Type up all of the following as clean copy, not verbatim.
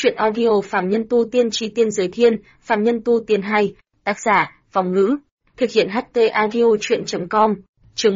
Chuyện audio Phàm Nhân Tu Tiên Chi Tiên Giới Thiên, Phàm Nhân Tu Tiên 2, tác giả, Vong Ngữ, thực hiện HT Audio Chuyện.com, chương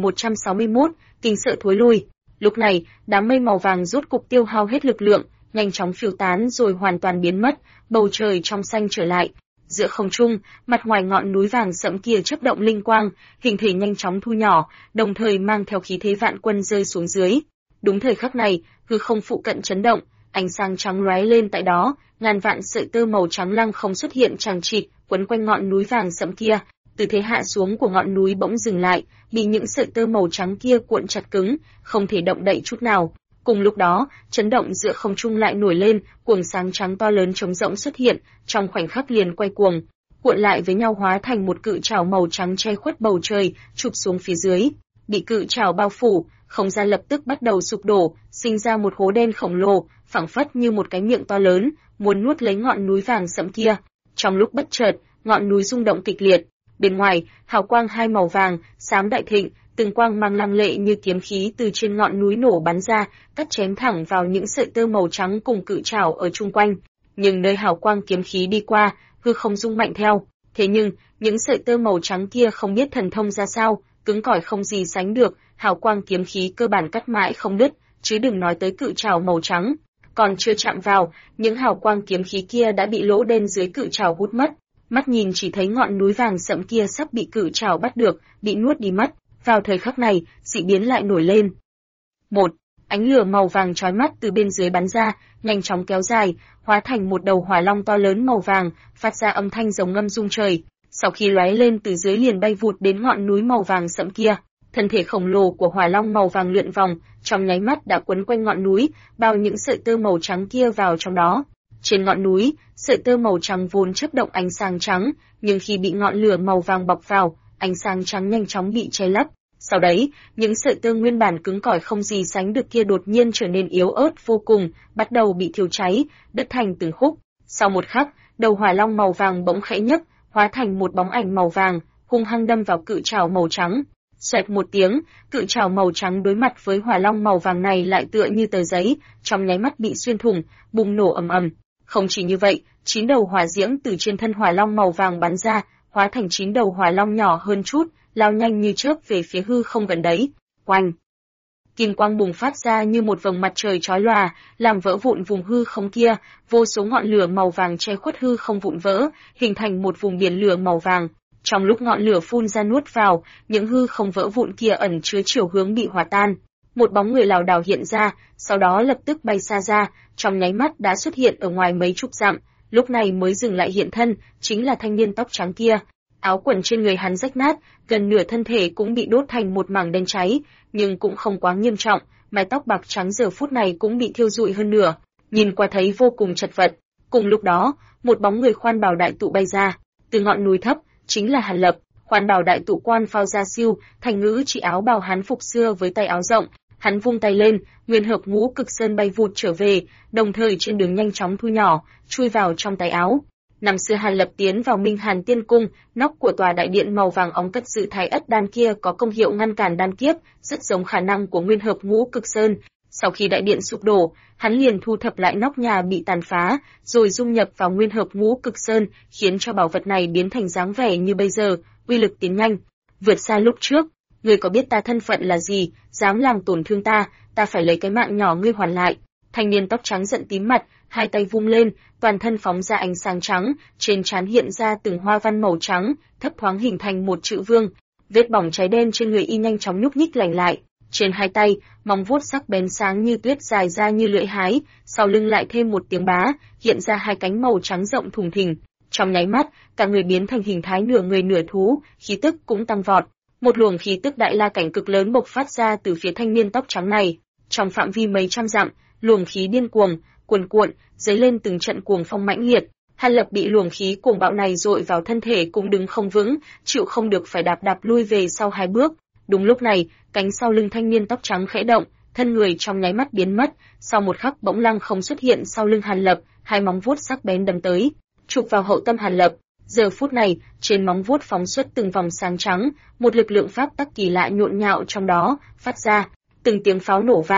1161, kinh sợ thối lui. Lúc này, đám mây màu vàng rốt cục tiêu hao hết lực lượng, nhanh chóng phiêu tán rồi hoàn toàn biến mất, bầu trời trong xanh trở lại. Giữa không trung, mặt ngoài ngọn núi vàng sẫm kia chớp động linh quang, hình thể nhanh chóng thu nhỏ, đồng thời mang theo khí thế vạn quân rơi xuống dưới. Đúng thời khắc này, hư không phụ cận chấn động, ánh sáng trắng lóe lên tại đó, ngàn vạn sợi tơ màu trắng lăng không xuất hiện chằng chịt, quấn quanh ngọn núi vàng sẫm kia. Từ thế hạ xuống của ngọn núi bỗng dừng lại, bị những sợi tơ màu trắng kia cuộn chặt cứng, không thể động đậy chút nào. Cùng lúc đó, chấn động giữa không trung lại nổi lên, cuồng sáng trắng to lớn trống rỗng xuất hiện, trong khoảnh khắc liền quay cuồng, cuộn lại với nhau hóa thành một cự trảo màu trắng che khuất bầu trời, chụp xuống phía dưới. Bị cự trảo bao phủ, không gian lập tức bắt đầu sụp đổ, sinh ra một hố đen khổng lồ, phảng phất như một cái miệng to lớn, muốn nuốt lấy ngọn núi vàng sẫm kia. Trong lúc bất chợt, ngọn núi rung động kịch liệt. Bên ngoài, hào quang hai màu vàng, xám đại thịnh, từng quang mang lăng lệ như kiếm khí từ trên ngọn núi nổ bắn ra, cắt chém thẳng vào những sợi tơ màu trắng cùng cự trảo ở chung quanh. Nhưng nơi hào quang kiếm khí đi qua, hư không rung mạnh theo. Thế nhưng, những sợi tơ màu trắng kia không biết thần thông ra sao, cứng cỏi không gì sánh được, hào quang kiếm khí cơ bản cắt mãi không đứt, chứ đừng nói tới cự trảo màu trắng. Còn chưa chạm vào, những hào quang kiếm khí kia đã bị lỗ đen dưới cự trảo hút mất. Mắt nhìn chỉ thấy ngọn núi vàng sẫm kia sắp bị cự trảo bắt được, bị nuốt đi mất. Vào thời khắc này, dị biến lại nổi lên. Một, ánh lửa màu vàng chói mắt từ bên dưới bắn ra, nhanh chóng kéo dài, hóa thành một đầu hỏa long to lớn màu vàng, phát ra âm thanh giống ngâm rung trời. Sau khi lóe lên từ dưới liền bay vụt đến ngọn núi màu vàng sẫm kia. Thân thể khổng lồ của hỏa long màu vàng lượn vòng, trong nháy mắt đã quấn quanh ngọn núi, bao những sợi tơ màu trắng kia vào trong đó. Trên ngọn núi, sợi tơ màu trắng vốn chớp động ánh sáng trắng, nhưng khi bị ngọn lửa màu vàng bọc vào, ánh sáng trắng nhanh chóng bị che lấp. Sau đấy, những sợi tơ nguyên bản cứng cỏi không gì sánh được kia đột nhiên trở nên yếu ớt vô cùng, bắt đầu bị thiêu cháy, đứt thành từng khúc. Sau một khắc, đầu hỏa long màu vàng bỗng khẽ nhấc, hóa thành một bóng ảnh màu vàng, hung hăng đâm vào cự trảo màu trắng. Xoẹt một tiếng, cự trảo màu trắng đối mặt với hỏa long màu vàng này lại tựa như tờ giấy, trong nháy mắt bị xuyên thủng, bùng nổ ầm ầm. Không chỉ như vậy, 9 đầu hỏa diễm từ trên thân hỏa long màu vàng bắn ra, hóa thành 9 đầu hỏa long nhỏ hơn chút, lao nhanh như chớp về phía hư không gần đấy. Oanh! Kim quang bùng phát ra như một vầng mặt trời chói lòa, làm vỡ vụn vùng hư không kia, vô số ngọn lửa màu vàng che khuất hư không vụn vỡ, hình thành một vùng biển lửa màu vàng. Trong lúc ngọn lửa phun ra nuốt vào, những hư không vỡ vụn kia ẩn chứa chiều hướng bị hòa tan. Một bóng người lảo đảo hiện ra, sau đó lập tức bay xa ra, trong nháy mắt đã xuất hiện ở ngoài mấy chục dặm, lúc này mới dừng lại hiện thân, chính là thanh niên tóc trắng kia. Áo quần trên người hắn rách nát, gần nửa thân thể cũng bị đốt thành một mảng đen cháy, nhưng cũng không quá nghiêm trọng, mái tóc bạc trắng giờ phút này cũng bị thiêu rụi hơn nửa, nhìn qua thấy vô cùng chật vật. Cùng lúc đó, một bóng người khoan bào đại tụ bay ra, từ ngọn núi thấp, chính là Hàn Lập. Khoan bào đại tụ quan phao ra siêu, thành ngữ chỉ áo bào hắn phục xưa với tay áo rộng, hắn vung tay lên, nguyên hợp ngũ cực sơn bay vụt trở về, đồng thời trên đường nhanh chóng thu nhỏ, chui vào trong tay áo. Năm xưa Hàn Lập tiến vào Minh Hàn Tiên Cung, nóc của tòa đại điện màu vàng óng cất giữ Thái Ất đan kia có công hiệu ngăn cản đan kiếp, rất giống khả năng của nguyên hợp ngũ cực sơn. Sau khi đại điện sụp đổ, hắn liền thu thập lại nóc nhà bị tàn phá, rồi dung nhập vào nguyên hợp ngũ cực sơn, khiến cho bảo vật này biến thành dáng vẻ như bây giờ, uy lực tiến nhanh, vượt xa lúc trước. Ngươi có biết ta thân phận là gì, dám làm tổn thương ta, ta phải lấy cái mạng nhỏ ngươi hoàn lại. Thanh niên tóc trắng giận tím mặt, hai tay vung lên, toàn thân phóng ra ánh sáng trắng, trên trán hiện ra từng hoa văn màu trắng, thấp thoáng hình thành một chữ vương. Vết bỏng cháy đen trên người y nhanh chóng nhúc nhích lành lại. Trên hai tay, móng vuốt sắc bén sáng như tuyết dài ra như lưỡi hái, sau lưng lại thêm một tiếng bá, hiện ra hai cánh màu trắng rộng thùng thình. Trong nháy mắt, cả người biến thành hình thái nửa người nửa thú, khí tức cũng tăng vọt. Một luồng khí tức đại la cảnh cực lớn bộc phát ra từ phía thanh niên tóc trắng này. Trong phạm vi mấy trăm dặm, luồng khí điên cuồng, cuồn cuộn, dấy lên từng trận cuồng phong mãnh liệt. Hàn Lập bị luồng khí cuồng bạo này dội vào thân thể cũng đứng không vững, chịu không được phải đạp lui về sau 2 bước. Đúng lúc này, cánh sau lưng thanh niên tóc trắng khẽ động, thân người trong nháy mắt biến mất, sau một khắc bỗng lăng không xuất hiện sau lưng Hàn Lập, hai móng vuốt sắc bén đâm tới, chụp vào hậu tâm Hàn Lập. Giờ phút này, trên móng vuốt phóng xuất từng vòng sáng trắng, một lực lượng pháp tắc kỳ lạ nhộn nhạo trong đó phát ra, từng tiếng pháo nổ vang.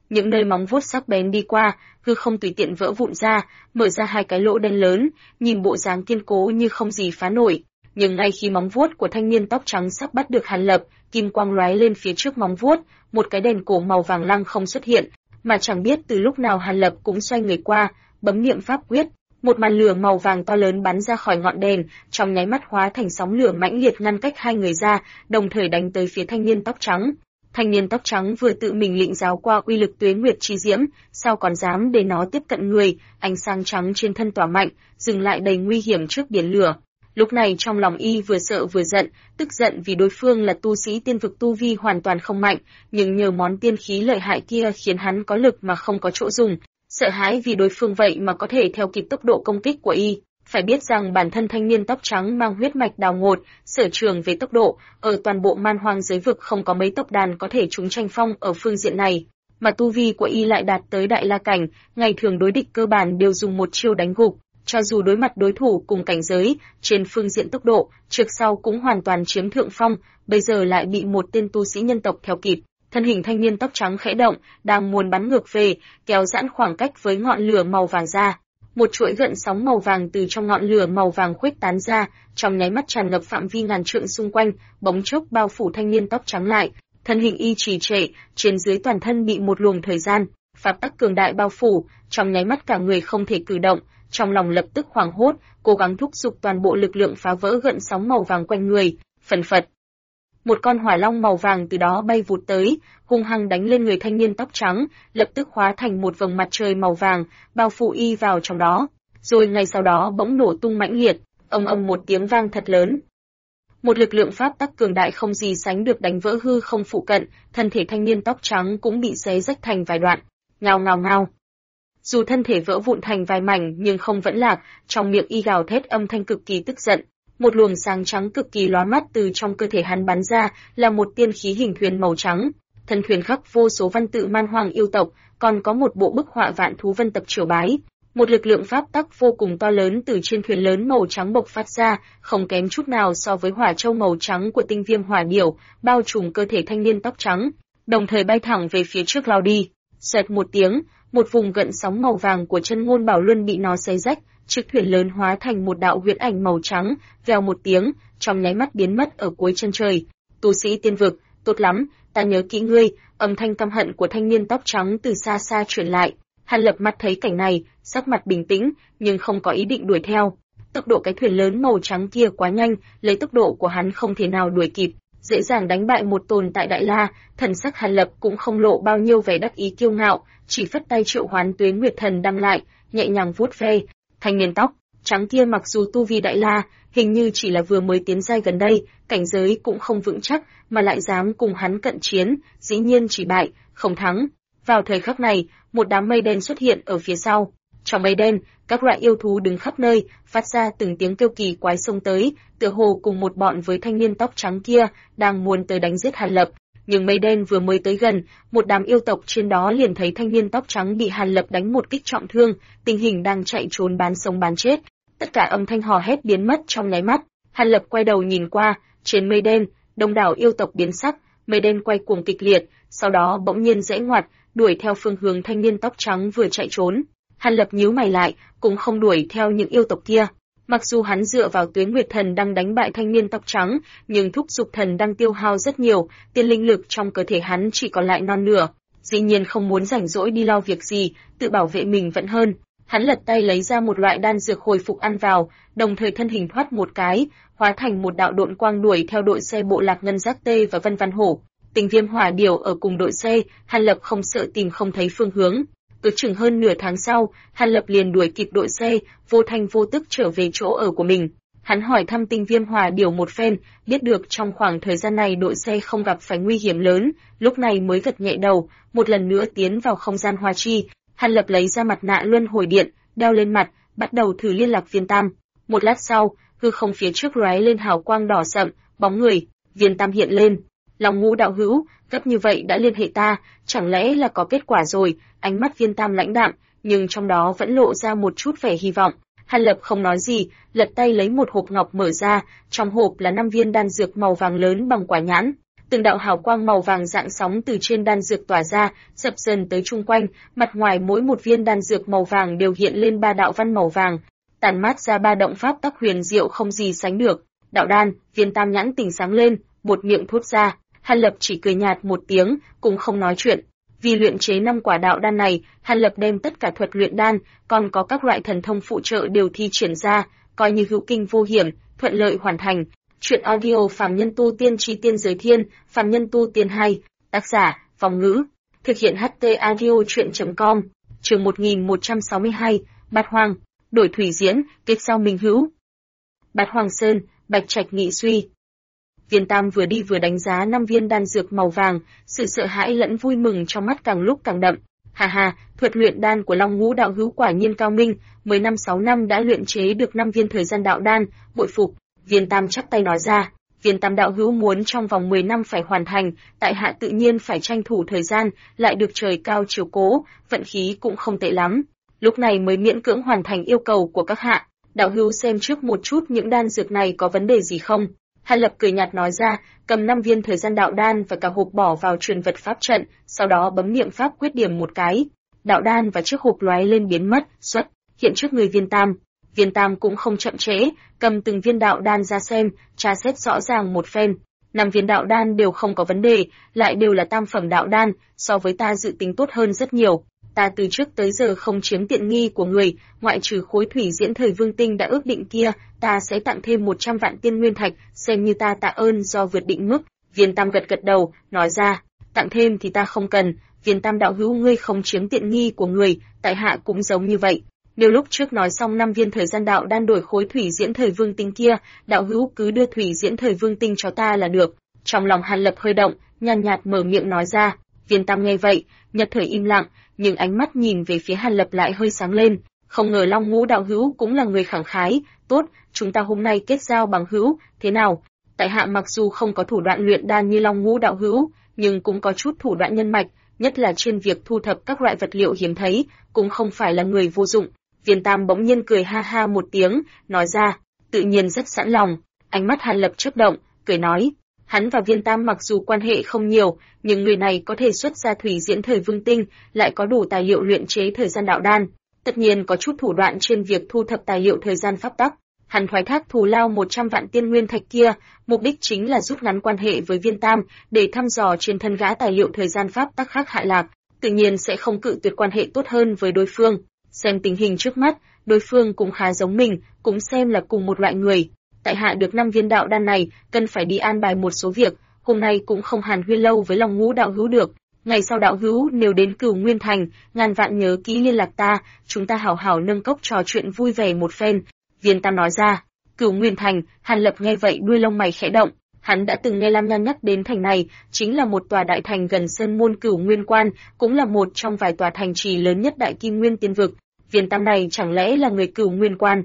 Những nơi móng vuốt sắc bén đi qua, hư không tùy tiện vỡ vụn ra, mở ra hai cái lỗ đen lớn, nhìn bộ dáng kiên cố như không gì phá nổi. Nhưng ngay khi móng vuốt của thanh niên tóc trắng sắp bắt được Hàn Lập, kim quang lóe lên phía trước móng vuốt, một cái đèn cổ màu vàng lăng không xuất hiện, mà chẳng biết từ lúc nào Hàn Lập cũng xoay người qua, bấm niệm pháp quyết, một màn lửa màu vàng to lớn bắn ra khỏi ngọn đèn, trong nháy mắt hóa thành sóng lửa mãnh liệt ngăn cách hai người ra, đồng thời đánh tới phía thanh niên tóc trắng. Thanh niên tóc trắng vừa tự mình lĩnh giáo qua uy lực Tuế Nguyệt chi diễm, sao còn dám để nó tiếp cận người, ánh sáng trắng trên thân tỏa mạnh, dừng lại đầy nguy hiểm trước biển lửa. Lúc này trong lòng y vừa sợ vừa giận, tức giận vì đối phương là tu sĩ tiên vực tu vi hoàn toàn không mạnh, nhưng nhờ món tiên khí lợi hại kia khiến hắn có lực mà không có chỗ dùng, sợ hãi vì đối phương vậy mà có thể theo kịp tốc độ công kích của y. Phải biết rằng bản thân thanh niên tóc trắng mang huyết mạch đào ngột, sở trường về tốc độ, ở toàn bộ man hoang giới vực không có mấy tộc đàn có thể chúng tranh phong ở phương diện này, mà tu vi của y lại đạt tới đại la cảnh, ngày thường đối địch cơ bản đều dùng một chiêu đánh gục, cho dù đối mặt đối thủ cùng cảnh giới, trên phương diện tốc độ, trước sau cũng hoàn toàn chiếm thượng phong, bây giờ lại bị một tên tu sĩ nhân tộc theo kịp. Thân hình thanh niên tóc trắng khẽ động, đang muốn bắn ngược về, kéo giãn khoảng cách với ngọn lửa màu vàng ra. Một chuỗi gợn sóng màu vàng từ trong ngọn lửa màu vàng khuếch tán ra, trong nháy mắt tràn ngập phạm vi ngàn trượng xung quanh, bỗng chốc bao phủ thanh niên tóc trắng lại. Thân hình y trì trệ, trên dưới toàn thân bị một luồng thời gian, pháp tắc cường đại bao phủ, trong nháy mắt cả người không thể cử động, trong lòng lập tức hoảng hốt, cố gắng thúc giục toàn bộ lực lượng phá vỡ gợn sóng màu vàng quanh người. Phần phật, một con hỏa long màu vàng từ đó bay vụt tới, hung hăng đánh lên người thanh niên tóc trắng, lập tức hóa thành một vầng mặt trời màu vàng, bao phủ y vào trong đó. Rồi ngay sau đó bỗng nổ tung mãnh liệt, ầm ầm một tiếng vang thật lớn. Một lực lượng pháp tắc cường đại không gì sánh được đánh vỡ hư không phụ cận, thân thể thanh niên tóc trắng cũng bị xé rách thành vài đoạn. Ngao ngao ngao. Dù thân thể vỡ vụn thành vài mảnh nhưng không vẫn lạc, trong miệng y gào thét âm thanh cực kỳ tức giận. Một luồng sáng trắng cực kỳ lóa mắt từ trong cơ thể hắn bắn ra, là một tiên khí hình thuyền màu trắng. Thân thuyền khắc vô số văn tự man hoang yêu tộc, còn có một bộ bức họa vạn thú vân tập triều bái. Một lực lượng pháp tắc vô cùng to lớn từ trên thuyền lớn màu trắng bộc phát ra, không kém chút nào so với hỏa châu màu trắng của tinh viêm hỏa điểu, bao trùm cơ thể thanh niên tóc trắng, đồng thời bay thẳng về phía trước lao đi. Xoẹt một tiếng, một vùng gợn sóng màu vàng của chân ngôn bảo luân bị nó xé rách, chiếc thuyền lớn hóa thành một đạo huyễn ảnh màu trắng, vèo một tiếng, trong nháy mắt biến mất ở cuối chân trời. Tu sĩ tiên vực, tốt lắm, ta nhớ kỹ ngươi. Âm thanh căm hận của thanh niên tóc trắng từ xa xa truyền lại. Hàn Lập mắt thấy cảnh này, sắc mặt bình tĩnh, nhưng không có ý định đuổi theo. Tốc độ cái thuyền lớn màu trắng kia quá nhanh, lấy tốc độ của hắn không thể nào đuổi kịp, dễ dàng đánh bại một tồn tại đại la. Thần sắc Hàn Lập cũng không lộ bao nhiêu vẻ đắc ý kiêu ngạo, chỉ phất tay triệu hoán Tuế Nguyệt Thần đăng lại, nhẹ nhàng vuốt ve. Thanh niên tóc trắng kia mặc dù tu vi đại la, hình như chỉ là vừa mới tiến giai gần đây, cảnh giới cũng không vững chắc, mà lại dám cùng hắn cận chiến, dĩ nhiên chỉ bại, không thắng. Vào thời khắc này, một đám mây đen xuất hiện ở phía sau. Trong mây đen, các loại yêu thú đứng khắp nơi, phát ra từng tiếng kêu kỳ quái xông tới, tựa hồ cùng một bọn với thanh niên tóc trắng kia, đang muốn tới đánh giết Hàn Lập. Nhưng mây đen vừa mới tới gần, một đám yêu tộc trên đó liền thấy thanh niên tóc trắng bị Hàn Lập đánh một kích trọng thương, tình hình đang chạy trốn bán sống bán chết. Tất cả âm thanh hò hét biến mất trong nháy mắt. Hàn Lập quay đầu nhìn qua, trên mây đen, đông đảo yêu tộc biến sắc, mây đen quay cuồng kịch liệt, sau đó bỗng nhiên giãy ngoặt, đuổi theo phương hướng thanh niên tóc trắng vừa chạy trốn. Hàn Lập nhíu mày lại, cũng không đuổi theo những yêu tộc kia. Mặc dù hắn dựa vào Tuế Nguyệt Thần đang đánh bại thanh niên tóc trắng, nhưng thúc dục thần đang tiêu hao rất nhiều, tiên linh lực trong cơ thể hắn chỉ còn lại non nửa. Dĩ nhiên không muốn rảnh rỗi đi lo việc gì, tự bảo vệ mình vẫn hơn. Hắn lật tay lấy ra một loại đan dược hồi phục ăn vào, đồng thời thân hình thoát một cái, hóa thành một đạo độn quang đuổi theo đội xe bộ Lạc Ngân Giác Tê và Vân Văn Hổ. Tình Viêm Hỏa Điểu ở cùng đội xe, Hàn Lập không sợ tìm không thấy phương hướng. Ước chừng hơn nửa tháng sau, Hàn Lập liền đuổi kịp đội xe, vô thanh vô tức trở về chỗ ở của mình. Hắn hỏi thăm Tinh Viêm Hỏa Điểu một phen, biết được trong khoảng thời gian này đội xe không gặp phải nguy hiểm lớn, lúc này mới gật nhẹ đầu, một lần nữa tiến vào không gian hoa chi. Hàn Lập lấy ra mặt nạ luân hồi điện, đeo lên mặt, bắt đầu thử liên lạc Viên Tam. Một lát sau, hư không phía trước lóe lên hào quang đỏ sậm, bóng người, Viên Tam hiện lên. Long Ngũ đạo hữu, gấp như vậy đã liên hệ ta, chẳng lẽ là có kết quả rồi? Ánh mắt Viên Tam lãnh đạm, nhưng trong đó vẫn lộ ra một chút vẻ hy vọng. Hàn Lập không nói gì, lật tay lấy một hộp ngọc mở ra, trong hộp là 5 viên đan dược màu vàng lớn bằng quả nhãn. Từng đạo hào quang màu vàng rạng sóng từ trên đan dược tỏa ra, dập dần tới chung quanh, mặt ngoài mỗi một viên đan dược màu vàng đều hiện lên 3 đạo văn màu vàng, tản mát ra 3 động pháp tắc huyền diệu không gì sánh được. Đạo đan, Viên Tam nhãn tỉnh sáng lên, buột miệng thốt ra. Hàn Lập chỉ cười nhạt một tiếng, cũng không nói chuyện. Vì luyện chế 5 quả đạo đan này, Hàn Lập đem tất cả thuật luyện đan, còn có các loại thần thông phụ trợ đều thi triển ra, coi như hữu kinh vô hiểm, thuận lợi hoàn thành. Truyện audio Phàm Nhân Tu Tiên Chi Tiên Giới Thiên, Phàm Nhân Tu Tiên 2, tác giả, Vong Ngữ, thực hiện HT audio truyện.com, chương 1162, Bát Hoang, đổi thủy diễn, kịch sao minh hữu. Bát Hoang Sơn, Bạch Trạch nghị suy. Viên Tam vừa đi vừa đánh giá 5 viên đan dược màu vàng, sự sợ hãi lẫn vui mừng trong mắt càng lúc càng đậm. Hà hà, thuật luyện đan của Long Ngũ đạo hữu quả nhiên cao minh, 10 năm 6 năm đã luyện chế được 5 viên thời gian đạo đan, bội phục. Viên Tam chắp tay nói ra, Viên Tam đạo hữu muốn trong vòng 10 năm phải hoàn thành, tại hạ tự nhiên phải tranh thủ thời gian, lại được trời cao chiếu cố, vận khí cũng không tệ lắm. Lúc này mới miễn cưỡng hoàn thành yêu cầu của các hạ. Đạo hữu xem trước một chút những đan dược này có vấn đề gì không? Hàn Lập cười nhạt nói ra, cầm 5 viên thời gian đạo đan và cả hộp bỏ vào truyền vật pháp trận, sau đó bấm niệm pháp quyết điểm một cái. Đạo đan và chiếc hộp lóe lên biến mất, xuất hiện trước người Viên Tam. Viên Tam cũng không chậm trễ, cầm từng viên đạo đan ra xem, tra xét rõ ràng một phen. 5 viên đạo đan đều không có vấn đề, lại đều là tam phẩm đạo đan, so với ta dự tính tốt hơn rất nhiều. Ta từ trước tới giờ không chiếm tiện nghi của người, ngoại trừ khối thủy diễn thời vương tinh đã ước định kia, ta sẽ tặng thêm 100 vạn tiên nguyên thạch, xem như ta tạ ơn do vượt định mức. Viên Tam gật gật đầu, nói ra, tặng thêm thì ta không cần, Viên Tam đạo hữu ngươi không chiếm tiện nghi của người, tại hạ cũng giống như vậy. Nếu lúc trước nói xong 5 viên thời gian đạo đan đổi khối thủy diễn thời vương tinh kia, đạo hữu cứ đưa thủy diễn thời vương tinh cho ta là được. Trong lòng Hàn Lập hơi động, nhàn nhạt mở miệng nói ra. Viên Tam nghe vậy, nhất thời im lặng, nhưng ánh mắt nhìn về phía Hàn Lập lại hơi sáng lên. Không ngờ Long Ngũ đạo hữu cũng là người khẳng khái. Tốt, chúng ta hôm nay kết giao bằng hữu, thế nào? Tại hạ mặc dù không có thủ đoạn luyện đan như Long Ngũ đạo hữu, nhưng cũng có chút thủ đoạn nhân mạch, nhất là trên việc thu thập các loại vật liệu hiếm thấy, cũng không phải là người vô dụng. Viên Tam bỗng nhiên cười ha ha một tiếng, nói ra, tự nhiên rất sẵn lòng. Ánh mắt Hàn Lập chớp động, cười nói, hắn và Viên Tam mặc dù quan hệ không nhiều, nhưng người này có thể xuất ra thủy diễn thời vương tinh, lại có đủ tài liệu luyện chế thời gian đạo đan, tất nhiên có chút thủ đoạn trên việc thu thập tài liệu thời gian pháp tắc. Hắn thoái thác thù lao 100 vạn tiên nguyên thạch kia, mục đích chính là rút ngắn quan hệ với Viên Tam, để thăm dò trên thân gã tài liệu thời gian pháp tắc khác hạ lạc, tự nhiên sẽ không cự tuyệt quan hệ tốt hơn với đối phương. Xem tình hình trước mắt, đối phương cũng khá giống mình, cũng xem là cùng một loại người. Tại hạ được 5 viên đạo đan này, cần phải đi an bài một số việc, hôm nay cũng không hàn huyên lâu với Long Ngũ đạo hữu được. Ngày sau đạo hữu nếu đến Cửu Nguyên Thành, ngàn vạn nhớ kỹ liên lạc ta, chúng ta hảo hảo nâng cốc trò chuyện vui vẻ một phen. Viên Tam nói ra. Cửu Nguyên Thành, Hàn Lập nghe vậy đuôi lông mày khẽ động. Hắn đã từng nghe Lam Nhan nhắc đến thành này, chính là một tòa đại thành gần sơn môn Cửu Nguyên Quan, cũng là một trong vài tòa thành trì lớn nhất Đại Kim Nguyên Tiên vực. Viên Tam này chẳng lẽ là người Cửu Nguyên Quan?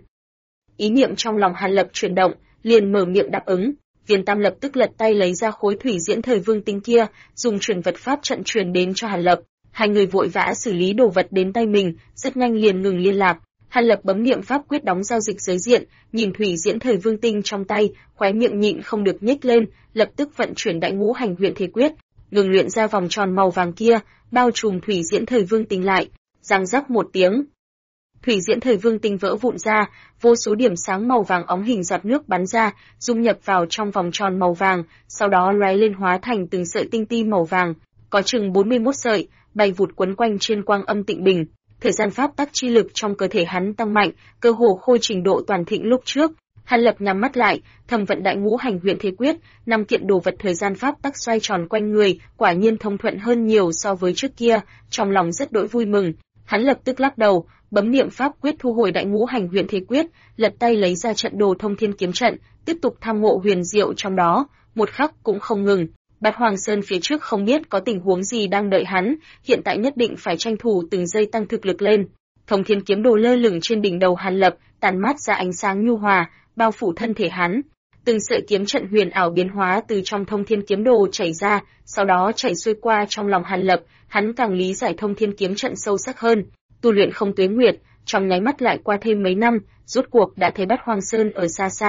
Ý niệm trong lòng Hàn Lập chuyển động, liền mở miệng đáp ứng. Viên Tam lập tức lật tay lấy ra khối thủy diễn thời vương tinh kia, dùng truyền vật pháp trận truyền đến cho Hàn Lập. Hai người vội vã xử lý đồ vật đến tay mình, rất nhanh liền ngừng liên lạc. Hàn Lập bấm niệm pháp quyết đóng giao dịch giới diện, nhìn thủy diễn thời vương tinh trong tay, khóe miệng nhịn không được nhếch lên, lập tức vận chuyển đại ngũ hành huyền thế quyết, ngừng luyện ra vòng tròn màu vàng kia, bao trùm thủy diễn thời vương tinh lại. Răng rắc một tiếng, thủy diễn thời vương tinh vỡ vụn ra, vô số điểm sáng màu vàng óng hình giọt nước bắn ra, dung nhập vào trong vòng tròn màu vàng, sau đó lóe lên hóa thành từng sợi tinh ti màu vàng, có chừng 41 sợi, bay vụt quấn quanh trên quang âm tịnh bình. Thời gian pháp tắc chi lực trong cơ thể hắn tăng mạnh, cơ hồ khôi trình độ toàn thịnh lúc trước. Hàn Lập nhắm mắt lại, thầm vận đại ngũ hành huyền thế quyết, 5 kiện đồ vật thời gian pháp tắc xoay tròn quanh người, quả nhiên thông thuận hơn nhiều so với trước kia, trong lòng rất đỗi vui mừng. Hắn lập tức lắc đầu, bấm niệm pháp quyết thu hồi đại ngũ hành huyền thế quyết, lật tay lấy ra trận đồ thông thiên kiếm trận, tiếp tục tham ngộ huyền diệu trong đó, một khắc cũng không ngừng. Bát Hoàng Sơn phía trước không biết có tình huống gì đang đợi hắn, hiện tại nhất định phải tranh thủ từng giây tăng thực lực lên. Thông thiên kiếm đồ lơ lửng trên đỉnh đầu Hàn Lập, tàn mát ra ánh sáng nhu hòa, bao phủ thân thể hắn. Từng sợi kiếm trận huyền ảo biến hóa từ trong thông thiên kiếm đồ chảy ra, sau đó chảy xuôi qua trong lòng Hàn Lập, hắn càng lý giải thông thiên kiếm trận sâu sắc hơn. Tu luyện không tuế nguyệt, trong nháy mắt lại qua thêm mấy năm, rốt cuộc đã thấy Bát Hoàng Sơn ở xa xa.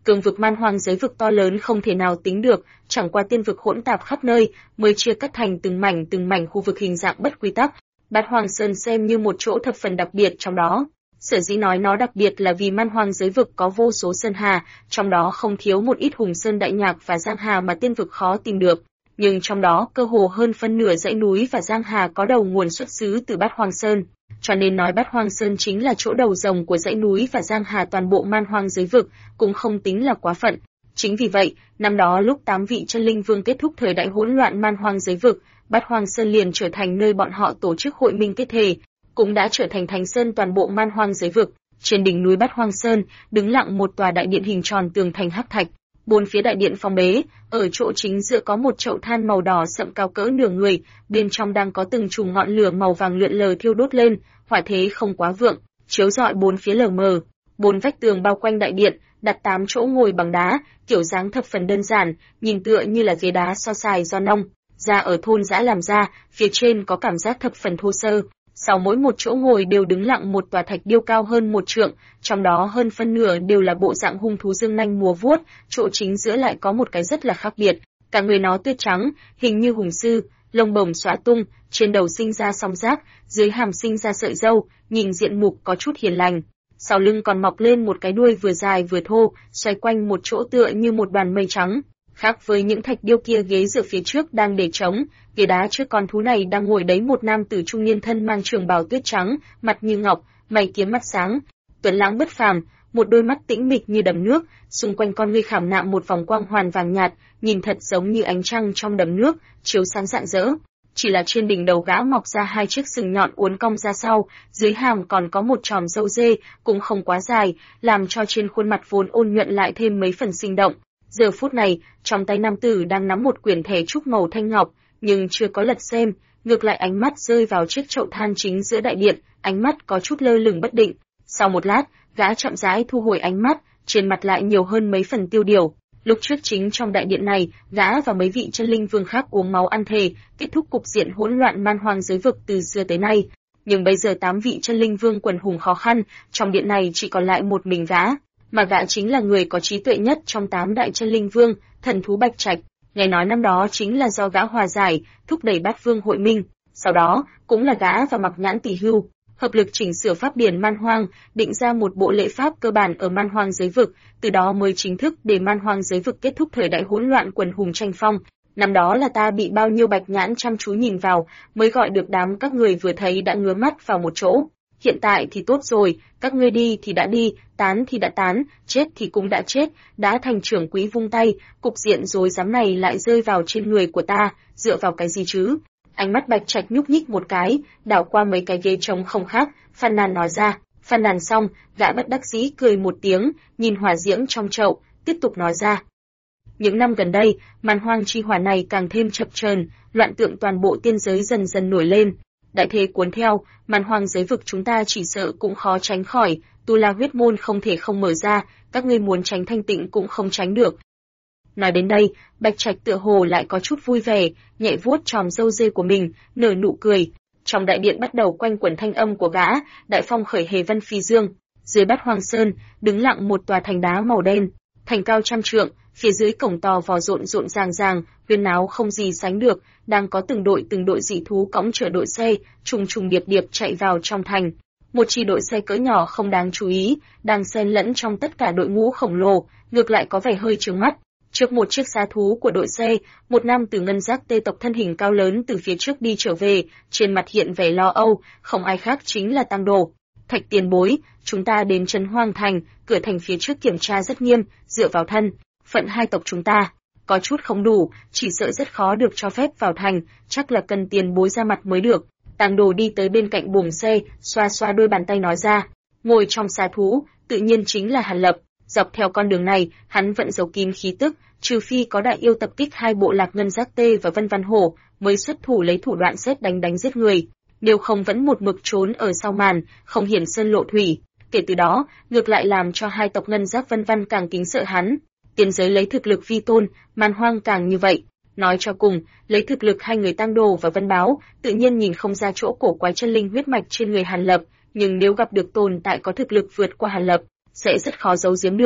Cường vực man hoang giới vực to lớn không thể nào tính được, chẳng qua tiên vực hỗn tạp khắp nơi, mới chia cắt thành từng mảnh khu vực hình dạng bất quy tắc. Bát Hoang Sơn xem như một chỗ thập phần đặc biệt trong đó. Sở dĩ nói nó đặc biệt là vì man hoang giới vực có vô số sơn hà, trong đó không thiếu một ít hùng sơn đại nhạc và giang hà mà tiên vực khó tìm được. Nhưng trong đó cơ hồ hơn phân nửa dãy núi và giang hà có đầu nguồn xuất xứ từ Bát Hoang Sơn. Cho nên nói Bát Hoang Sơn chính là chỗ đầu rồng của dãy núi và giang hà toàn bộ man hoang giới vực, cũng không tính là quá phận. Chính vì vậy, năm đó lúc 8 vị chân linh vương kết thúc thời đại hỗn loạn man hoang giới vực, Bát Hoang Sơn liền trở thành nơi bọn họ tổ chức hội minh kết thể, cũng đã trở thành thánh sơn toàn bộ man hoang giới vực. Trên đỉnh núi Bát Hoang Sơn, đứng lặng một tòa đại điện hình tròn tường thành hắc thạch, bốn phía đại điện phong bế, ở chỗ chính giữa có một chậu than màu đỏ sậm cao cỡ nửa người, bên trong đang có từng chùm ngọn lửa màu vàng lượn lờ thiêu đốt lên, hỏa thế không quá vượng, chiếu rọi bốn phía lờ mờ. Bốn vách tường bao quanh đại điện, đặt 8 chỗ ngồi bằng đá, kiểu dáng thập phần đơn giản, nhìn tựa như là ghế đá so xài do nông ra ở thôn dã làm ra, phía trên có cảm giác thập phần thô sơ. Sau mỗi một chỗ ngồi đều đứng lặng một tòa thạch điêu cao hơn 1 trượng, trong đó hơn phân nửa đều là bộ dạng hung thú dương nanh múa vuốt, chỗ chính giữa lại có một cái rất là khác biệt, cả người nó tuyết trắng, hình như hùng sư, lông bồng xõa tung, trên đầu sinh ra song giác, dưới hàm sinh ra sợi râu, nhìn diện mục có chút hiền lành. Sau lưng còn mọc lên một cái đuôi vừa dài vừa thô, xoay quanh một chỗ tựa như một đoàn mây trắng. Khác với những thạch điêu kia, ghế dựa phía trước đang để trống, ghế đá trước con thú này đang ngồi đấy một nam tử trung niên thân mang trường bào tuyết trắng, mặt như ngọc, mày kiếm mắt sáng, tuấn lãng bất phàm, một đôi mắt tĩnh mịch như đầm nước, xung quanh con ngươi khảm nạm một vòng quang hoàn vàng nhạt, nhìn thật giống như ánh trăng trong đầm nước, chiếu sáng rạng rỡ. Chỉ là trên đỉnh đầu gã mọc ra 2 chiếc sừng nhọn uốn cong ra sau, dưới hàm còn có một chòm râu dê, cũng không quá dài, làm cho trên khuôn mặt vốn ôn nhuận lại thêm mấy phần sinh động. Giờ phút này, trong tay nam tử đang nắm một quyển thẻ trúc màu thanh ngọc, nhưng chưa có lật xem, ngược lại ánh mắt rơi vào chiếc chậu than chính giữa đại điện, ánh mắt có chút lơ lửng bất định. Sau một lát, gã chậm rãi thu hồi ánh mắt, trên mặt lại nhiều hơn mấy phần tiêu điều. Lúc trước chính trong đại điện này, gã và mấy vị chân linh vương khác uống máu ăn thề, kết thúc cục diện hỗn loạn man hoang giới vực từ xưa tới nay. Nhưng bây giờ 8 vị chân linh vương quần hùng khó khăn, trong điện này chỉ còn lại một mình gã, mà gã chính là người có trí tuệ nhất trong 8 đại chân linh vương, thần thú Bạch Trạch. Nghe nói năm đó chính là do gã hòa giải, thúc đẩy Bát Vương hội minh, sau đó cũng là gã và Mặc Nhãn Tỷ Hưu hợp lực chỉnh sửa pháp điển man hoang, định ra một bộ lễ pháp cơ bản ở man hoang giới vực, từ đó mới chính thức để man hoang giới vực kết thúc thời đại hỗn loạn quần hùng tranh phong. Năm đó là ta bị bao nhiêu bạch nhãn chăm chú nhìn vào, mới gọi được đám các người vừa thấy đã ngứa mắt vào một chỗ. Hiện tại thì tốt rồi, các ngươi đi thì đã đi, tán thì đã tán, chết thì cũng đã chết, đã thành trưởng quỹ vung tay, cục diện rối rắm này lại rơi vào trên người của ta, dựa vào cái gì chứ? Ánh mắt Bạch Trạch nhúc nhích một cái, đảo qua mấy cái ghế trống không khác, phàn nàn nói ra. Phàn nàn xong, gã bất đắc dĩ cười một tiếng, nhìn hỏa diễm trong chậu, tiếp tục nói ra. Những năm gần đây, man hoang chi hỏa này càng thêm chập chờn, loạn tượng toàn bộ tiên giới dần dần nổi lên. Đại thế cuốn theo, man hoang giới vực chúng ta chỉ sợ cũng khó tránh khỏi, tu la huyết môn không thể không mở ra, các ngươi muốn tránh thanh tịnh cũng không tránh được. Nói đến đây, Bạch Trạch tựa hồ lại có chút vui vẻ, nhẹ vuốt chòm râu dê của mình, nở nụ cười. Trong đại điện bắt đầu quanh quẩn thanh âm của gã, đại phong khởi hề vân phi dương. Dưới Bát Hoang Sơn, đứng lặng một tòa thành đá màu đen, thành cao trăm trượng, phía dưới cổng to vò rộn rộn ràng, huyên náo không gì sánh được, đang có từng đội dị thú cõng chở đội xe, trùng trùng điệp điệp chạy vào trong thành. Một chi đội xe cỡ nhỏ không đáng chú ý, đang xen lẫn trong tất cả đội ngũ khổng lồ, ngược lại có vẻ hơi chướng mắt. Trước một chiếc giá thú của đội xe, một nam tử ngân giác tê tộc thân hình cao lớn từ phía trước đi trở về, trên mặt hiện vẻ lo âu, không ai khác chính là Tăng Đồ. Thạch tiền bối, chúng ta đến Trấn Hoang Thành, cửa thành phía trước kiểm tra rất nghiêm, dựa vào thân phận hai tộc chúng ta có chút không đủ, chỉ sợ rất khó được cho phép vào thành, chắc là cần tiền bối ra mặt mới được. Tăng Đồ đi tới bên cạnh buồng xe, xoa xoa đôi bàn tay nói ra. Ngồi trong xà thú, tự nhiên chính là Hàn Lập. Dọc theo con đường này, hắn vẫn giấu kín khí tức, trừ phi có đại yêu tập kích hai bộ lạc ngân giác tê và vân văn hổ, mới xuất thủ lấy thủ đoạn sét đánh giết người. Nếu không vẫn một mực trốn ở sau màn, không hiển sơn lộ thủy. Kể từ đó, ngược lại làm cho hai tộc ngân giác vân văn càng kính sợ hắn. Tiên giới lấy thực lực vi tôn, man hoang càng như vậy. Nói cho cùng, lấy thực lực hai người Tăng Đồ và Vân Báo, tự nhiên nhìn không ra chỗ cổ quái chân linh huyết mạch trên người Hàn Lập, nhưng nếu gặp được tồn tại có thực lực vượt qua Hàn Lập, sẽ rất khó giấu giếm được.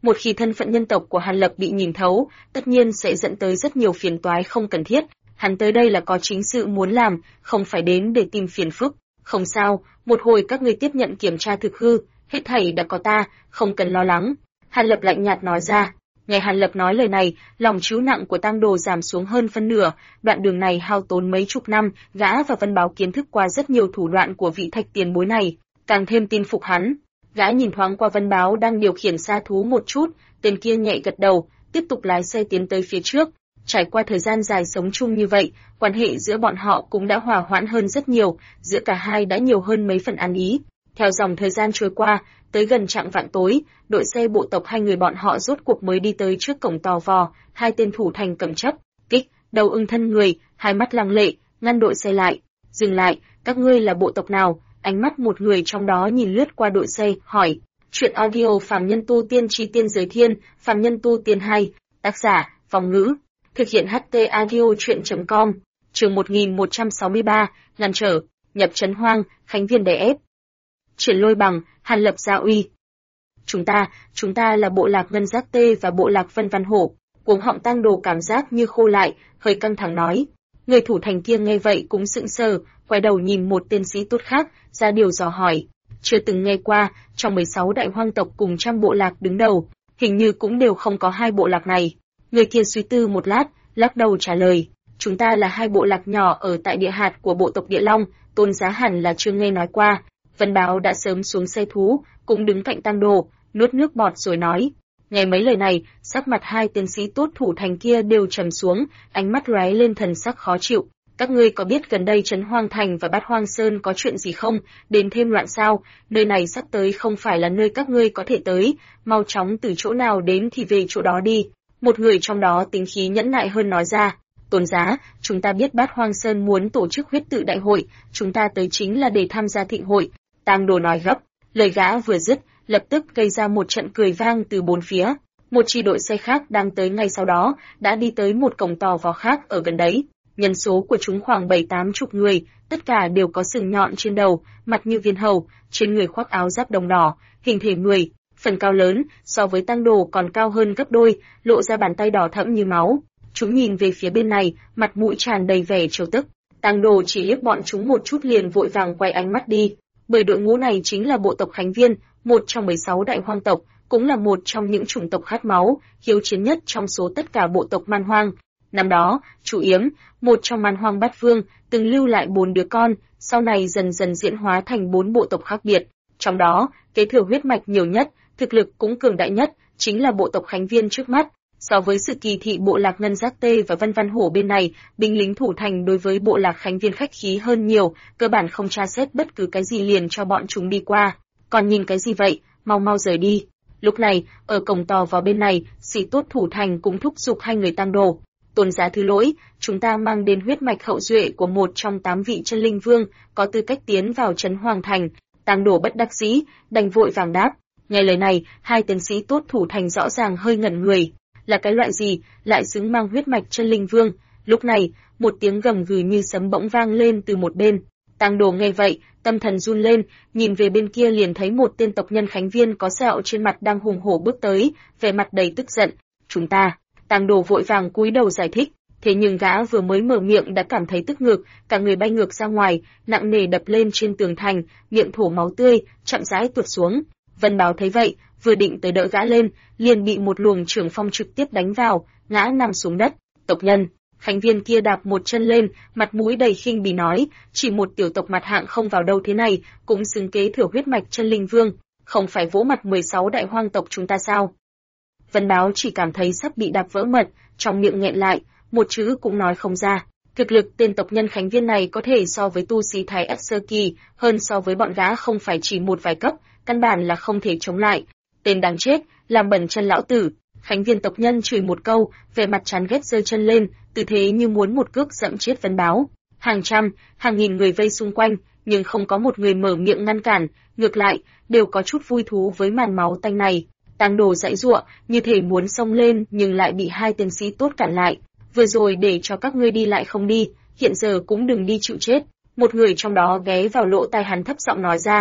Một khi thân phận nhân tộc của Hàn Lập bị nhìn thấu, tất nhiên sẽ dẫn tới rất nhiều phiền toái không cần thiết. Hắn tới đây là có chính sự muốn làm, không phải đến để tìm phiền phức. Không sao, một hồi các ngươi tiếp nhận kiểm tra thực hư, hết thảy đã có ta, không cần lo lắng. Hàn Lập lạnh nhạt nói ra. Nghe Hàn Lập nói lời này, lòng trĩu nặng của Tang Đồ giảm xuống hơn phân nửa, đoạn đường này hao tốn mấy chục năm, gã và Vân Báo kiến thức qua rất nhiều thủ đoạn của vị Thạch tiền bối này, càng thêm tin phục hắn. Gã nhìn thoáng qua Vân Báo đang điều khiển sa thú một chút, tên kia nhẹ gật đầu, tiếp tục lái xe tiến tới phía trước. Trải qua thời gian dài sống chung như vậy, quan hệ giữa bọn họ cũng đã hòa hoãn hơn rất nhiều, giữa cả hai đã nhiều hơn mấy phần ăn ý. Theo dòng thời gian trôi qua, tới gần chạng vạn tối, đội xe bộ tộc hai người bọn họ rốt cuộc mới đi tới trước cổng tò vò, hai tên thủ thành cầm chấp, kích, đầu ưng thân người, hai mắt lăng lệ, ngăn đội xe lại. Dừng lại, các ngươi là bộ tộc nào? Ánh mắt một người trong đó nhìn lướt qua đội xe, hỏi. Chuyện audio Phàm Nhân Tu Tiên Chi Tiên Giới Thiên, Phàm Nhân Tu Tiên 2, tác giả, Phong Ngữ. Thực hiện HT audio chuyện.com, chương 1163, ngăn trở, nhập trấn hoang, Khánh Viên đè ép. Triển Lôi Bằng, Hàn Lập gia uy. Chúng ta là bộ lạc Ngân Giác Tê và bộ lạc Vân Văn Hổ. Cuống họng Tang Đồ cảm giác như khô lại, hơi căng thẳng nói. Người thủ thành kia nghe vậy cũng sững sờ, quay đầu nhìn một tên sĩ tốt khác, ra điều dò hỏi. Chưa từng nghe qua, trong 16 đại hoang tộc cùng trăm bộ lạc đứng đầu, hình như cũng đều không có hai bộ lạc này. Người kia suy tư một lát, lắc đầu trả lời. Chúng ta là hai bộ lạc nhỏ ở tại địa hạt của bộ tộc Địa Long, Tôn Giá hẳn là chưa nghe nói qua. Vân Báo đã sớm xuống xe thú, cũng đứng cạnh Tang Đồ, nuốt nước bọt rồi nói. Nghe mấy lời này, sắc mặt hai tiến sĩ tốt thủ thành kia đều trầm xuống, ánh mắt lóe lên thần sắc khó chịu. Các ngươi có biết gần đây Trấn Hoang Thành và Bát Hoang Sơn có chuyện gì không? Đến thêm loạn sao? Nơi này sắp tới không phải là nơi các ngươi có thể tới, mau chóng từ chỗ nào đến thì về chỗ đó đi. Một người trong đó tính khí nhẫn nại hơn nói ra. Tôn Giá, chúng ta biết Bát Hoang Sơn muốn tổ chức huyết tự đại hội, chúng ta tới chính là để tham gia thịnh hội. Tang Đồ nói gấp, lời gã vừa dứt, lập tức gây ra một trận cười vang từ bốn phía. Một chi đội xe khác đang tới ngay sau đó, đã đi tới một cổng tò vò khác ở gần đấy. Nhân số của chúng khoảng 7-8 chục người, tất cả đều có sừng nhọn trên đầu, mặt như viên hầu, trên người khoác áo giáp đồng đỏ, hình thể người, phần cao lớn, so với Tang Đồ còn cao hơn gấp đôi, lộ ra bàn tay đỏ thẫm như máu. Chúng nhìn về phía bên này, mặt mũi tràn đầy vẻ trêu tức. Tang Đồ chỉ liếc bọn chúng một chút liền vội vàng quay ánh mắt đi. Bởi đội ngũ này chính là bộ tộc Khánh Viên, một trong 16 đại hoang tộc, cũng là một trong những chủng tộc khát máu, hiếu chiến nhất trong số tất cả bộ tộc Man Hoang. Năm đó, Chủ Yếm, một trong Man Hoang Bát Vương, từng lưu lại 4 đứa con, sau này dần dần diễn hóa thành 4 bộ tộc khác biệt. Trong đó, kế thừa huyết mạch nhiều nhất, thực lực cũng cường đại nhất, chính là bộ tộc Khánh Viên trước mắt. So với sự kỳ thị bộ lạc Ngân Giác Tê và Vân Văn Hổ bên này, binh lính thủ thành đối với bộ lạc Khánh Viên khách khí hơn nhiều, cơ bản không tra xét bất cứ cái gì liền cho bọn chúng đi qua. Còn nhìn cái gì vậy, mau mau rời đi. Lúc này, ở cổng tò vào bên này, sĩ tốt thủ thành cũng thúc giục hai người Tang Đồ. Tôn Giá thứ lỗi, chúng ta mang đến huyết mạch hậu duệ của một trong 8 vị chân linh vương, có tư cách tiến vào Trấn Hoàng Thành. Tang Đồ bất đắc dĩ, đành vội vàng đáp. Nghe lời này, hai tiến sĩ tốt thủ thành rõ ràng hơi ngẩn người. Là cái loại gì, lại xứng mang huyết mạch chân linh vương? Lúc này, một tiếng gầm gừ như sấm bỗng vang lên từ một bên. Tang Đồ nghe vậy, tâm thần run lên, nhìn về bên kia liền thấy một tên tộc nhân Khánh Viên có sẹo trên mặt đang hùng hổ bước tới, vẻ mặt đầy tức giận. Chúng ta. Tang Đồ vội vàng cúi đầu giải thích, thế nhưng gã vừa mới mở miệng đã cảm thấy tức ngực, cả người bay ngược ra ngoài, nặng nề đập lên trên tường thành, miệng thổ máu tươi, chậm rãi tuột xuống. Vân Báo thấy vậy, vừa định tới đỡ gã lên, liền bị một luồng trưởng phong trực tiếp đánh vào, ngã nằm xuống đất. Tộc nhân, Khánh Viên kia đạp một chân lên, mặt mũi đầy khinh bỉ nói, chỉ một tiểu tộc mặt hạng không vào đâu thế này, cũng xứng kế thừa huyết mạch chân linh vương, không phải vỗ mặt 16 đại hoang tộc chúng ta sao? Vân Báo chỉ cảm thấy sắp bị đạp vỡ mật, trong miệng nghẹn lại, một chữ cũng nói không ra. Thực lực tên tộc nhân Khánh Viên này có thể so với tu sĩ Thái Ất sơ kỳ, hơn so với bọn gã không phải chỉ một vài cấp, căn bản là không thể chống lại. Tên đáng chết, làm bẩn chân lão tử. Khánh Viên tộc nhân chửi một câu, vẻ mặt chán ghét giơ chân lên, tư thế như muốn một cước dẫm chết Vân Báo. Hàng trăm, hàng nghìn người vây xung quanh, nhưng không có một người mở miệng ngăn cản, ngược lại, đều có chút vui thú với màn máu tanh này. Tang Đồ giãy giụa, như thể muốn xông lên nhưng lại bị hai tên sĩ tốt cản lại. Vừa rồi để cho các ngươi đi lại không đi, hiện giờ cũng đừng đi chịu chết. Một người trong đó ghé vào lỗ tai hắn thấp giọng nói ra.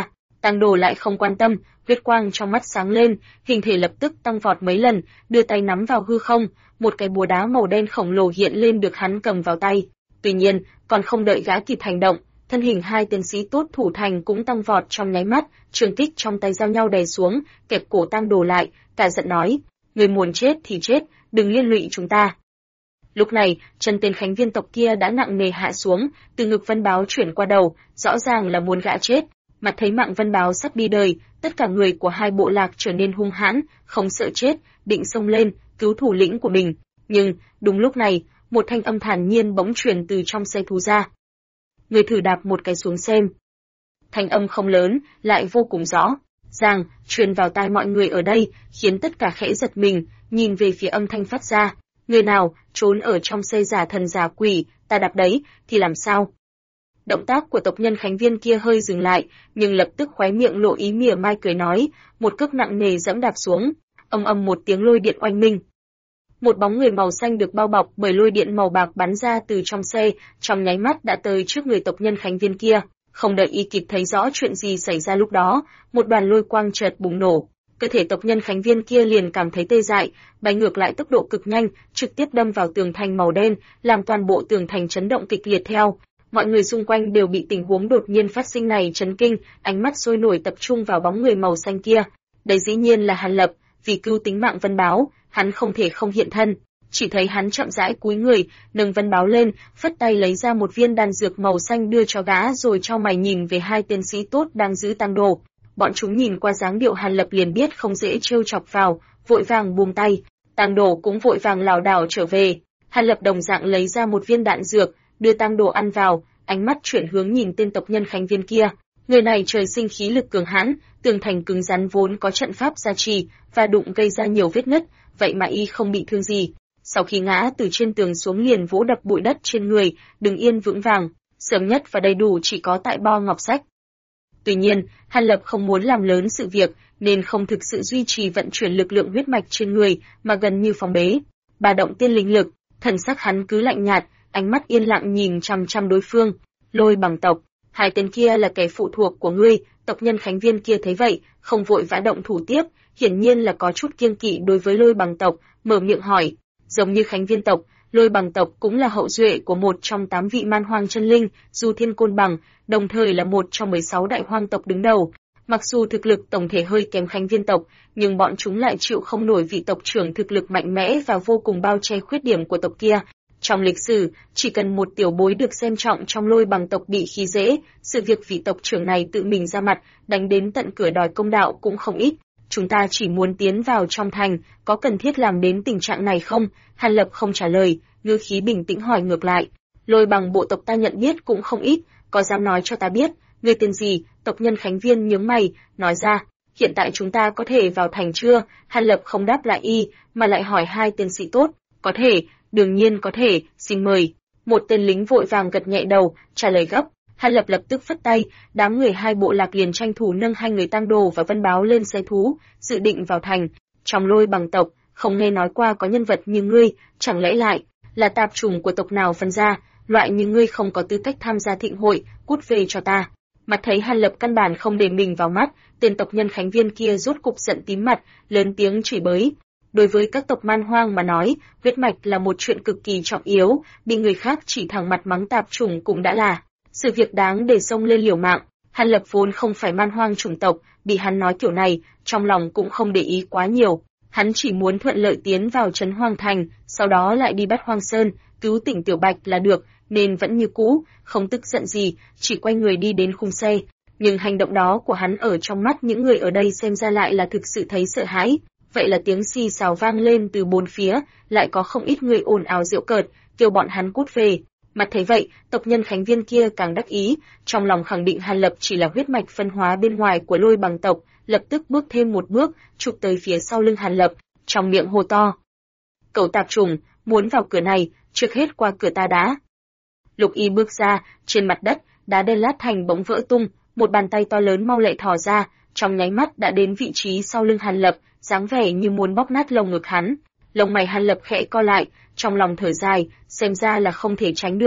Tang Đồ lại không quan tâm, huyết quang trong mắt sáng lên, hình thể lập tức tăng vọt mấy lần, đưa tay nắm vào hư không, một cái búa đá màu đen khổng lồ hiện lên được hắn cầm vào tay. Tuy nhiên, còn không đợi gã kịp hành động, thân hình hai tiến sĩ tốt thủ thành cũng tăng vọt trong nháy mắt, trường kích trong tay giao nhau đè xuống, kẹp cổ Tang Đồ lại, cả giận nói: "Người muốn chết thì chết, đừng liên lụy chúng ta." Lúc này, chân tên khánh viên tộc kia đã nặng nề hạ xuống, từ ngực Vân Báo chuyển qua đầu, rõ ràng là muốn gã chết. Mặt thấy mạng Vân Báo sắp đi đời, tất cả người của hai bộ lạc trở nên hung hãn, không sợ chết, định xông lên, cứu thủ lĩnh của mình. Nhưng, đúng lúc này, một thanh âm thản nhiên bỗng truyền từ trong xe thú ra. "Người thử đạp một cái xuống xem." Thanh âm không lớn, lại vô cùng rõ ràng, truyền vào tai mọi người ở đây, khiến tất cả khẽ giật mình, nhìn về phía âm thanh phát ra. "Người nào trốn ở trong xe giả thần giả quỷ, ta đạp đấy, thì làm sao?" Động tác của tộc nhân khánh viên kia hơi dừng lại, nhưng lập tức khóe miệng lộ ý mỉa mai cười nói, một cước nặng nề giẫm đạp xuống, ầm ầm một tiếng lôi điện oanh minh. Một bóng người màu xanh được bao bọc bởi lôi điện màu bạc bắn ra từ trong xe, trong nháy mắt đã tới trước người tộc nhân khánh viên kia. Không đợi y kịp thấy rõ chuyện gì xảy ra lúc đó, một đoàn lôi quang chợt bùng nổ. Cơ thể tộc nhân khánh viên kia liền cảm thấy tê dại, bay ngược lại tốc độ cực nhanh, trực tiếp đâm vào tường thành màu đen, làm toàn bộ tường thành chấn động kịch liệt theo. Mọi người xung quanh đều bị tình huống đột nhiên phát sinh này chấn kinh, ánh mắt sôi nổi tập trung vào bóng người màu xanh kia. Đây dĩ nhiên là Hàn Lập, vì cứu tính mạng Vân Báo, hắn không thể không hiện thân. Chỉ thấy hắn chậm rãi cúi người, nâng Vân Báo lên, phất tay lấy ra một viên đan dược màu xanh đưa cho gã, rồi chau mày nhìn về hai tên sĩ tốt đang giữ Tang Đồ. Bọn chúng nhìn qua dáng điệu Hàn Lập liền biết không dễ trêu chọc vào, vội vàng buông tay. Tang Đồ cũng vội vàng lảo đảo trở về. Hàn Lập đồng dạng lấy ra một viên đạn dược, đưa Tang Đồ ăn vào, ánh mắt chuyển hướng nhìn tên tộc nhân khánh viên kia. Người này trời sinh khí lực cường hãn, tường thành cứng rắn vốn có trận pháp gia trì, và đụng gây ra nhiều vết nứt, vậy mà y không bị thương gì. Sau khi ngã từ trên tường xuống liền vỗ đập bụi đất trên người, đứng yên vững vàng, sớm nhất và đầy đủ chỉ có tại Bo Ngọc Sách. Tuy nhiên, Hàn Lập không muốn làm lớn sự việc, nên không thực sự duy trì vận chuyển lực lượng huyết mạch trên người, mà gần như phóng bế. Bà động tiên linh lực, thần sắc hắn cứ lạnh nhạt, ánh mắt yên lặng nhìn chằm chằm đối phương. Lôi Bằng tộc, hai tên kia là kẻ phụ thuộc của ngươi. Tộc nhân khánh viên kia thấy vậy, không vội vã động thủ tiếp, hiển nhiên là có chút kiêng kỵ đối với Lôi Bằng tộc, mở miệng hỏi. Giống như khánh viên tộc, Lôi Bằng tộc cũng là hậu duệ của một trong 8 vị man hoang chân linh, Du Thiên Côn Bằng, đồng thời là một trong 16 đại hoang tộc đứng đầu. Mặc dù thực lực tổng thể hơi kém khánh viên tộc, nhưng bọn chúng lại chịu không nổi vị tộc trưởng thực lực mạnh mẽ và vô cùng bao che khuyết điểm của tộc kia. Trong lịch sử, chỉ cần một tiểu bối được xem trọng trong Lôi Bằng tộc bị khi dễ, sự việc vị tộc trưởng này tự mình ra mặt, đánh đến tận cửa đòi công đạo cũng không ít. Chúng ta chỉ muốn tiến vào trong thành, có cần thiết làm đến tình trạng này không? Hàn Lập không trả lời, ngữ khí bình tĩnh hỏi ngược lại. Lôi Bằng bộ tộc ta nhận biết cũng không ít, có dám nói cho ta biết, ngươi tên gì? Tộc nhân khánh viên nhướng mày, nói ra. Hiện tại chúng ta có thể vào thành chưa? Hàn Lập không đáp lại y, mà lại hỏi hai tên sĩ tốt. Có thể, đương nhiên có thể, xin mời. Một tên lính vội vàng gật nhẹ đầu, trả lời gấp. Hàn Lập lập tức phất tay, đám người hai bộ lạc liền tranh thủ nâng hai người Tang Đồ và Vân Báo lên xe thú, dự định vào thành. Trong Lôi Bằng tộc, không nghe nói qua có nhân vật như ngươi, chẳng lẽ lại là tạp chủng của tộc nào phân ra, loại như ngươi không có tư cách tham gia thịnh hội, cút về cho ta. Mặt thấy Hàn Lập căn bản không để mình vào mắt, tên tộc nhân khánh viên kia rốt cục giận tím mặt, lớn tiếng chửi bới. Đối với các tộc man hoang mà nói, huyết mạch là một chuyện cực kỳ trọng yếu, bị người khác chỉ thẳng mặt mắng tạp chủng cũng đã là sự việc đáng để xông lên liều mạng. Hàn Lập vốn không phải man hoang chủng tộc, bị hắn nói kiểu này, trong lòng cũng không để ý quá nhiều. Hắn chỉ muốn thuận lợi tiến vào trấn Hoang Thành, sau đó lại đi bắt Hoang Sơn, cứu tỉnh Tiểu Bạch là được, nên vẫn như cũ, không tức giận gì, chỉ quay người đi đến khung xe. Nhưng hành động đó của hắn ở trong mắt những người ở đây xem ra lại là thực sự thấy sợ hãi. Vậy là tiếng xì xào vang lên từ bốn phía, lại có không ít người ồn ào giễu cợt, kêu bọn hắn cút về. Mặt thấy vậy, tộc nhân khánh viên kia càng đắc ý, trong lòng khẳng định Hàn Lập chỉ là huyết mạch phân hóa bên ngoài của Lôi Bằng tộc, lập tức bước thêm một bước, chụp tới phía sau lưng Hàn Lập, trong miệng hô to. Cậu tạp trùng, muốn vào cửa này, trước hết qua cửa ta đã. Lục Y bước ra, trên mặt đất, đá đen lát thành bỗng vỡ tung, một bàn tay to lớn mau lẹ thò ra, trong nháy mắt đã đến vị trí sau lưng Hàn Lập, dáng vẻ như muốn bóp nát lồng ngực hắn. Lông mày Hàn Lập khẽ co lại, trong lòng thở dài, xem ra là không thể tránh được.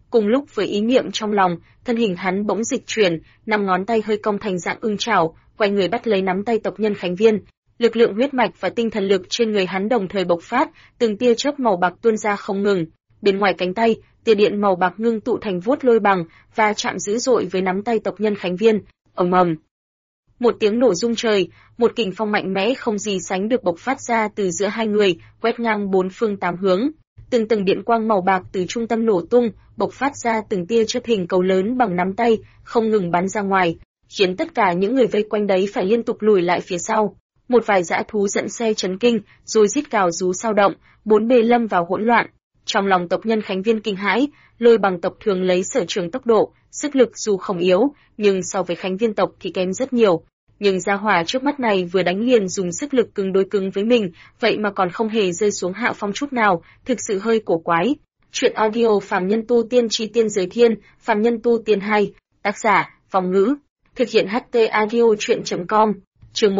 Cùng lúc với ý niệm trong lòng, thân hình hắn bỗng dịch chuyển, 5 ngón tay hơi cong thành dạng ưng chảo, quay người bắt lấy nắm tay tộc nhân Khánh Viên. Lực lượng huyết mạch và tinh thần lực trên người hắn đồng thời bộc phát, từng tia chớp màu bạc tuôn ra không ngừng. Bên ngoài cánh tay, tia điện màu bạc ngưng tụ thành vuốt lôi bằng và chạm dữ dội với nắm tay tộc nhân Khánh Viên. Ầm ầm. Một tiếng nổ rung trời, một kình phong mạnh mẽ không gì sánh được bộc phát ra từ giữa hai người, quét ngang 4 phương 8 hướng. Từng tầng điện quang màu bạc từ trung tâm nổ tung, bộc phát ra từng tia chớp hình cầu lớn bằng nắm tay, không ngừng bắn ra ngoài, khiến tất cả những người vây quanh đấy phải liên tục lùi lại phía sau. Một vài dã thú dẫn xe chấn kinh, rồi rít cào rú sao động, bốn bề lâm vào hỗn loạn. Trong lòng tộc nhân Khánh Viên kinh hãi, Lôi bằng tộc thường lấy sở trường tốc độ, sức lực dù không yếu, nhưng so với Khánh Viên tộc thì kém rất nhiều. Nhưng gia hỏa trước mắt này vừa đánh liền dùng sức lực cứng đối cứng với mình, vậy mà còn không hề rơi xuống hạ phong chút nào, thực sự hơi cổ quái. Chuyện audio Phàm Nhân Tu Tiên Chi Tiên Giới Thiên, Phàm Nhân Tu Tiên 2, tác giả, Vong Ngữ, thực hiện HT audio chuyện.com, chương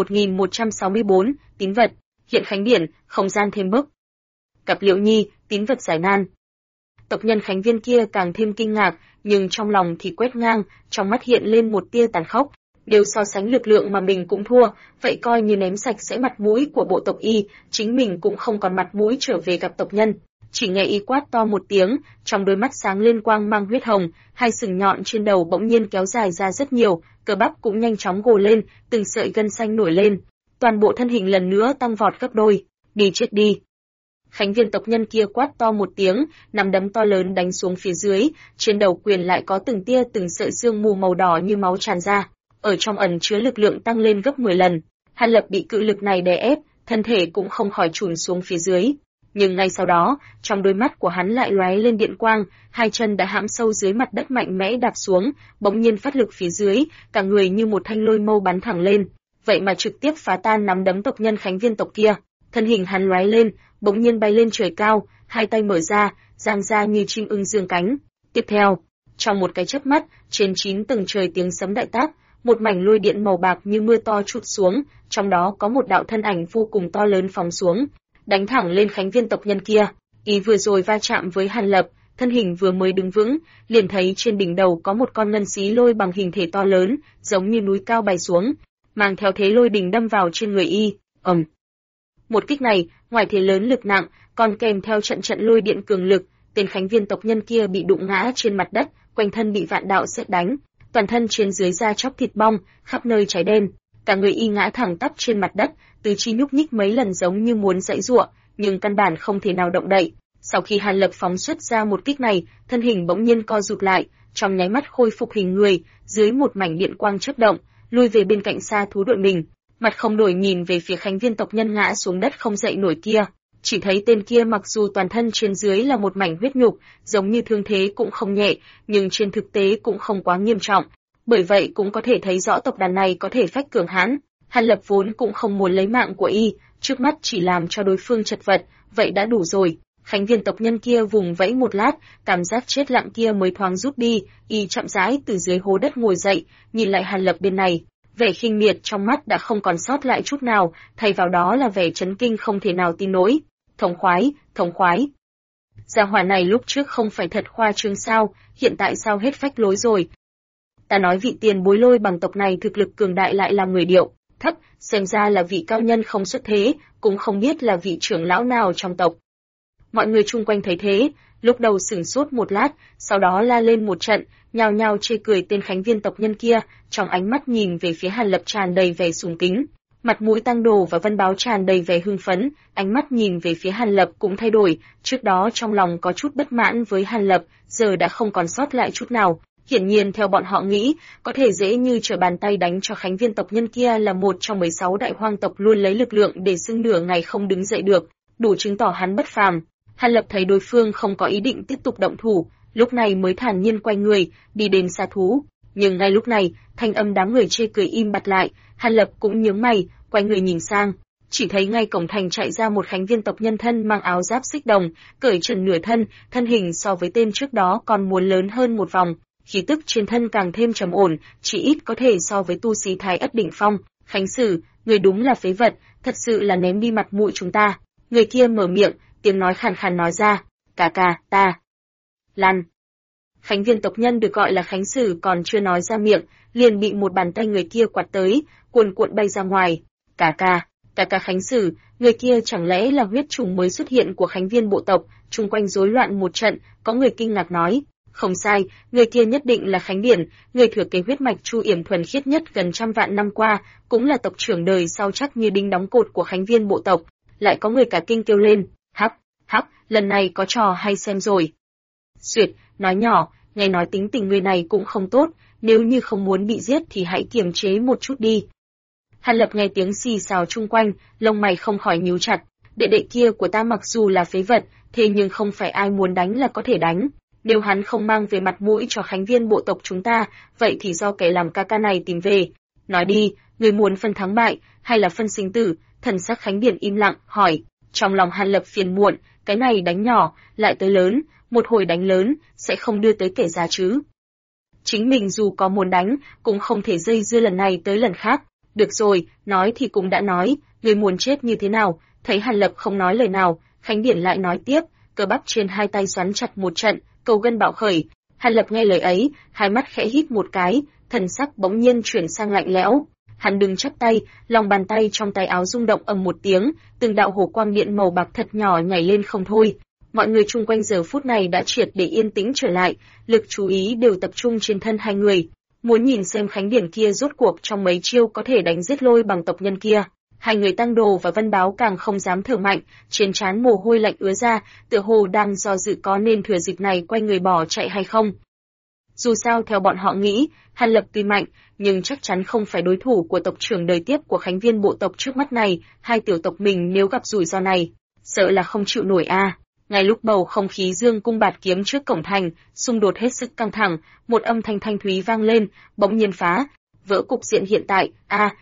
1164, tín vật, hiện Khánh Điển, không gian thêm bức. Cặp Liễu Nhi, tín vật giải nan. Tộc nhân Khánh Viên kia càng thêm kinh ngạc, nhưng trong lòng thì quét ngang, trong mắt hiện lên một tia tàn khốc. Nếu so sánh lực lượng mà mình cũng thua, vậy coi như ném sạch sẽ mặt mũi của bộ tộc Y, chính mình cũng không còn mặt mũi trở về gặp tộc nhân. Chỉ nghe Y quát to một tiếng, trong đôi mắt sáng lên quang mang huyết hồng, hai sừng nhọn trên đầu bỗng nhiên kéo dài ra rất nhiều, cơ bắp cũng nhanh chóng gồ lên, từng sợi gân xanh nổi lên. Toàn bộ thân hình lần nữa tăng vọt gấp đôi. Đi chết đi! Khánh Viên tộc nhân kia quát to một tiếng, nắm đấm to lớn đánh xuống phía dưới, trên đầu quyền lại có từng tia từng sợi sương mù màu đỏ như máu tràn ra. Ở trong ẩn chứa lực lượng tăng lên gấp 10 lần. Hàn Lập bị cự lực này đè ép, thân thể cũng không khỏi chùn xuống phía dưới. Nhưng ngay sau đó, trong đôi mắt của hắn lại lóe lên điện quang, hai chân đã hãm sâu dưới mặt đất mạnh mẽ đạp xuống, bỗng nhiên phát lực phía dưới, cả người như một thanh lôi mâu bắn thẳng lên, vậy mà trực tiếp phá tan nắm đấm tộc nhân Khánh Viên tộc kia. Thân hình hắn lóe lên, bỗng nhiên bay lên trời cao, hai tay mở ra, giang ra như chim ưng dương cánh. Tiếp theo, trong một cái chớp mắt, trên 9 tầng trời tiếng sấm đại tác, một mảnh lôi điện màu bạc như mưa to trút xuống, trong đó có một đạo thân ảnh vô cùng to lớn phóng xuống, đánh thẳng lên Khánh Viên tộc nhân kia. Ý vừa rồi va chạm với Hàn Lập, thân hình vừa mới đứng vững, liền thấy trên đỉnh đầu có một con ngân xí lôi bằng hình thể to lớn, giống như núi cao bay xuống, mang theo thế lôi đình đâm vào trên người Y. Một kích này, ngoài thế lớn lực nặng, còn kèm theo trận trận lôi điện cường lực, tên Khánh Viên tộc nhân kia bị đụng ngã trên mặt đất, quanh thân bị vạn đạo sét đánh, toàn thân trên dưới da chóc thịt bong, khắp nơi cháy đen, cả người Y ngã thẳng tắp trên mặt đất, tứ chi nhúc nhích mấy lần giống như muốn giãy giụa, nhưng căn bản không thể nào động đậy. Sau khi Hàn Lập phóng xuất ra một kích này, thân hình bỗng nhiên co rụt lại, trong nháy mắt khôi phục hình người, dưới một mảnh điện quang chớp động, lui về bên cạnh xa thú đội mình, mặt không đổi nhìn về phía Khánh Viên tộc nhân ngã xuống đất không dậy nổi kia. Chỉ thấy tên kia mặc dù toàn thân trên dưới là một mảnh huyết nhục, giống như thương thế cũng không nhẹ, nhưng trên thực tế cũng không quá nghiêm trọng. Bởi vậy cũng có thể thấy rõ tộc đàn này có thể phách cường hãn. Hàn Lập vốn cũng không muốn lấy mạng của Y, trước mắt chỉ làm cho đối phương chật vật, vậy đã đủ rồi. Khánh Viên tộc nhân kia vùng vẫy một lát, cảm giác chết lặng kia mới thoáng rút đi, Y chậm rãi từ dưới hố đất ngồi dậy, nhìn lại Hàn Lập bên này. Vẻ khinh miệt trong mắt đã không còn sót lại chút nào, thay vào đó là vẻ chấn kinh không thể nào tin nổi. Thống khoái. Gia hỏa này lúc trước không phải thật khoa trương sao, hiện tại sao hết phách lối rồi. Ta nói vị tiền bối Lôi bằng tộc này thực lực cường đại lại là người điệu thấp, xem ra là vị cao nhân không xuất thế, cũng không biết là vị trưởng lão nào trong tộc. Mọi người chung quanh thấy thế, lúc đầu sửng sốt một lát, sau đó la lên một trận, nhao nhao chê cười tên Khánh Viên tộc nhân kia, trong ánh mắt nhìn về phía Hàn Lập tràn đầy vẻ sùng kính. Mặt mũi Tăng Đồ và Vân Báo tràn đầy vẻ hưng phấn, ánh mắt nhìn về phía Hàn Lập cũng thay đổi, trước đó trong lòng có chút bất mãn với Hàn Lập, giờ đã không còn sót lại chút nào. Hiển nhiên theo bọn họ nghĩ, có thể dễ như trở bàn tay đánh cho Khánh Viên tộc nhân kia là một trong 16 đại hoang tộc luôn lấy lực lượng để xưng nửa ngày không đứng dậy được, đủ chứng tỏ hắn bất phàm. Hàn Lập thấy đối phương không có ý định tiếp tục động thủ, lúc này mới thản nhiên quay người, đi đến xa thú. Nhưng ngay lúc này, thanh âm đám người chê cười im bặt lại, Hàn Lập cũng nhướng mày, quay người nhìn sang, chỉ thấy ngay cổng thành chạy ra một Khánh Viên tộc nhân thân mang áo giáp xích đồng, cởi trần nửa thân, thân hình so với tên trước đó còn muốn lớn hơn một vòng, khí tức trên thân càng thêm trầm ổn, chỉ ít có thể so với tu sĩ Thái Ất đỉnh phong. Khánh Sử, người đúng là phế vật, thật sự là ném đi mặt mũi chúng ta. Người kia mở miệng, tiếng nói khàn khàn nói ra, ta. Lan. Khánh viên tộc nhân được gọi là Khánh Sử còn chưa nói ra miệng, liền bị một bàn tay người kia quạt tới, cuồn cuộn bay ra ngoài. Cà ca Khánh Sử, người kia chẳng lẽ là huyết trùng mới xuất hiện của Khánh viên bộ tộc? Chung quanh rối loạn một trận, có người kinh ngạc nói, không sai, người kia nhất định là Khánh Điển, người thừa kế huyết mạch Chu Yểm thuần khiết nhất gần trăm vạn năm qua, cũng là tộc trưởng đời sau chắc như đinh đóng cột của Khánh viên bộ tộc. Lại có người cả kinh kêu lên, hắc, lần này có trò hay xem rồi. Duyệt, nói nhỏ, nghe nói tính tình người này cũng không tốt, nếu như không muốn bị giết thì hãy kiềm chế một chút đi. Hàn Lập nghe tiếng xì xào chung quanh, lông mày không khỏi nhíu chặt. Đệ đệ kia của ta mặc dù là phế vật, thế nhưng không phải ai muốn đánh là có thể đánh. Nếu hắn không mang về mặt mũi cho Khánh viên bộ tộc chúng ta, vậy thì do kẻ làm ca ca này tìm về. Nói đi, người muốn phân thắng bại, hay là phân sinh tử? Thần sắc Khánh Điển im lặng, hỏi. Trong lòng Hàn Lập phiền muộn, cái này đánh nhỏ, lại tới lớn, một hồi đánh lớn, sẽ không đưa tới kẻ già chứ. Chính mình dù có muốn đánh, cũng không thể dây dưa lần này tới lần khác. Được rồi, nói thì cũng đã nói, người muốn chết như thế nào? Thấy Hàn Lập không nói lời nào, Khánh Điển lại nói tiếp, cơ bắp trên hai tay xoắn chặt một trận, cầu gân bạo khởi. Hàn Lập nghe lời ấy, hai mắt khẽ híp một cái, thần sắc bỗng nhiên chuyển sang lạnh lẽo. Hắn đứng chắp tay, lòng bàn tay trong tay áo rung động ầm một tiếng, từng đạo hồ quang điện màu bạc thật nhỏ nhảy lên không thôi. Mọi người chung quanh giờ phút này đã triệt để yên tĩnh trở lại, lực chú ý đều tập trung trên thân hai người, muốn nhìn xem Khánh Điển kia rốt cuộc trong mấy chiêu có thể đánh giết Lôi Bằng tộc nhân kia. Hai người Tăng Đồ và Vân Báo càng không dám thở mạnh, trên trán mồ hôi lạnh ứa ra, tựa hồ đang do dự có nên thừa dịp này quay người bỏ chạy hay không. Dù sao theo bọn họ nghĩ, Hàn Lập tuy mạnh, nhưng chắc chắn không phải đối thủ của tộc trưởng đời tiếp của Khánh viên bộ tộc trước mắt này, hai tiểu tộc mình nếu gặp rủi ro này, sợ là không chịu nổi a. Ngay lúc bầu không khí dương cung bạt kiếm trước cổng thành, xung đột hết sức căng thẳng, một âm thanh thanh thúy vang lên, bỗng nhiên phá vỡ cục diện hiện tại.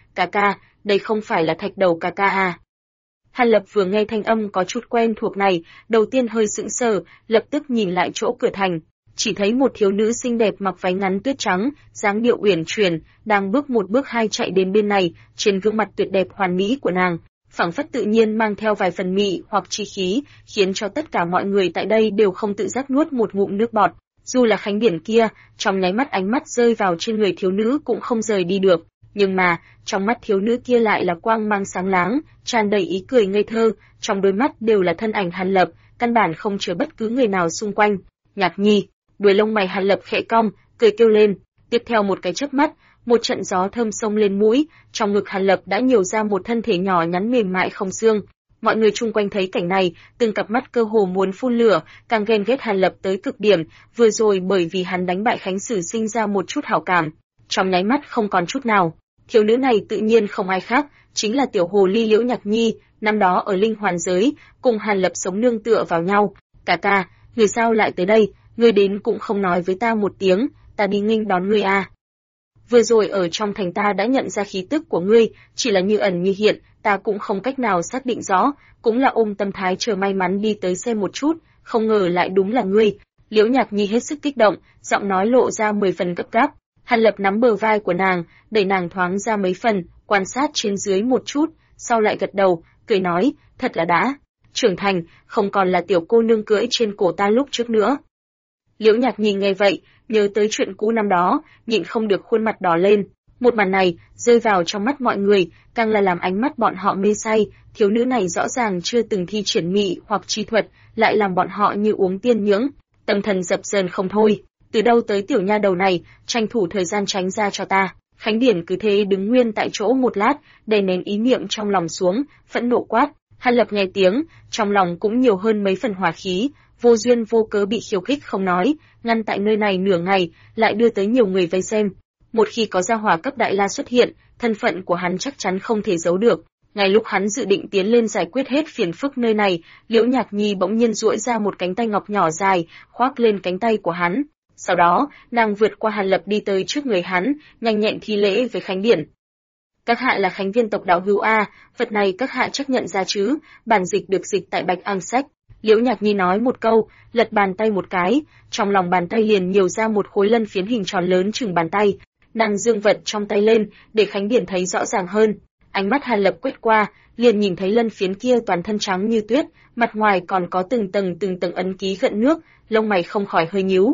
Ca, đây không phải là Thạch Đầu ca à? Hàn Lập vừa nghe thanh âm có chút quen thuộc này, đầu tiên hơi sững sờ, lập tức nhìn lại chỗ cửa thành, chỉ thấy một thiếu nữ xinh đẹp mặc váy ngắn tuyết trắng, dáng điệu uyển chuyển, đang bước một bước hai chạy đến bên này, trên gương mặt tuyệt đẹp hoàn mỹ của nàng, phảng phất tự nhiên mang theo vài phần mị hoặc chi khí, khiến cho tất cả mọi người tại đây đều không tự giác nuốt một ngụm nước bọt. Dù là Khánh Điển kia, trong nháy mắt ánh mắt rơi vào trên người thiếu nữ cũng không rời đi được, nhưng mà trong mắt thiếu nữ kia lại là quang mang sáng láng, tràn đầy ý cười ngây thơ, trong đôi mắt đều là thân ảnh Hàn Lập, căn bản không chứa bất cứ người nào xung quanh. Nhạc Nhi, đuôi lông mày Hàn Lập khẽ cong, cười kêu lên. Tiếp theo một cái chớp mắt, một trận gió thơm xông lên mũi, trong ngực Hàn Lập đã nhiều ra một thân thể nhỏ nhắn mềm mại không xương. Mọi người chung quanh thấy cảnh này, từng cặp mắt cơ hồ muốn phun lửa, càng ghen ghét Hàn Lập tới cực điểm, vừa rồi bởi vì hắn đánh bại Khánh Sử sinh ra một chút hảo cảm, trong nháy mắt không còn chút nào. Thiếu nữ này tự nhiên không ai khác, chính là tiểu hồ ly Liễu Nhạc Nhi, năm đó ở linh hoàn giới, cùng Hàn Lập sống nương tựa vào nhau. Ca, người sao lại tới đây, ngươi đến cũng không nói với ta một tiếng, ta đi nghênh đón ngươi à. Vừa rồi ở trong thành ta đã nhận ra khí tức của ngươi, chỉ là như ẩn như hiện, ta cũng không cách nào xác định rõ, cũng là ôm tâm thái chờ may mắn đi tới xem một chút, không ngờ lại đúng là ngươi. Liễu Nhạc Nhi hết sức kích động, giọng nói lộ ra 10 phần gấp gáp. Hàn Lập nắm bờ vai của nàng, đẩy nàng thoáng ra mấy phần, quan sát trên dưới một chút, sau lại gật đầu, cười nói, thật là đã trưởng thành, không còn là tiểu cô nương cưỡi trên cổ ta lúc trước nữa. Liễu Nhạc Nhi nghe vậy, nhớ tới chuyện cũ năm đó, nhịn không được khuôn mặt đỏ lên. Một màn này rơi vào trong mắt mọi người, càng là làm ánh mắt bọn họ mê say. Thiếu nữ này rõ ràng chưa từng thi triển mị hoặc chi thuật, lại làm bọn họ như uống tiên nhưỡng, tâm thần dập dờn không thôi. Từ đâu tới tiểu nha đầu này, tranh thủ thời gian tránh ra cho ta. Khánh Điển cứ thế đứng nguyên tại chỗ một lát, đè nén ý niệm trong lòng xuống, phẫn nộ quát. Hàn Lập nghe tiếng, trong lòng cũng nhiều hơn mấy phần hỏa khí, vô duyên vô cớ bị khiêu khích không nói, ngăn tại nơi này nửa ngày, lại đưa tới nhiều người vây xem. Một khi có gia hỏa cấp đại la xuất hiện, thân phận của hắn chắc chắn không thể giấu được. Ngay lúc hắn dự định tiến lên giải quyết hết phiền phức nơi này, Liễu Nhạc Nhi bỗng nhiên duỗi ra một cánh tay ngọc nhỏ dài, khoác lên cánh tay của hắn. Sau đó, nàng vượt qua Hàn Lập đi tới trước người hắn, nhanh nhẹn thi lễ với Khánh Điển. Các hạ là Khánh viên tộc đạo hữu a, vật này các hạ chắc nhận ra chứ? Bản dịch được dịch tại Bạch Ang Sách. Liễu Nhạc Nhi nói một câu, lật bàn tay một cái, trong lòng bàn tay liền nhiều ra một khối lân phiến hình tròn lớn chừng bàn tay. Nàng dương vật trong tay lên, để Khánh Điển thấy rõ ràng hơn. Ánh mắt Hàn Lập quét qua, liền nhìn thấy lân phiến kia toàn thân trắng như tuyết, mặt ngoài còn có từng tầng ấn ký gợn nước, lông mày không khỏi hơi nhíu.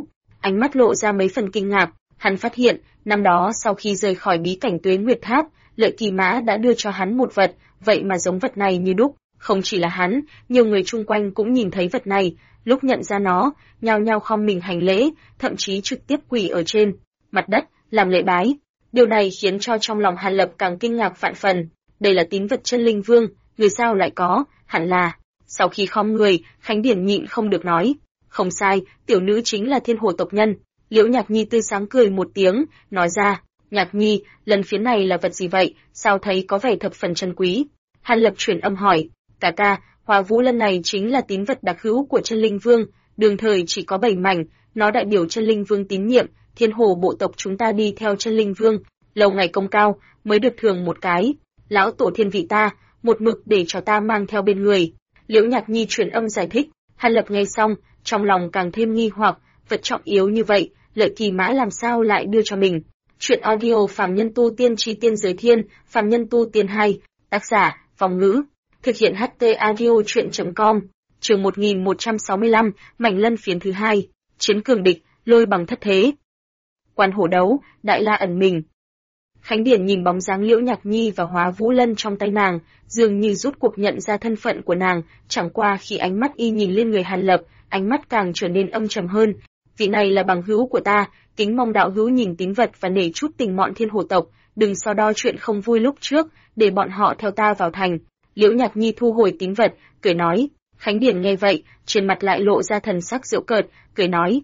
ánh mắt lộ ra mấy phần kinh ngạc. Hắn phát hiện, năm đó sau khi rời khỏi bí cảnh Tuế Nguyệt Tháp, Lợi Kỳ Mã đã đưa cho hắn một vật, vậy mà giống vật này như đúc. Không chỉ là hắn, nhiều người chung quanh cũng nhìn thấy vật này, lúc nhận ra nó, nhao nhao khom mình hành lễ, thậm chí trực tiếp quỳ ở trên mặt đất, làm lễ bái. Điều này khiến cho trong lòng Hàn Lập càng kinh ngạc vạn phần. Đây là tín vật Chân Linh Vương, người sao lại có, hẳn là. Sau khi khom người, Khánh Điển nhịn không được nói. Không sai, tiểu nữ chính là Thiên Hồ tộc nhân. Liễu Nhạc Nhi tươi sáng cười một tiếng, nói ra, Nhạc Nhi, lần phiến này là vật gì vậy, sao thấy có vẻ thập phần chân quý. Hàn Lập chuyển âm hỏi, ca ca, Hỏa Vũ Lân này chính là tín vật đặc hữu của Chân Linh Vương, đương thời chỉ có 7 mảnh, nó đại biểu Chân Linh Vương tín nhiệm, Thiên Hồ bộ tộc chúng ta đi theo Chân Linh Vương, lâu ngày công cao, mới được thưởng một cái. Lão tổ thiên vị ta, một mực để cho ta mang theo bên người. Liễu Nhạc Nhi truyền âm giải thích, Hàn Lập nghe xong, trong lòng càng thêm nghi hoặc, vật trọng yếu như vậy, Lợi Kỳ Mã làm sao lại đưa cho mình. Chuyện audio Phàm Nhân Tu Tiên Chi Tiên Giới Thiên, Phàm Nhân Tu Tiên 2, tác giả, Phong Ngữ, thực hiện HT audio chuyện.com, chương 1165, mảnh lân phiến thứ 2, chiến cường địch, lôi bằng thất thế. Quan hổ đấu, Đại La ẩn mình. Khánh Điển nhìn bóng dáng Liễu Nhạc Nhi và Hóa Vũ Lân trong tay nàng, dường như rút cuộc nhận ra thân phận của nàng, chẳng qua khi ánh mắt y nhìn lên người Hàn Lập, ánh mắt càng trở nên âm trầm hơn. Vị này là bằng hữu của ta, kính mong đạo hữu nhìn tín vật và nể chút tình mọn Thiên Hồ tộc, đừng so đo chuyện không vui lúc trước, để bọn họ theo ta vào thành. Liễu Nhạc Nhi thu hồi tín vật, cười nói. Khánh Điển nghe vậy, trên mặt lại lộ ra thần sắc giễu cợt, cười nói.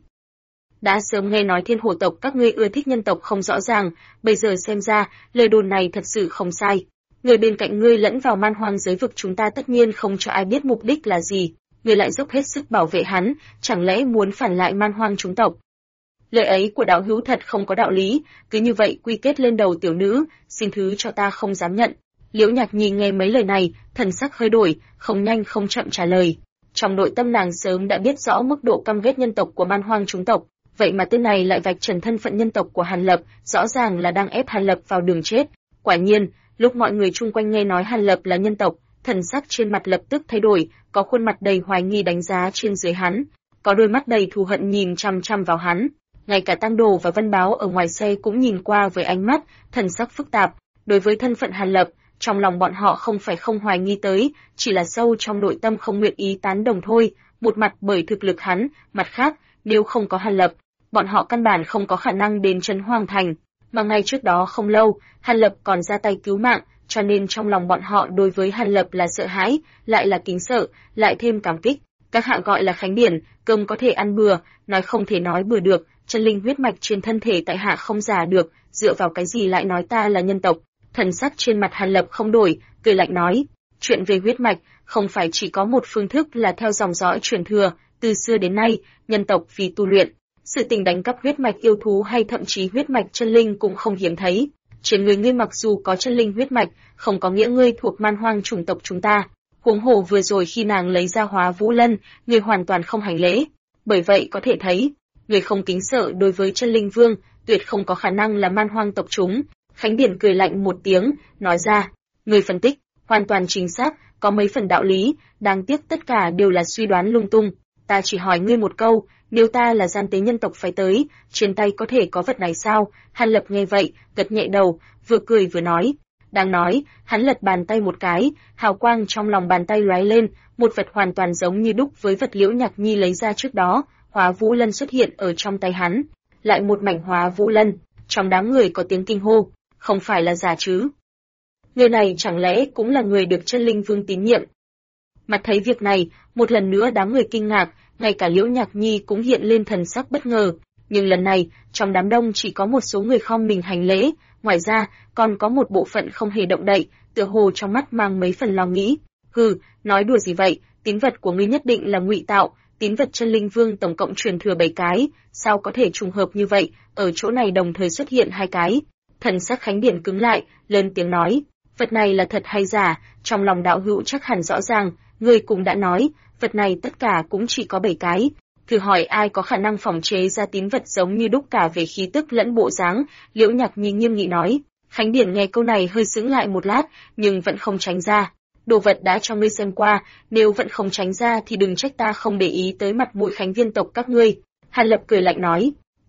Đã sớm nghe nói Thiên Hồ tộc các ngươi ưa thích nhân tộc không rõ ràng, bây giờ xem ra, lời đồn này thật sự không sai. Người bên cạnh ngươi lẫn vào man hoang giới vực chúng ta tất nhiên không cho ai biết mục đích là gì, ngươi lại dốc hết sức bảo vệ hắn, chẳng lẽ muốn phản lại man hoang chúng tộc. Lời ấy của đạo hữu thật không có đạo lý, cứ như vậy quy kết lên đầu tiểu nữ, xin thứ cho ta không dám nhận. Liễu Nhạc Nhi nghe mấy lời này, thần sắc hơi đổi, không nhanh không chậm trả lời. Trong nội tâm nàng sớm đã biết rõ mức độ căm ghét nhân tộc của man hoang chúng tộc, vậy mà tên này lại vạch trần thân phận nhân tộc của Hàn Lập, rõ ràng là đang ép Hàn Lập vào đường chết. Quả nhiên, lúc mọi người chung quanh nghe nói Hàn Lập là nhân tộc, thần sắc trên mặt lập tức thay đổi, có khuôn mặt đầy hoài nghi đánh giá trên dưới hắn, có đôi mắt đầy thù hận nhìn chăm chăm vào hắn. Ngay cả Tăng Đồ và Vân Báo ở ngoài xe cũng nhìn qua với ánh mắt, thần sắc phức tạp. Đối với thân phận Hàn Lập, trong lòng bọn họ không phải không hoài nghi tới, chỉ là sâu trong nội tâm không nguyện ý tán đồng thôi. Một mặt bởi thực lực hắn, mặt khác, nếu không có Hàn Lập, bọn họ căn bản không có khả năng đến Trấn Hoang Thành. Mà ngay trước đó không lâu, Hàn Lập còn ra tay cứu mạng, cho nên trong lòng bọn họ đối với Hàn Lập là sợ hãi, lại là kính sợ, lại thêm cảm kích. Các hạ gọi là Khánh Điển, cơm có thể ăn bừa, nói không thể nói bừa được, chân linh huyết mạch trên thân thể tại hạ không giả được, dựa vào cái gì lại nói ta là nhân tộc? Thần sắc trên mặt Hàn Lập không đổi, cười lạnh nói, chuyện về huyết mạch, không phải chỉ có một phương thức là theo dòng dõi truyền thừa, từ xưa đến nay, nhân tộc vì tu luyện, sự tình đánh cắp huyết mạch yêu thú hay thậm chí huyết mạch chân linh cũng không hiếm thấy. Trên người ngươi mặc dù có chân linh huyết mạch, không có nghĩa ngươi thuộc man hoang chủng tộc chúng ta. Huống hồ vừa rồi khi nàng lấy ra Hóa Vũ Lân, ngươi hoàn toàn không hành lễ. Bởi vậy có thể thấy, ngươi không kính sợ đối với chân linh vương, tuyệt không có khả năng là man hoang tộc chúng. Khánh Điển cười lạnh một tiếng, nói ra, ngươi phân tích, hoàn toàn chính xác, có mấy phần đạo lý, đáng tiếc tất cả đều là suy đoán lung tung. Ta chỉ hỏi ngươi một câu, nếu ta là gian tế nhân tộc phải tới, trên tay có thể có vật này sao? Hàn Lập nghe vậy, gật nhẹ đầu, vừa cười vừa nói. Đang nói, hắn lật bàn tay một cái, hào quang trong lòng bàn tay lóe lên, một vật hoàn toàn giống như đúc với vật Liễu Nhạc Nhi lấy ra trước đó, Hóa Vũ Lân xuất hiện ở trong tay hắn. Lại một mảnh Hóa Vũ Lân, trong đám người có tiếng kinh hô, không phải là giả chứ? Người này chẳng lẽ cũng là người được chân linh vương tín nhiệm? Mặt thấy việc này, một lần nữa đám người kinh ngạc, ngay cả Liễu Nhạc Nhi cũng hiện lên thần sắc bất ngờ, nhưng lần này, trong đám đông chỉ có một số người khom mình hành lễ, ngoài ra, còn có một bộ phận không hề động đậy, tựa hồ trong mắt mang mấy phần lo nghĩ. Hừ, nói đùa gì vậy, tín vật của ngươi nhất định là ngụy tạo, tín vật chân linh vương tổng cộng truyền thừa 7 cái, sao có thể trùng hợp như vậy, ở chỗ này đồng thời xuất hiện 2 cái. Thần sắc Khánh Điển cứng lại, lớn tiếng nói, vật này là thật hay giả, trong lòng đạo hữu chắc hẳn rõ ràng, ngươi cũng đã nói, vật này tất cả cũng chỉ có 7 cái. Thử hỏi ai có khả năng phỏng chế ra tín vật giống như đúc cả về khí tức lẫn bộ dáng, Liễu Nhạc Nhi nghiêm nghị nói. Khánh Điển nghe câu này hơi sững lại một lát, nhưng vẫn không tránh ra. Đồ vật đã cho ngươi xem qua, nếu vẫn không tránh ra thì đừng trách ta không để ý tới mặt mũi Khánh viên tộc các ngươi. Hàn Lập cười lạnh nói,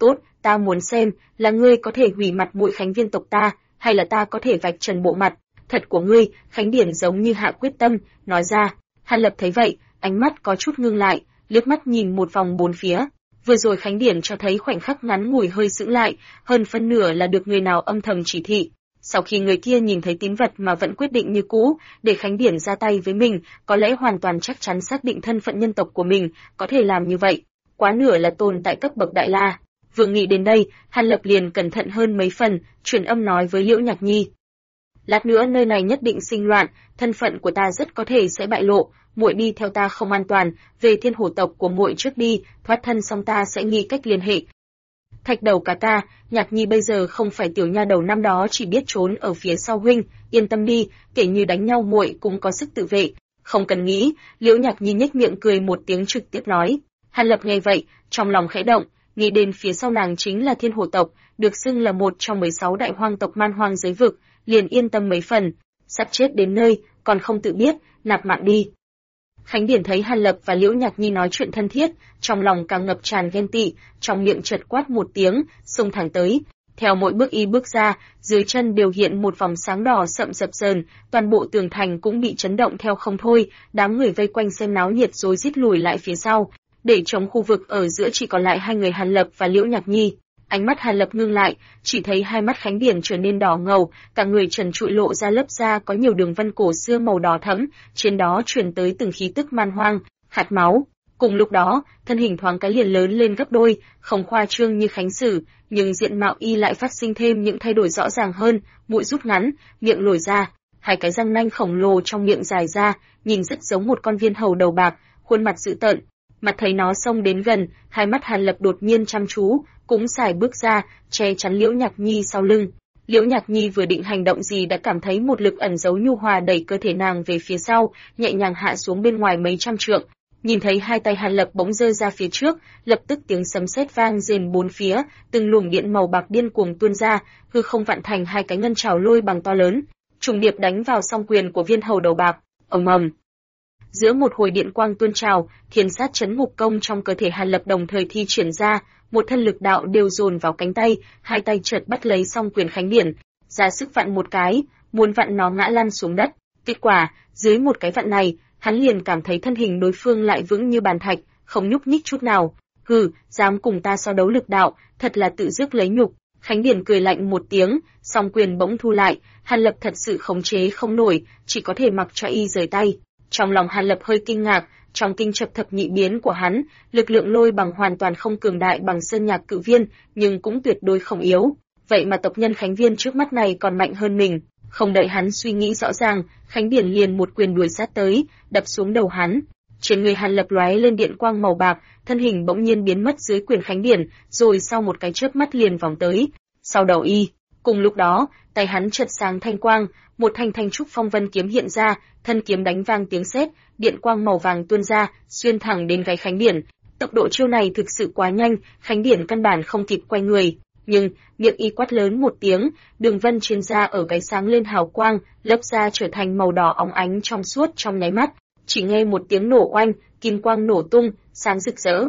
Tốt, ta muốn xem, là ngươi có thể hủy mặt mũi Khánh viên tộc ta, hay là ta có thể vạch trần bộ mặt thật của ngươi. Khánh Điển giống như hạ quyết tâm, nói ra. Hàn Lập thấy vậy, ánh mắt có chút ngưng lại, liếc mắt nhìn một vòng bốn phía. Vừa rồi Khánh Điển cho thấy khoảnh khắc ngắn ngủi hơi sững lại, hơn phân nửa là được người nào âm thầm chỉ thị. Sau khi người kia nhìn thấy tín vật mà vẫn quyết định như cũ, để Khánh Điển ra tay với mình, có lẽ hoàn toàn chắc chắn xác định thân phận nhân tộc của mình, có thể làm như vậy. Quá nửa là tồn tại cấp bậc đại la. Vừa nghĩ đến đây, Hàn Lập liền cẩn thận hơn mấy phần, truyền âm nói với Liễu Nhạc Nhi. Lát nữa nơi này nhất định sinh loạn, thân phận của ta rất có thể sẽ bại lộ, muội đi theo ta không an toàn, về Thiên Hổ tộc của muội trước đi, thoát thân xong ta sẽ nghĩ cách liên hệ. Thạch đầu cả ta, Nhạc Nhi bây giờ không phải tiểu nha đầu năm đó chỉ biết trốn ở phía sau huynh, yên tâm đi, kể như đánh nhau muội cũng có sức tự vệ, không cần nghĩ. Liễu Nhạc Nhi nhếch miệng cười một tiếng trực tiếp nói. Hàn Lập nghe vậy, trong lòng khẽ động, nghĩ đến phía sau nàng chính là Thiên Hổ tộc, được xưng là một trong 16 đại hoang tộc man hoang giới vực, liền yên tâm mấy phần. Sắp chết đến nơi, còn không tự biết, nạp mạng đi. Khánh Điển thấy Hàn Lập và Liễu Nhạc Nhi nói chuyện thân thiết, trong lòng càng ngập tràn ghen tị, trong miệng chợt quát một tiếng, xông thẳng tới. Theo mỗi bước y bước ra, dưới chân đều hiện một vòng sáng đỏ sậm dập dờn, toàn bộ tường thành cũng bị chấn động theo không thôi, đám người vây quanh xem náo nhiệt rối rít lùi lại phía sau, để chống khu vực ở giữa chỉ còn lại hai người Hàn Lập và Liễu Nhạc Nhi. Ánh mắt Hàn Lập ngưng lại, chỉ thấy hai mắt Khánh Điển trở nên đỏ ngầu, cả người trần trụi lộ ra lớp da có nhiều đường vân cổ xưa màu đỏ thẫm, trên đó truyền tới từng khí tức man hoang, khát máu. Cùng lúc đó, thân hình thoáng cái liền lớn lên gấp đôi, không khoa trương như Khánh Sử, nhưng diện mạo y lại phát sinh thêm những thay đổi rõ ràng hơn, mũi rút ngắn, miệng lồi ra, hai cái răng nanh khổng lồ trong miệng dài ra, nhìn rất giống một con viên hầu đầu bạc, khuôn mặt dữ tợn. Mặt thấy nó xông đến gần, hai mắt Hàn Lập đột nhiên chăm chú, cũng xài bước ra, che chắn Liễu Nhạc Nhi sau lưng. Liễu Nhạc Nhi vừa định hành động gì đã cảm thấy một lực ẩn giấu nhu hòa đẩy cơ thể nàng về phía sau, nhẹ nhàng hạ xuống bên ngoài mấy trăm trượng. Nhìn thấy hai tay Hàn Lập bỗng giơ ra phía trước, lập tức tiếng sấm sét vang rền bốn phía, từng luồng điện màu bạc điên cuồng tuôn ra, hư không vặn thành hai cái ngân trảo lôi bằng to lớn, trùng điệp đánh vào song quyền của viên hầu đầu bạc. Ầm ầm. Giữa một hồi điện quang tuôn trào, thiên sát chấn ngục công trong cơ thể Hàn Lập đồng thời thi triển ra, một thân lực đạo đều dồn vào cánh tay, hai tay chợt bắt lấy song quyền Khánh Điển, ra sức vặn một cái, muốn vặn nó ngã lăn xuống đất. Kết quả, dưới một cái vặn này, hắn liền cảm thấy thân hình đối phương lại vững như bàn thạch, không nhúc nhích chút nào. Hừ, dám cùng ta so đấu lực đạo, thật là tự rước lấy nhục. Khánh Điển cười lạnh một tiếng, song quyền bỗng thu lại, Hàn Lập thật sự khống chế không nổi, chỉ có thể mặc cho y rời tay. Trong lòng Hàn Lập hơi kinh ngạc, trong kinh chập thập nhị biến của hắn, lực lượng lôi bằng hoàn toàn không cường đại bằng sơn nhạc cự viên, nhưng cũng tuyệt đối không yếu. Vậy mà tộc nhân Khánh Viên trước mắt này còn mạnh hơn mình. Không đợi hắn suy nghĩ rõ ràng, Khánh Điển liền một quyền đuổi sát tới, đập xuống đầu hắn. Trên người Hàn Lập lóe lên điện quang màu bạc, thân hình bỗng nhiên biến mất dưới quyền Khánh Điển, rồi sau một cái chớp mắt liền vòng tới sau đầu y. Cùng lúc đó, tay hắn chợt sáng thanh quang, một thanh thanh trúc phong vân kiếm hiện ra, thân kiếm đánh vang tiếng sét, điện quang màu vàng tuôn ra, xuyên thẳng đến gáy Khánh Điển. Tốc độ chiêu này thực sự quá nhanh, Khánh Điển căn bản không kịp quay người, nhưng miệng y quát lớn một tiếng, đường vân trên da ở gáy sáng lên hào quang, lớp da trở thành màu đỏ óng ánh trong suốt trong nháy mắt. Chỉ nghe một tiếng nổ oanh, kim quang nổ tung, sáng rực rỡ.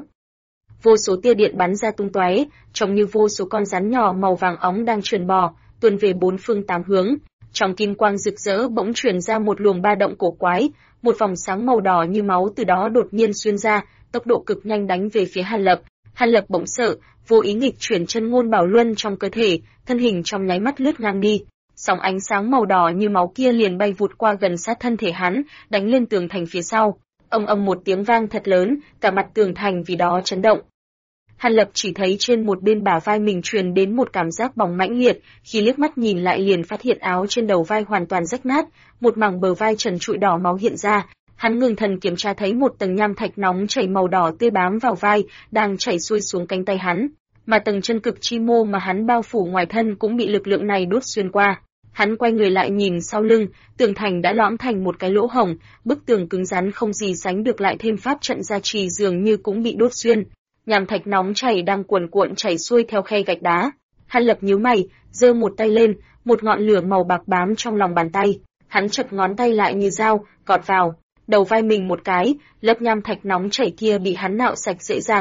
Vô số tia điện bắn ra tung tóe, trông như vô số con rắn nhỏ màu vàng óng đang trườn bò, tuôn về bốn phương tám hướng. Trong kim quang rực rỡ bỗng truyền ra một luồng ba động cổ quái, một vòng sáng màu đỏ như máu từ đó đột nhiên xuyên ra, tốc độ cực nhanh đánh về phía Hàn Lập. Hàn Lập bỗng sợ, vô ý nghịch chuyển chân ngôn bảo luân trong cơ thể, thân hình trong nháy mắt lướt ngang đi. Sóng ánh sáng màu đỏ như máu kia liền bay vụt qua gần sát thân thể hắn, đánh lên tường thành phía sau. Ầm ầm một tiếng vang thật lớn, cả mặt tường thành vì đó chấn động. Hàn Lập chỉ thấy trên một bên bả vai mình truyền đến một cảm giác bỏng mãnh liệt, khi liếc mắt nhìn lại liền phát hiện áo trên đầu vai hoàn toàn rách nát, một mảng bờ vai trần trụi đỏ máu hiện ra. Hắn ngừng thần kiểm tra thấy một tầng nham thạch nóng chảy màu đỏ tươi bám vào vai, đang chảy xuôi xuống cánh tay hắn, mà tầng chân cực chi mô mà hắn bao phủ ngoài thân cũng bị lực lượng này đốt xuyên qua. Hắn quay người lại nhìn sau lưng, tường thành đã lõm thành một cái lỗ hổng, bức tường cứng rắn không gì sánh được lại thêm pháp trận gia trì dường như cũng bị đốt xuyên. Nham thạch nóng chảy đang cuồn cuộn chảy xuôi theo khe gạch đá. Hàn Lập nhíu mày, giơ một tay lên, một ngọn lửa màu bạc bám trong lòng bàn tay. Hắn chập ngón tay lại như dao, gọt vào đầu vai mình một cái, lớp nham thạch nóng chảy kia bị hắn nạo sạch dễ dàng.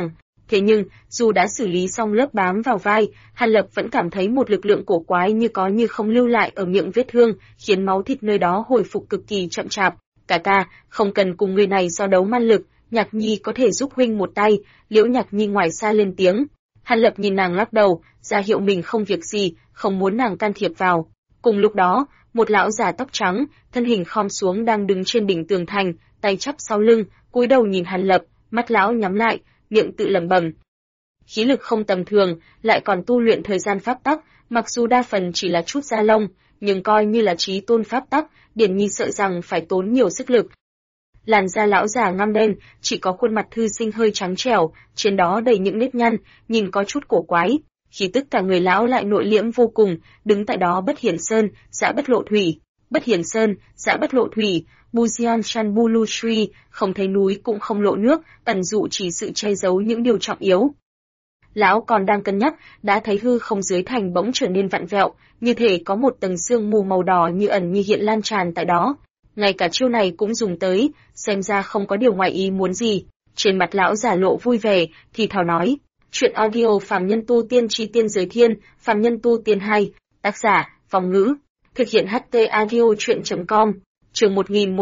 Thế nhưng, dù đã xử lý xong lớp bám vào vai, Hàn Lập vẫn cảm thấy một lực lượng cổ quái như có như không lưu lại ở miệng vết thương, khiến máu thịt nơi đó hồi phục cực kỳ chậm chạp. Ca, không cần cùng người này so đấu man lực, Nhạc Nhi có thể giúp huynh một tay. Liễu Nhạc Nhi ngoài xa lên tiếng. Hàn Lập nhìn nàng lắc đầu, ra hiệu mình không việc gì, không muốn nàng can thiệp vào. Cùng lúc đó, một lão già tóc trắng, thân hình khom xuống đang đứng trên đỉnh tường thành, tay chắp sau lưng, cúi đầu nhìn Hàn Lập, mắt lão nhắm lại, miệng tự lẩm bẩm. Khí lực không tầm thường, lại còn tu luyện thời gian pháp tắc, mặc dù đa phần chỉ là chút da lông, nhưng coi như là chí tôn pháp tắc, Điển Nhi sợ rằng phải tốn nhiều sức lực. Làn da lão già ngăm đen, chỉ có khuôn mặt thư sinh hơi trắng trẻo, trên đó đầy những nếp nhăn, nhìn có chút cổ quái. Khí tức cả người lão lại nội liễm vô cùng, đứng tại đó bất hiển sơn, dã bất lộ thủy. Bất hiển sơn, dã bất lộ thủy, Buzion Shan Bulu Shri, không thấy núi cũng không lộ nước, ẩn dụ chỉ sự che giấu những điều trọng yếu. Lão còn đang cân nhắc, đã thấy hư không dưới thành bỗng trở nên vặn vẹo, như thể có một tầng sương mù màu đỏ như ẩn như hiện lan tràn tại đó. Ngay cả chiêu này cũng dùng tới, xem ra không có điều ngoài ý muốn gì. Trên mặt lão giả lộ vui vẻ, thì thào nói, chuyện audio phàm nhân tu tiên chi tiên giới thiên, phàm nhân tu tiên 2, tác giả, Vòng Ngữ, thực hiện HT audio chuyện.com, chương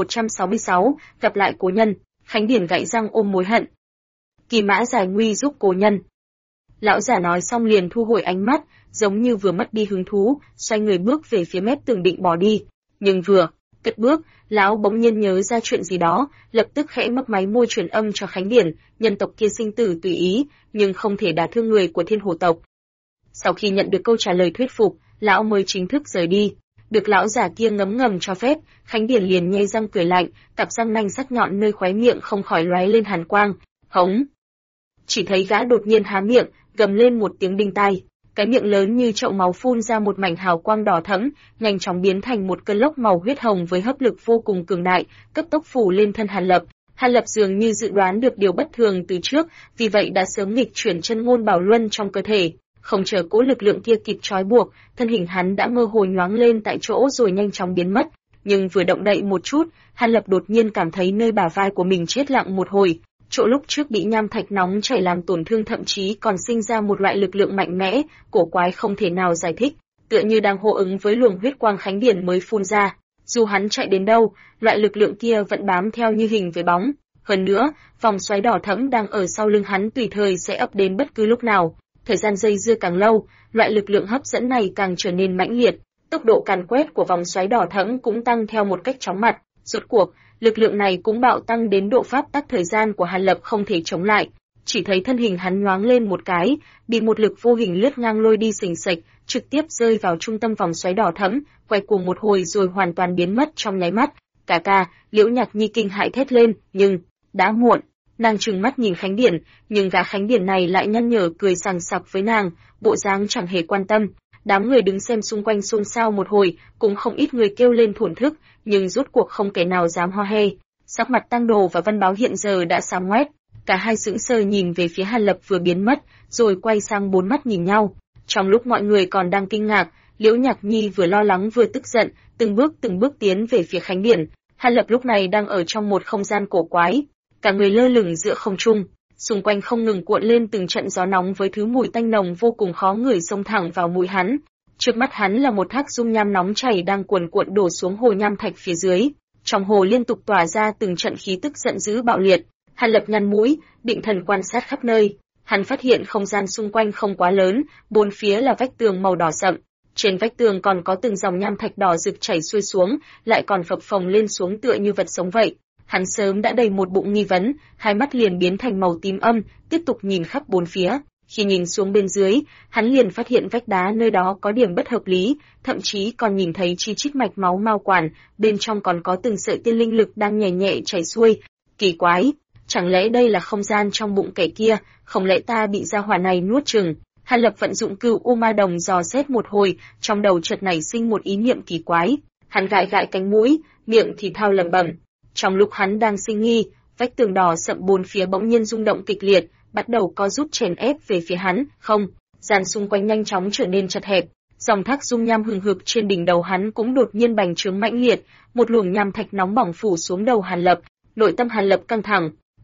1166, gặp lại cố nhân, Khánh Điển gãy răng ôm mối hận. Kỳ mã giải nguy giúp cố nhân. Lão giả nói xong liền thu hồi ánh mắt, giống như vừa mất đi hứng thú, xoay người bước về phía mép tường định bỏ đi. Nhưng vừa cất bước, lão bỗng nhiên nhớ ra chuyện gì đó, lập tức khẽ mấp máy môi truyền âm cho Khánh Điển, nhân tộc kia sinh tử tùy ý, nhưng không thể đả thương người của Thiên Hồ tộc. Sau khi nhận được câu trả lời thuyết phục, lão mới chính thức rời đi. Được lão giả kia ngấm ngầm cho phép, Khánh Điển liền nhe răng cười lạnh, cặp răng nanh sắc nhọn nơi khóe miệng không khỏi lóe lên hàn quang. Hống! Chỉ thấy gã đột nhiên há miệng, gầm lên một tiếng đinh tai. Cái miệng lớn như chậu máu phun ra một mảnh hào quang đỏ thẫm, nhanh chóng biến thành một cơn lốc màu huyết hồng với hấp lực vô cùng cường đại, cấp tốc phủ lên thân Hàn Lập. Hàn Lập dường như dự đoán được điều bất thường từ trước, vì vậy đã sớm nghịch chuyển chân ngôn bảo luân trong cơ thể. Không chờ cỗ lực lượng kia kịp trói buộc, thân hình hắn đã mơ hồ nhoáng lên tại chỗ rồi nhanh chóng biến mất. Nhưng vừa động đậy một chút, Hàn Lập đột nhiên cảm thấy nơi bả vai của mình chết lặng một hồi. Chỗ lúc trước bị nham thạch nóng chảy làm tổn thương thậm chí còn sinh ra một loại lực lượng mạnh mẽ, cổ quái không thể nào giải thích, tựa như đang hô ứng với luồng huyết quang Khánh Điển mới phun ra. Dù hắn chạy đến đâu, loại lực lượng kia vẫn bám theo như hình với bóng. Hơn nữa, vòng xoáy đỏ thẫm đang ở sau lưng hắn tùy thời sẽ ập đến bất cứ lúc nào. Thời gian dây dưa càng lâu, loại lực lượng hấp dẫn này càng trở nên mãnh liệt. Tốc độ càn quét của vòng xoáy đỏ thẫm cũng tăng theo một cách chóng mặt. Rốt cuộc, lực lượng này cũng bạo tăng đến độ pháp tắc thời gian của Hàn Lập không thể chống lại. Chỉ thấy thân hình hắn nhoáng lên một cái, bị một lực vô hình lướt ngang lôi đi xình xịch, trực tiếp rơi vào trung tâm vòng xoáy đỏ thẫm, quay cuồng một hồi rồi hoàn toàn biến mất trong nháy mắt. Ca, Liễu Nhạc Nhi kinh hãi thét lên, nhưng đã muộn. Nàng trừng mắt nhìn Khánh Điển, nhưng gã Khánh Điển này lại nhăn nhở cười sằng sặc với nàng, bộ dáng chẳng hề quan tâm. Đám người đứng xem xung quanh xôn xao một hồi, cũng không ít người kêu lên thổn thức, nhưng rốt cuộc không kẻ nào dám ho he. Sắc mặt Tăng Đồ và Văn Báo hiện giờ đã xám ngoét, cả hai sững sờ nhìn về phía Hàn Lập vừa biến mất, rồi quay sang bốn mắt nhìn nhau. Trong lúc mọi người còn đang kinh ngạc, Liễu Nhạc Nhi vừa lo lắng vừa tức giận, từng bước tiến về phía Khánh Điển. Hàn Lập lúc này đang ở trong một không gian cổ quái, cả người lơ lửng giữa không trung, xung quanh không ngừng cuộn lên từng trận gió nóng với thứ mùi tanh nồng vô cùng khó ngửi xông thẳng vào mũi hắn. Trước mắt hắn là một thác dung nham nóng chảy đang cuồn cuộn đổ xuống hồ nham thạch phía dưới, trong hồ liên tục tỏa ra từng trận khí tức giận dữ bạo liệt. Hàn Lập nhăn mũi, định thần quan sát khắp nơi. Hắn phát hiện không gian xung quanh không quá lớn, bốn phía là vách tường màu đỏ sậm. Trên vách tường còn có từng dòng nham thạch đỏ rực chảy xuôi xuống, lại còn phập phồng lên xuống tựa như vật sống vậy. Hắn sớm đã đầy một bụng nghi vấn, hai mắt liền biến thành màu tím âm, tiếp tục nhìn khắp bốn phía. Khi nhìn xuống bên dưới, hắn liền phát hiện vách đá nơi đó có điểm bất hợp lý, thậm chí còn nhìn thấy chi chít mạch máu mao quản, bên trong còn có từng sợi tiên linh lực đang nhẹ nhẹ chảy xuôi. Kỳ quái, chẳng lẽ đây là không gian trong bụng kẻ kia, không lẽ ta bị gia hỏa này nuốt chửng? Hàn Lập vận dụng Cửu U Ma Đồng dò xét một hồi, trong đầu chợt nảy sinh một ý niệm kỳ quái. Hắn gãi gãi cánh mũi, miệng thì thao lẩm bẩm. Trong lúc hắn đang sinh nghi, vách tường đỏ sậm bốn phía bỗng nhiên rung động kịch liệt, bắt đầu co rút chèn ép về phía hắn. Không, gian xung quanh nhanh chóng trở nên chật hẹp. Dòng thác dung nham hừng hực trên đỉnh đầu hắn cũng đột nhiên bành trướng mãnh liệt, một luồng nham thạch nóng bỏng phủ xuống đầu Hàn Lập. Nội tâm Hàn Lập căng thẳng,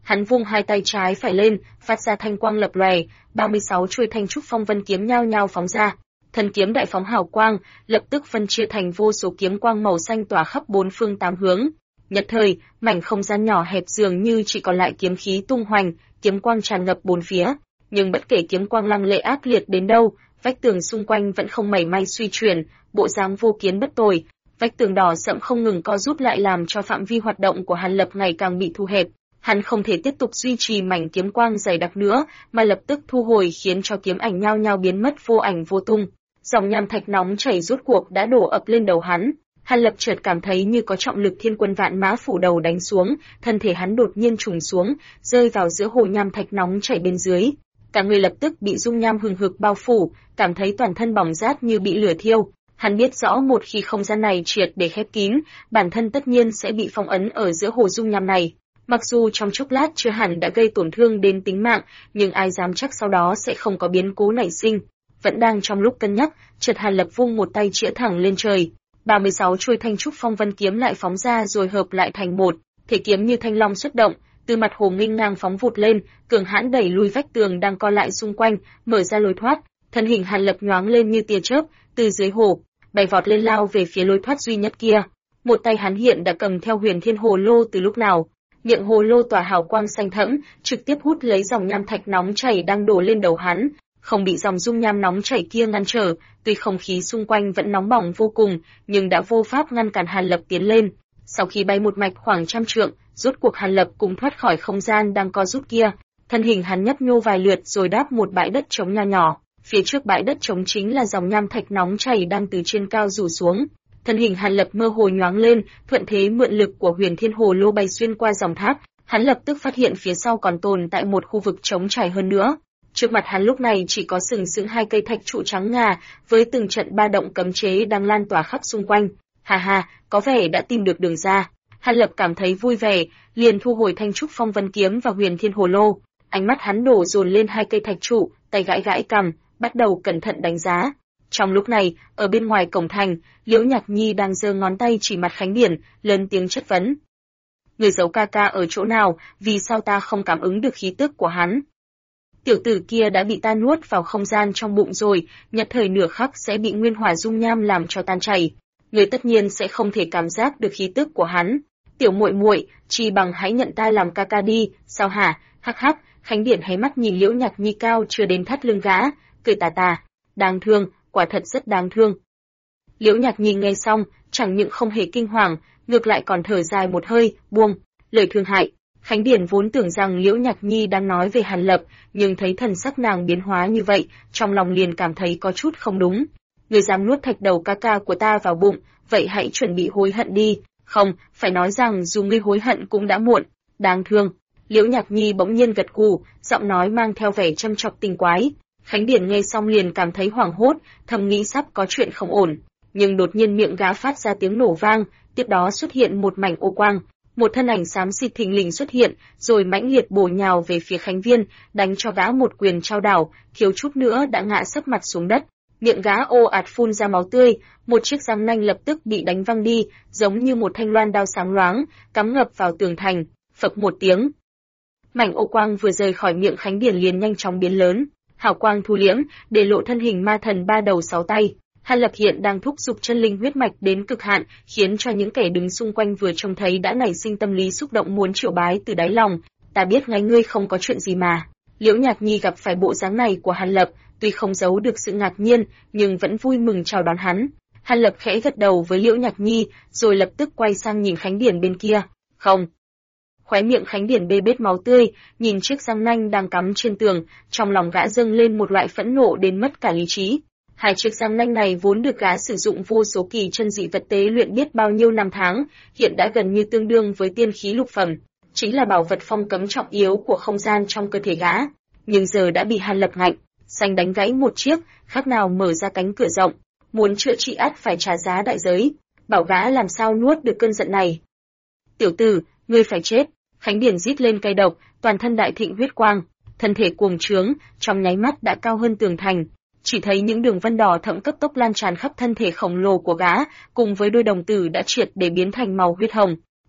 Hắn vung hai tay trái phải lên, phát ra thanh quang lập lòe, 36 chuôi thanh trúc phong vân kiếm nhao nhao phóng ra. Thần kiếm đại phóng hào quang, lập tức phân chia thành vô số kiếm quang màu xanh tỏa khắp bốn phương tám hướng. Nhất thời, mảnh không gian nhỏ hẹp dường như chỉ còn lại kiếm khí tung hoành, kiếm quang tràn ngập bốn phía. Nhưng bất kể kiếm quang lăng lệ ác liệt đến đâu, vách tường xung quanh vẫn không mảy may suy chuyển, bộ dáng vô kiến bất tồi. Vách tường đỏ sẫm không ngừng co rút lại làm cho phạm vi hoạt động của Hàn Lập ngày càng bị thu hẹp. Hắn không thể tiếp tục duy trì mảnh kiếm quang dày đặc nữa, mà lập tức thu hồi khiến cho kiếm ảnh nhao nhao biến mất vô ảnh vô tung. Dòng nham thạch nóng chảy rốt cuộc đã đổ ập lên đầu hắn. Hàn Lập chợt cảm thấy như có trọng lực thiên quân vạn mã phủ đầu đánh xuống, thân thể hắn đột nhiên trùng xuống, rơi vào giữa hồ nham thạch nóng chảy bên dưới. Cả người lập tức bị dung nham hừng hực bao phủ, cảm thấy toàn thân bỏng rát như bị lửa thiêu. Hắn biết rõ một khi không gian này triệt để khép kín, bản thân tất nhiên sẽ bị phong ấn ở giữa hồ dung nham này. Mặc dù trong chốc lát chưa hẳn đã gây tổn thương đến tính mạng, nhưng ai dám chắc sau đó sẽ không có biến cố nảy sinh. Vẫn đang trong lúc cân nhắc, chợt Hàn Lập vung một tay chĩa thẳng lên trời. 36 chuôi thanh trúc phong vân kiếm lại phóng ra rồi hợp lại thành một, thể kiếm như thanh long xuất động, từ mặt hồ nghênh ngang phóng vụt lên, cường hãn đẩy lui vách tường đang co lại xung quanh, mở ra lối thoát. Thân hình Hàn Lập nhoáng lên như tia chớp, từ dưới hồ bay vọt lên lao về phía lối thoát duy nhất kia. Một tay hắn hiện đã cầm theo Huyền Thiên Hồ Lô từ lúc nào. Miệng hồ lô tỏa hào quang xanh thẫm, trực tiếp hút lấy dòng nham thạch nóng chảy đang đổ lên đầu hắn, không bị dòng dung nham nóng chảy kia ngăn trở. Tuy không khí xung quanh vẫn nóng bỏng vô cùng, nhưng đã vô pháp ngăn cản Hàn Lập tiến lên. Sau khi bay một mạch khoảng trăm trượng, rốt cuộc Hàn Lập cũng thoát khỏi không gian đang co rút kia. Thân hình hắn nhấp nhô vài lượt rồi đáp một bãi đất trống nho nhỏ. Phía trước bãi đất trống chính là dòng nham thạch nóng chảy đang từ trên cao rủ xuống. Thân hình Hàn Lập mơ hồ nhoáng lên, thuận thế mượn lực của Huyền Thiên Hồ Lô bay xuyên qua dòng thác. Hắn lập tức phát hiện phía sau còn tồn tại một khu vực trống trải hơn nữa. Trước mặt hắn lúc này chỉ có sừng sững hai cây thạch trụ trắng ngà, với từng trận ba động cấm chế đang lan tỏa khắp xung quanh. Hà hà, có vẻ đã tìm được đường ra. Hàn Lập cảm thấy vui vẻ, liền thu hồi thanh trúc phong vân kiếm và Huyền Thiên Hồ Lô. Ánh mắt hắn đổ dồn lên hai cây thạch trụ, tay gãi gãi cằm, bắt đầu cẩn thận đánh giá. Trong lúc này, ở bên ngoài cổng thành, Liễu Nhạc Nhi đang giơ ngón tay chỉ mặt Khánh Điển, lớn tiếng chất vấn. Người giấu ca ca ở chỗ nào, vì sao ta không cảm ứng được khí tức của hắn? Tiểu tử kia đã bị ta nuốt vào không gian trong bụng rồi, nhất thời nửa khắc sẽ bị nguyên hỏa dung nham làm cho tan chảy. Người tất nhiên sẽ không thể cảm giác được khí tức của hắn. Tiểu muội muội, chi bằng hãy nhận ta làm ca ca đi, sao hả? Hắc hắc, Khánh Điển hé mắt nhìn Liễu Nhạc Nhi cao chưa đến thắt lưng gã, cười tà tà. Đáng thương, quả thật rất đáng thương. Liễu Nhạc Nhi nghe xong, chẳng những không hề kinh hoàng, ngược lại còn thở dài một hơi, buông lời thương hại. Khánh Điển vốn tưởng rằng Liễu Nhạc Nhi đang nói về Hàn Lập, nhưng thấy thần sắc nàng biến hóa như vậy, trong lòng liền cảm thấy có chút không đúng. Người dám nuốt thạch đầu ca ca của ta vào bụng, vậy hãy chuẩn bị hối hận đi. Không, phải nói rằng dù ngươi hối hận cũng đã muộn. Đáng thương. Liễu Nhạc Nhi bỗng nhiên gật gù, giọng nói mang theo vẻ châm chọc tình quái. Khánh Điển nghe xong liền cảm thấy hoảng hốt, thầm nghĩ sắp có chuyện không ổn. Nhưng đột nhiên miệng gã phát ra tiếng nổ vang, tiếp đó xuất hiện một mảnh ô quang. Một thân ảnh xám xịt thình lình xuất hiện, rồi mãnh liệt bổ nhào về phía Khánh Viên, đánh cho gã một quyền trao đảo, thiếu chút nữa đã ngã sấp mặt xuống đất. Miệng gã ồ ạt phun ra máu tươi, một chiếc răng nanh lập tức bị đánh văng đi, giống như một thanh loan đao sáng loáng, cắm ngập vào tường thành, phập một tiếng. Mảnh ô quang vừa rời khỏi miệng Khánh Điển liền nhanh chóng biến lớn, hào quang thu liễm, để lộ thân hình ma thần ba đầu sáu tay. Hàn Lập hiện đang thúc giục chân linh huyết mạch đến cực hạn, khiến cho những kẻ đứng xung quanh vừa trông thấy đã nảy sinh tâm lý xúc động muốn triệu bái từ đáy lòng. Ta biết ngay ngươi không có chuyện gì mà. Liễu Nhạc Nhi gặp phải bộ dáng này của Hàn Lập, tuy không giấu được sự ngạc nhiên, nhưng vẫn vui mừng chào đón hắn. Hàn Lập khẽ gật đầu với Liễu Nhạc Nhi, rồi lập tức quay sang nhìn Khánh Điển bên kia. Không. Khóe miệng Khánh Điển bê bết máu tươi, nhìn chiếc răng nanh đang cắm trên tường, trong lòng gã dâng lên một loại phẫn nộ đến mất cả lý trí. Hai chiếc răng nanh này vốn được gã sử dụng vô số kỳ chân dị vật tế luyện biết bao nhiêu năm tháng, hiện đã gần như tương đương với tiên khí lục phẩm, chính là bảo vật phong cấm trọng yếu của không gian trong cơ thể gã. Nhưng giờ đã bị Hàn Lập ngạnh xanh đánh gãy một chiếc, khác nào mở ra cánh cửa rộng, muốn chữa trị ắt phải trả giá đại giới. Bảo gã làm sao nuốt được cơn giận này. Tiểu tử, ngươi phải chết. Khánh Điển rít lên cay độc, toàn thân đại thịnh huyết quang, thân thể cuồng trướng, trong nháy mắt đã cao hơn tường thành. Chỉ thấy những đường vân đỏ thẫm cấp tốc lan tràn khắp thân thể khổng lồ của gã, cùng với đôi đồng tử đã triệt để biến thành màu huyết hồng.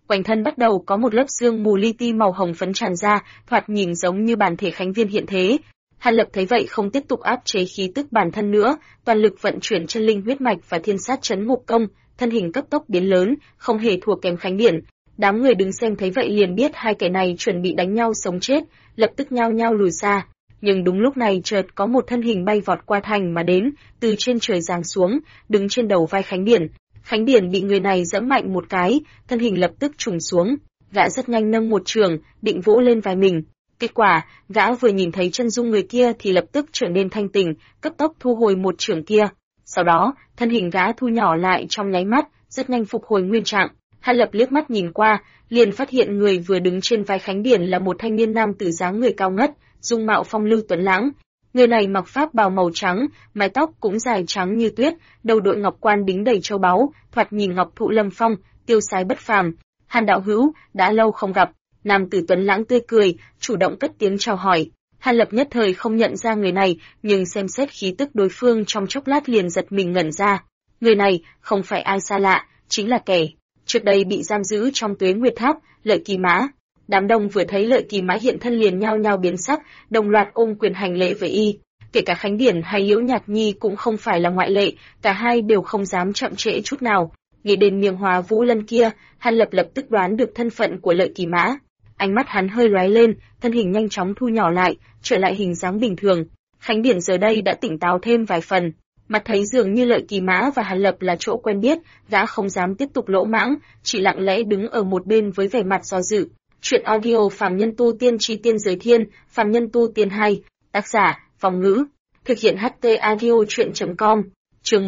quanh thân bắt đầu có một lớp sương mù li ti màu hồng phấn tràn ra, thoạt nhìn giống như bản thể Khánh Viên hiện thế. Hàn Lập thấy vậy không tiếp tục áp chế khí tức bản thân nữa, toàn lực vận chuyển chân linh huyết mạch và thiên sát chấn ngục công, thân hình cấp tốc biến lớn, không hề thua kém Khánh Điển. Đám người đứng xem thấy vậy liền biết hai kẻ này chuẩn bị đánh nhau sống chết, lập tức nhao nhao lùi xa. Nhưng đúng lúc này chợt có một thân hình bay vọt qua thành mà đến, từ trên trời giáng xuống, đứng trên đầu vai Khánh Điển. Khánh Điển bị người này giẫm mạnh một cái, thân hình lập tức trùng xuống. Gã rất nhanh nâng một trường, định vỗ lên vai mình. Kết quả, gã vừa nhìn thấy chân dung người kia thì lập tức trở nên thanh tỉnh, cấp tốc thu hồi một trường kia. Sau đó, thân hình gã thu nhỏ lại trong nháy mắt, rất nhanh phục hồi nguyên trạng. Hàn Lập liếc mắt nhìn qua, liền phát hiện người vừa đứng trên vai Khánh Điển là một thanh niên nam tử dáng người cao ngất, dung mạo phong lưu tuấn lãng. Người này mặc pháp bào màu trắng, mái tóc cũng dài trắng như tuyết, đầu đội ngọc quan đính đầy châu báu, thoạt nhìn ngọc thụ lâm phong, tiêu sái bất phàm. Hàn đạo hữu, đã lâu không gặp. Nam tử tuấn lãng tươi cười, chủ động cất tiếng chào hỏi. Hàn Lập nhất thời không nhận ra người này, nhưng xem xét khí tức đối phương trong chốc lát liền giật mình ngẩn ra. Người này không phải ai xa lạ, chính là kẻ trước đây bị giam giữ trong Tuế Nguyệt Tháp, Lợi Kỳ Mã. Đám đông vừa thấy Lợi Kỳ Mã hiện thân liền nhao nhao biến sắc, đồng loạt ôm quyền hành lễ với y. Kể cả Khánh Điển hay Liễu Nhạc Nhi cũng không phải là ngoại lệ, cả hai đều không dám chậm trễ chút nào. Nghĩ đến miệng Hóa Vũ Lân kia, Hàn Lập lập tức đoán được thân phận của Lợi Kỳ Mã. Ánh mắt hắn hơi lóe lên, thân hình nhanh chóng thu nhỏ lại, trở lại hình dáng bình thường. Khánh Điển giờ đây đã tỉnh táo thêm vài phần. Mặt thấy dường như Lợi Kỳ Mã và Hàn Lập là chỗ quen biết, gã không dám tiếp tục lỗ mãng, chỉ lặng lẽ đứng ở một bên với vẻ mặt do dự. Truyện audio Phàm Nhân Tu Tiên Chi Tiên Giới Thiên, Phàm Nhân Tu Tiên 2, tác giả, Vong Ngữ, thực hiện HT audio truyện.com, chương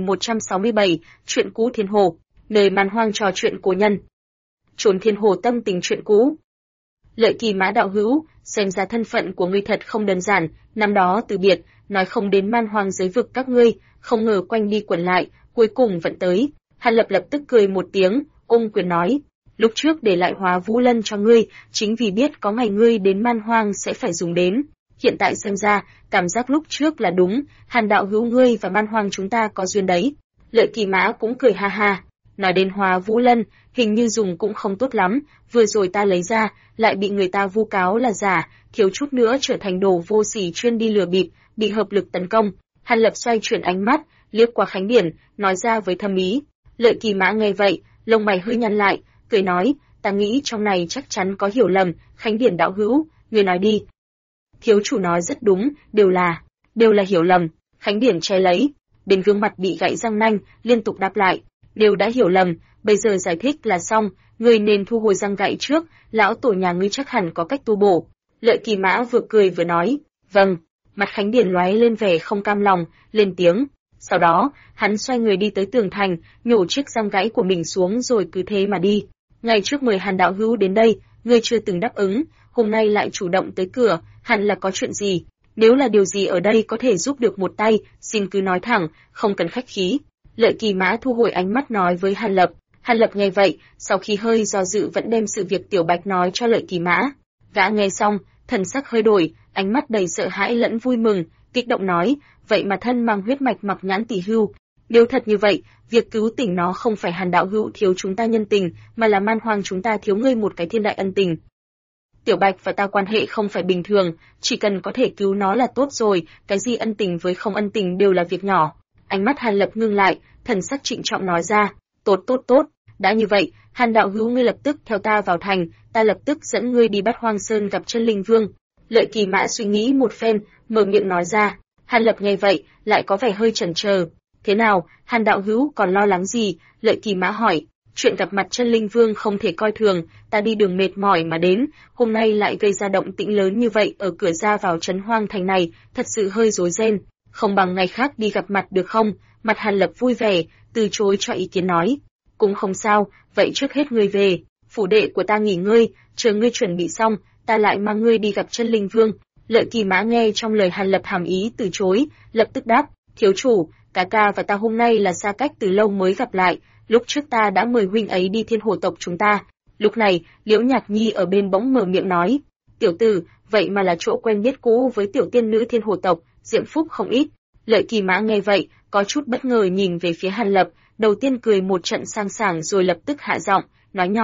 1167, Truyện cũ Thiên Hồ, nơi man hoang trò chuyện cổ nhân. Trốn Thiên Hồ tâm tình truyện cũ. Lợi Kỳ Mã đạo hữu, xem ra thân phận của ngươi thật không đơn giản, năm đó từ biệt, nói không đến man hoang giới vực các ngươi, không ngờ quanh đi quẩn lại, cuối cùng vẫn tới. Hàn Lập lập tức cười một tiếng, ôm quyền nói, lúc trước để lại Hóa Vũ Lân cho ngươi, chính vì biết có ngày ngươi đến man hoang sẽ phải dùng đến. Hiện tại xem ra, cảm giác lúc trước là đúng, Hàn đạo hữu ngươi và man hoang chúng ta có duyên đấy. Lợi Kỳ Mã cũng cười ha ha, nói đến Hóa Vũ Lân, hình như dùng cũng không tốt lắm, vừa rồi ta lấy ra, lại bị người ta vu cáo là giả, thiếu chút nữa trở thành đồ vô sỉ chuyên đi lừa bịp, bị hợp lực tấn công. Hàn Lập xoay chuyển ánh mắt, liếc qua Khánh Điển, nói ra với thâm ý. Lợi Kỳ Mã nghe vậy, lông mày hơi nhăn lại, cười nói, ta nghĩ trong này chắc chắn có hiểu lầm, Khánh Điển đạo hữu, người nói đi. Thiếu chủ nói rất đúng, đều là hiểu lầm. Khánh Điển che lấy, bên gương mặt bị gãy răng nanh, liên tục đáp lại, đều đã hiểu lầm, bây giờ giải thích là xong, ngươi nên thu hồi răng gãy trước, lão tổ nhà ngươi chắc hẳn có cách tu bổ. Lợi Kỳ Mã vừa cười vừa nói, vâng. Mặt Khánh Điển lóe lên vẻ không cam lòng, lên tiếng. Sau đó, hắn xoay người đi tới tường thành, nhổ chiếc răng gãy của mình xuống rồi cứ thế mà đi. Ngày trước mời Hàn đạo hữu đến đây, ngươi chưa từng đáp ứng, hôm nay lại chủ động tới cửa, hẳn là có chuyện gì. Nếu là điều gì ở đây có thể giúp được một tay, xin cứ nói thẳng, không cần khách khí. Lợi Kỳ Mã thu hồi ánh mắt nói với Hàn Lập. Hàn Lập nghe vậy, sau khi hơi do dự vẫn đem sự việc Tiểu Bạch nói cho Lợi Kỳ Mã. Gã nghe xong, thần sắc hơi đổi, ánh mắt đầy sợ hãi lẫn vui mừng, kích động nói, vậy mà thân mang huyết mạch Mặc Nhãn tỷ hưu. Nếu thật như vậy, việc cứu tỉnh nó không phải Hàn đạo hữu thiếu chúng ta nhân tình, mà là man hoang chúng ta thiếu ngươi một cái thiên đại ân tình. Tiểu Bạch và ta quan hệ không phải bình thường, chỉ cần có thể cứu nó là tốt rồi, cái gì ân tình với không ân tình đều là việc nhỏ. Ánh mắt Hàn Lập ngưng lại, thần sắc trịnh trọng nói ra, tốt, đã như vậy, Hàn đạo hữu ngươi lập tức theo ta vào thành, ta lập tức dẫn ngươi đi Bát Hoang Sơn gặp Chân Linh Vương. Lợi Kỳ Mã suy nghĩ một phen, mở miệng nói ra. Hàn Lập nghe vậy, lại có vẻ hơi chần chờ. Thế nào, Hàn đạo hữu còn lo lắng gì? Lợi Kỳ Mã hỏi. Chuyện gặp mặt Chân Linh Vương không thể coi thường, ta đi đường mệt mỏi mà đến, hôm nay lại gây ra động tĩnh lớn như vậy ở cửa ra vào Trấn Hoang Thành này, thật sự hơi rối ren. Không bằng ngày khác đi gặp mặt được không? Mặt Hàn Lập vui vẻ, từ chối cho ý kiến nói. Cũng không sao, vậy trước hết ngươi về, phủ đệ của ta nghỉ ngơi, chờ ngươi chuẩn bị xong, ta lại mang ngươi đi gặp Chân Linh Vương. Lợi Kỳ Mã nghe trong lời Hàn Lập hàm ý từ chối, lập tức đáp, thiếu chủ, ca ca và ta hôm nay là xa cách từ lâu mới gặp lại, lúc trước ta đã mời huynh ấy đi Thiên Hồ tộc chúng ta. Lúc này, Liễu Nhạc Nhi ở bên bỗng mở miệng nói, tiểu tử, vậy mà là chỗ quen biết cũ với tiểu tiên nữ Thiên Hồ tộc, diễm phúc không ít. Lợi Kỳ Mã nghe vậy, có chút bất ngờ nhìn về phía Hàn Lập, đầu tiên cười một trận sang sảng rồi lập tức hạ giọng, nói nhỏ,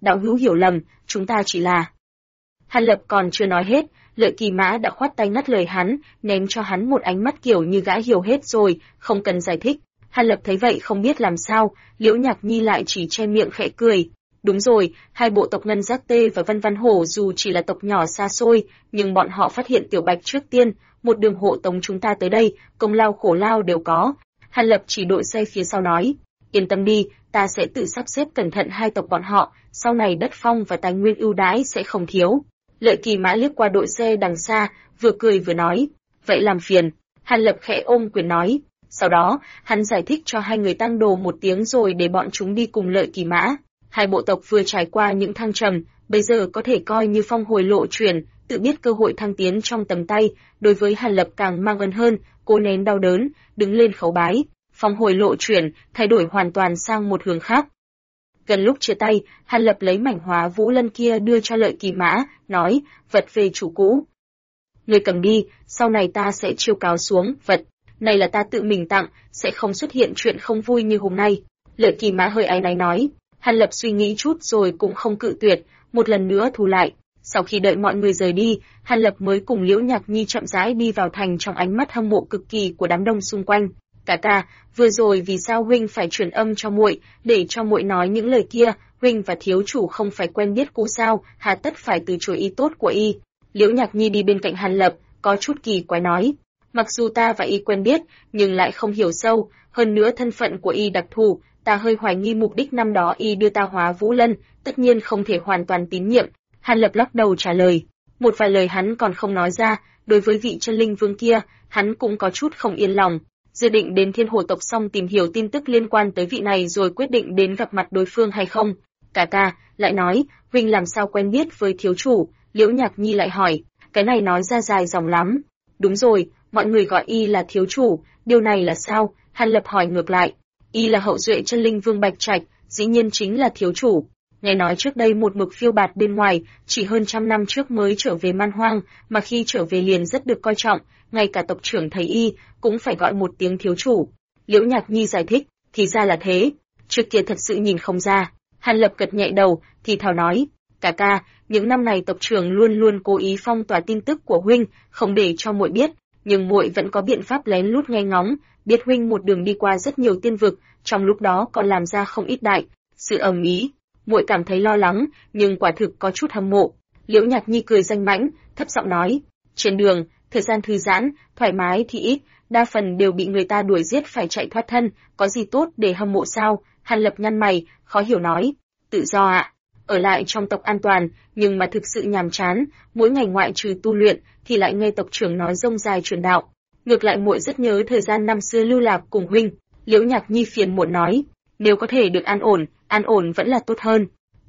đạo hữu hiểu lầm, chúng ta chỉ là... Hàn Lập còn chưa nói hết, Lợi Kỳ Mã đã khoát tay ngắt lời hắn, ném cho hắn một ánh mắt kiểu như gã hiểu hết rồi, không cần giải thích. Hàn Lập thấy vậy không biết làm sao, Liễu Nhạc Nhi lại chỉ che miệng khẽ cười. Đúng rồi, hai bộ tộc Ngân Giác Tê và Vân Văn Hổ dù chỉ là tộc nhỏ xa xôi, nhưng bọn họ phát hiện Tiểu Bạch trước tiên, một đường hộ tống chúng ta tới đây, công lao khổ lao đều có. Hàn Lập chỉ đội xe phía sau nói, yên tâm đi, ta sẽ tự sắp xếp cẩn thận hai tộc bọn họ, sau này đất phong và tài nguyên ưu đãi sẽ không thiếu. Lợi Kỳ Mã liếc qua đội xe đằng xa, vừa cười vừa nói, vậy làm phiền. Hàn Lập khẽ ôm quyền nói. Sau đó, hắn giải thích cho hai người Tăng Đồ một tiếng rồi để bọn chúng đi cùng Lợi Kỳ Mã. Hai bộ tộc vừa trải qua những thăng trầm, bây giờ có thể coi như phong hồi lộ chuyển, tự biết cơ hội thăng tiến trong tầm tay, đối với Hàn Lập càng mang ơn hơn, cố nén đau đớn, đứng lên khấu bái. Phong hồi lộ chuyển, thay đổi hoàn toàn sang một hướng khác. Gần lúc chia tay, Hàn Lập lấy mảnh hóa vũ lân kia đưa cho Lợi Kỳ Mã, nói, vật về chủ cũ. Người cầm đi, sau này ta sẽ chiêu cáo xuống, vật này là ta tự mình tặng, sẽ không xuất hiện chuyện không vui như hôm nay. Lợi Kỳ Mã hơi áy náy nói. Hàn Lập suy nghĩ chút rồi cũng không cự tuyệt, một lần nữa thu lại. Sau khi đợi mọi người rời đi, Hàn Lập mới cùng Liễu Nhạc Nhi chậm rãi đi vào thành trong ánh mắt hâm mộ cực kỳ của đám đông xung quanh. Ca, vừa rồi vì sao huynh phải truyền âm cho muội, để cho muội nói những lời kia, huynh và thiếu chủ không phải quen biết cũ sao, hà tất phải từ chối ý tốt của y. Liễu Nhạc Nhi đi bên cạnh Hàn Lập, có chút kỳ quái nói, mặc dù ta và y quen biết, nhưng lại không hiểu sâu, hơn nữa thân phận của y đặc thù, ta hơi hoài nghi mục đích năm đó y đưa ta hóa vũ lân, tất nhiên không thể hoàn toàn tín nhiệm. Hàn Lập lắc đầu trả lời, một vài lời hắn còn không nói ra, đối với vị chân linh vương kia, hắn cũng có chút không yên lòng. Dự định đến Thiên Hồ tộc xong tìm hiểu tin tức liên quan tới vị này rồi quyết định đến gặp mặt đối phương hay không. Ca lại nói, huynh làm sao quen biết với thiếu chủ? Liễu Nhạc Nhi lại hỏi, cái này nói ra dài dòng lắm. Đúng rồi, mọi người gọi y là thiếu chủ, điều này là sao? Hàn Lập hỏi ngược lại. Y là hậu duệ chân linh vương Bạch Trạch, dĩ nhiên chính là thiếu chủ. Nghe nói trước đây một mực phiêu bạt bên ngoài, chỉ hơn 100 năm trước mới trở về Man Hoang, mà khi trở về liền rất được coi trọng, ngay cả tộc trưởng thấy y cũng phải gọi một tiếng thiếu chủ. Liễu Nhạc Nhi giải thích, thì ra là thế, trước kia thật sự nhìn không ra. Hàn Lập gật nhẹ đầu, thì thào nói, ca, những năm này tộc trưởng luôn luôn cố ý phong tỏa tin tức của huynh, không để cho muội biết, nhưng muội vẫn có biện pháp lén lút nghe ngóng, biết huynh một đường đi qua rất nhiều tiên vực, trong lúc đó còn làm ra không ít đại sự ầm ĩ. Muội cảm thấy lo lắng, nhưng quả thực có chút hâm mộ. Liễu Nhạc Nhi cười danh mãnh, thấp giọng nói, trên đường, thời gian thư giãn, thoải mái thì ít, đa phần đều bị người ta đuổi giết phải chạy thoát thân, có gì tốt để hâm mộ sao? Hàn Lập nhăn mày, khó hiểu nói, tự do ạ. Ở lại trong tộc an toàn, nhưng mà thực sự nhàm chán, mỗi ngày ngoại trừ tu luyện thì lại nghe tộc trưởng nói rông dài truyền đạo. Ngược lại muội rất nhớ thời gian năm xưa lưu lạc cùng huynh. Liễu Nhạc Nhi phiền muộn nói, nếu có thể được an ổn vẫn là tốt hơn.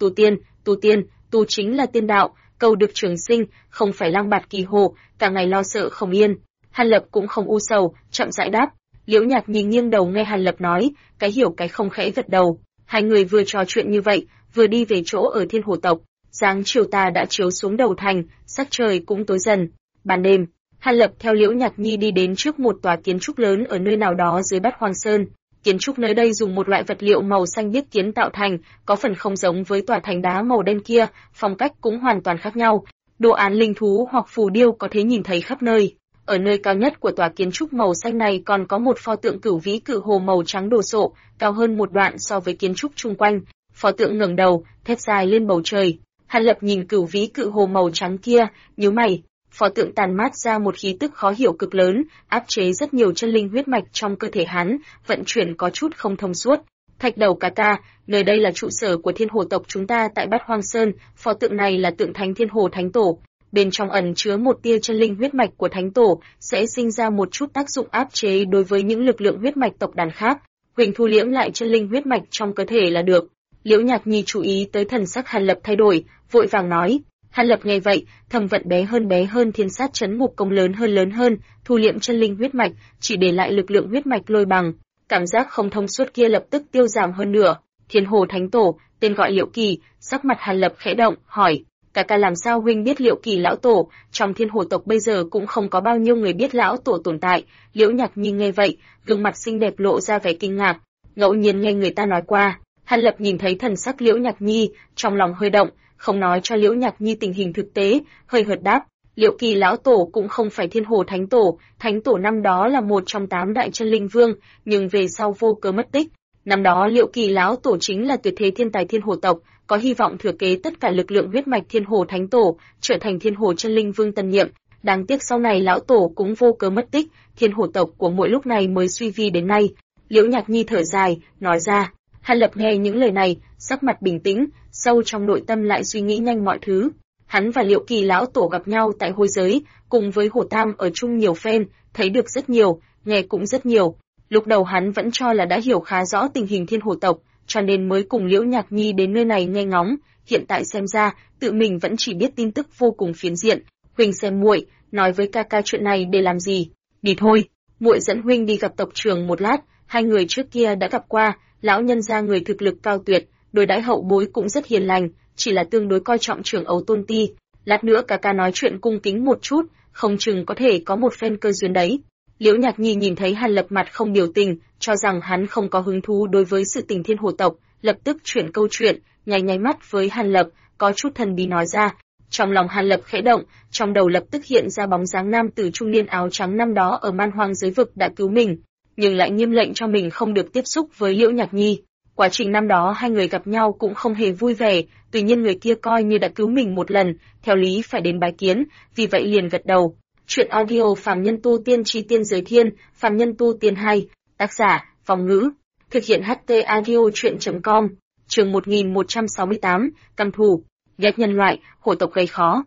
Tu chính là tiên đạo, cầu được trường sinh, không phải lang bạt kỳ hồ, cả ngày lo sợ không yên. Hàn Lập cũng không u sầu, chậm rãi đáp. Liễu Nhạc Nhi nghiêng đầu nghe Hàn Lập nói, cái hiểu cái không khẽ gật đầu. Hai người vừa trò chuyện như vậy, vừa đi về chỗ ở Thiên Hồ tộc. Dáng chiều tà đã chiếu xuống đầu thành, sắc trời cũng tối dần. Ban đêm, Hàn Lập theo Liễu Nhạc Nhi đi đến trước một tòa kiến trúc lớn ở nơi nào đó dưới Bát Hoang Sơn. Kiến trúc nơi đây dùng một loại vật liệu màu xanh biếc kiến tạo thành, có phần không giống với tòa thành đá màu đen kia, phong cách cũng hoàn toàn khác nhau. Đồ án linh thú hoặc phù điêu có thể nhìn thấy khắp nơi. Ở nơi cao nhất của tòa kiến trúc màu xanh này còn có một pho tượng Cửu Vĩ Cự Hồ màu trắng đồ sộ, cao hơn một đoạn so với kiến trúc chung quanh. Pho tượng ngẩng đầu, thét dài lên bầu trời. Hàn Lập nhìn Cửu Vĩ Cự Hồ màu trắng kia, nhíu mày. Pho tượng tàn mát ra một khí tức khó hiểu cực lớn, áp chế rất nhiều chân linh huyết mạch trong cơ thể hắn, vận chuyển có chút không thông suốt. Thạch Đầu ca, nơi đây là trụ sở của Thiên Hồ tộc chúng ta tại Bát Hoang Sơn, pho tượng này là tượng thánh Thiên Hồ Thánh Tổ. Bên trong ẩn chứa một tia chân linh huyết mạch của Thánh Tổ, sẽ sinh ra một chút tác dụng áp chế đối với những lực lượng huyết mạch tộc đàn khác. Huỳnh thu liễm lại chân linh huyết mạch trong cơ thể là được. Liễu Nhạc Nhi chú ý tới thần sắc Hàn Lập thay đổi, vội vàng nói. Hàn Lập nghe vậy, thầm vận bé hơn thiên sát chấn ngục công lớn hơn, thu liễm chân linh huyết mạch, chỉ để lại lực lượng huyết mạch lôi bằng. Cảm giác không thông suốt kia lập tức tiêu giảm hơn nửa. Thiên Hồ Thánh Tổ, tên gọi Liễu Kỳ, sắc mặt Hàn Lập khẽ động, hỏi, ca làm sao huynh biết Liễu Kỳ lão tổ? Trong Thiên Hồ tộc bây giờ cũng không có bao nhiêu người biết lão tổ tồn tại. Liễu Nhạc Nhi nghe vậy, gương mặt xinh đẹp lộ ra vẻ kinh ngạc. Ngẫu nhiên nghe người ta nói qua, Hàn Lập nhìn thấy thần sắc Liễu Nhạc Nhi, trong lòng hơi động, không nói cho Liễu Nhạc Nhi tình hình thực tế, hơi hợt đáp, Liễu Kỳ lão tổ cũng không phải Thiên Hồ Thánh tổ năm đó là một trong 8 đại chân linh vương, nhưng về sau vô cớ mất tích. Năm đó Liễu Kỳ lão tổ chính là tuyệt thế thiên tài Thiên Hồ tộc, có hy vọng thừa kế tất cả lực lượng huyết mạch Thiên Hồ Thánh tổ, trở thành Thiên Hồ chân linh vương tân nhiệm. Đáng tiếc sau này lão tổ cũng vô cớ mất tích, Thiên Hồ tộc của muội lúc này mới suy vi đến nay. Liễu Nhạc Nhi thở dài, nói ra. Hàn Lập nghe những lời này, sắc mặt bình tĩnh, sâu trong nội tâm lại suy nghĩ nhanh mọi thứ. Hắn và Liễu Kỳ lão tổ gặp nhau tại hôi giới, cùng với Hổ Tam ở chung nhiều phen, thấy được rất nhiều, nghe cũng rất nhiều. Lúc đầu hắn vẫn cho là đã hiểu khá rõ tình hình Thiên Hồ tộc, cho nên mới cùng Liễu Nhạc Nhi đến nơi này nghe ngóng. Hiện tại xem ra, tự mình vẫn chỉ biết tin tức vô cùng phiến diện. Huynh xem muội, nói với ca ca chuyện này để làm gì? Đi thôi, muội dẫn huynh đi gặp tộc trưởng một lát. Hai người trước kia đã gặp qua, lão nhân gia người thực lực cao tuyệt, đối đãi hậu bối cũng rất hiền lành, chỉ là tương đối coi trọng trưởng ấu tôn ti. Lát nữa ca ca nói chuyện cung kính một chút, không chừng có thể có một phen cơ duyên đấy. Liễu Nhạc Nhi nhìn thấy Hàn Lập mặt không biểu tình, cho rằng hắn không có hứng thú đối với sự tình Thiên Hồ tộc, lập tức chuyển câu chuyện, nháy nháy mắt với Hàn Lập, có chút thần bí nói ra. Trong lòng Hàn Lập khẽ động, trong đầu lập tức hiện ra bóng dáng nam tử trung niên áo trắng năm đó ở Man Hoang giới vực đã cứu mình, nhưng lại nghiêm lệnh cho mình không được tiếp xúc với Liễu Nhạc Nhi. Quá trình năm đó hai người gặp nhau cũng không hề vui vẻ, tuy nhiên người kia coi như đã cứu mình một lần, theo lý phải đến bái kiến, vì vậy liền gật đầu. Chuyện audio Phàm Nhân Tu Tiên Chi Tiên Giới Thiên, Phàm Nhân Tu Tiên 2, tác giả, Vong Ngữ, thực hiện HT audio chuyện.com, chương 1168, căm thù, ghét nhân loại, hổ tộc gây khó.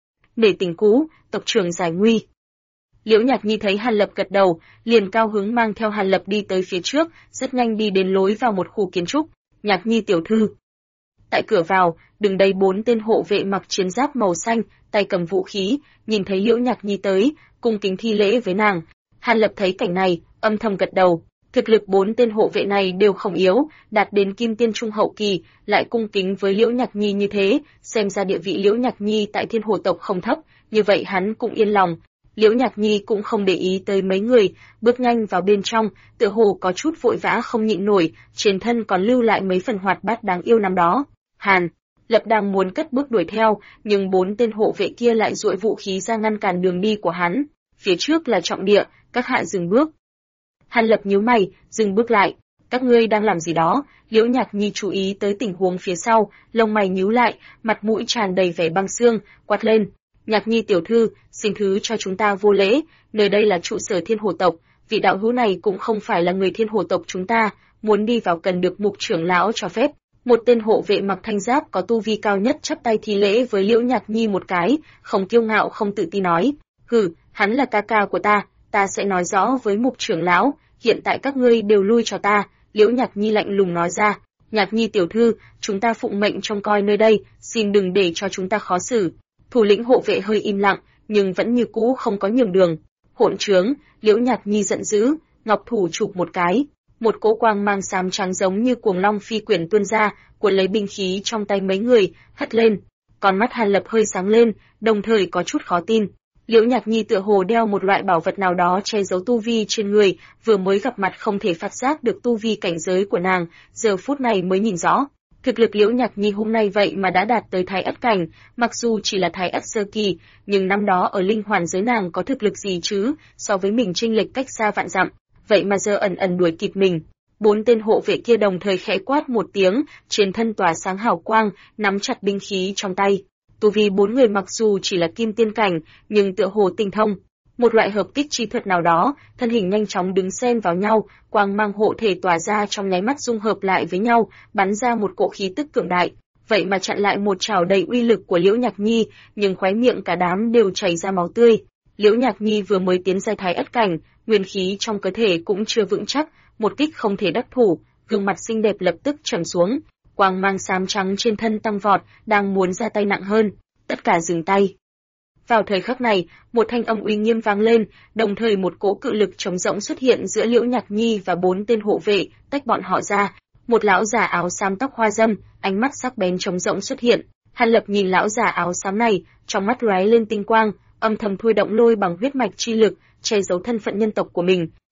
Để tình cũ, tộc trưởng giải nguy. Liễu Nhạc Nhi thấy Hàn Lập gật đầu, liền cao hứng mang theo Hàn Lập đi tới phía trước, rất nhanh đi đến lối vào một khu kiến trúc. Nhạc Nhi tiểu thư. Tại cửa vào, đứng đây 4 tên hộ vệ mặc chiến giáp màu xanh, tay cầm vũ khí, nhìn thấy Liễu Nhạc Nhi tới, cung kính thi lễ với nàng. Hàn Lập thấy cảnh này, âm thầm gật đầu. Thực lực 4 tên hộ vệ này đều không yếu, đạt đến kim tiên trung hậu kỳ, lại cung kính với Liễu Nhạc Nhi như thế, xem ra địa vị Liễu Nhạc Nhi tại Thiên Hồ tộc không thấp, như vậy hắn cũng yên lòng. Liễu Nhạc Nhi cũng không để ý tới mấy người, bước nhanh vào bên trong, tựa hồ có chút vội vã không nhịn nổi, trên thân còn lưu lại mấy phần hoạt bát đáng yêu năm đó. Hàn Lập đang muốn cất bước đuổi theo, nhưng 4 tên hộ vệ kia lại duỗi vũ khí ra ngăn cản đường đi của hắn. Phía trước là trọng địa, các hạ dừng bước. Hàn Lập nhíu mày, dừng bước lại. Các ngươi đang làm gì đó? Liễu Nhạc Nhi chú ý tới tình huống phía sau, lông mày nhíu lại, mặt mũi tràn đầy vẻ băng xương, quát lên. Nhạc Nhi tiểu thư, xin thứ cho chúng ta vô lễ, nơi đây là trụ sở Thiên Hồ tộc, vị đạo hữu này cũng không phải là người Thiên Hồ tộc chúng ta, muốn đi vào cần được mục trưởng lão cho phép. Một tên hộ vệ mặc thanh giáp có tu vi cao nhất chắp tay thi lễ với Liễu Nhạc Nhi một cái, không kiêu ngạo không tự tin nói, hừ, hắn là ca ca của ta sẽ nói rõ với mục trưởng lão, hiện tại các ngươi đều lui cho ta. Liễu Nhạc Nhi lạnh lùng nói ra, Nhạc Nhi tiểu thư, chúng ta phụng mệnh trông coi nơi đây, xin đừng để cho chúng ta khó xử. Thủ lĩnh hộ vệ hơi im lặng, nhưng vẫn như cũ không có nhường đường. Hỗn trướng, Liễu Nhạc Nhi giận dữ, ngọc thủ chụp một cái, một cỗ quang mang xám trắng giống như cuồng long phi quyển tuôn ra, cuốn lấy binh khí trong tay mấy người, hất lên. Con mắt Hàn Lập hơi sáng lên, đồng thời có chút khó tin. Liễu Nhạc Nhi tựa hồ đeo một loại bảo vật nào đó che giấu tu vi trên người, vừa mới gặp mặt không thể phát giác được tu vi cảnh giới của nàng, giờ phút này mới nhìn rõ. Thực lực Liễu Nhạc Nhi hôm nay vậy mà đã đạt tới Thái Ất cảnh, mặc dù chỉ là Thái Ất sơ kỳ, nhưng năm đó ở linh hoàn giới nàng có thực lực gì chứ, so với mình chênh lệch cách xa vạn dặm, vậy mà giờ ẩn ẩn đuổi kịp mình. 4 tên hộ vệ kia đồng thời khẽ quát một tiếng, trên thân tỏa sáng hào quang, nắm chặt binh khí trong tay. Tu vi 4 người mặc dù chỉ là kim tiên cảnh, nhưng tựa hồ tinh thông. Một loại hợp kích chi thuật nào đó, thân hình nhanh chóng đứng xen vào nhau, quang mang hộ thể tỏa ra trong nháy mắt dung hợp lại với nhau, bắn ra một cỗ khí tức cường đại. Vậy mà chặn lại một trảo đầy uy lực của Liễu Nhạc Nhi, nhưng khóe miệng cả đám đều chảy ra máu tươi. Liễu Nhạc Nhi vừa mới tiến giai Thái Ất cảnh, nguyên khí trong cơ thể cũng chưa vững chắc, một kích không thể đắc thủ, gương mặt xinh đẹp lập tức trầm xuống. Quang mang xám trắng trên thân tăng vọt, đang muốn ra tay nặng hơn, tất cả dừng tay. Vào thời khắc này, một thanh âm uy nghiêm vang lên, đồng thời một cỗ cự lực trống rỗng xuất hiện giữa Liễu Nhạc Nhi và 4 tên hộ vệ, tách bọn họ ra. Một lão già áo xám tóc hoa râm, ánh mắt sắc bén trống rỗng xuất hiện. Hàn Lập nhìn lão già áo xám này, trong mắt lóe lên tinh quang, âm thầm thôi động lôi bằng huyết mạch chi lực, che giấu thân phận nhân tộc của mình.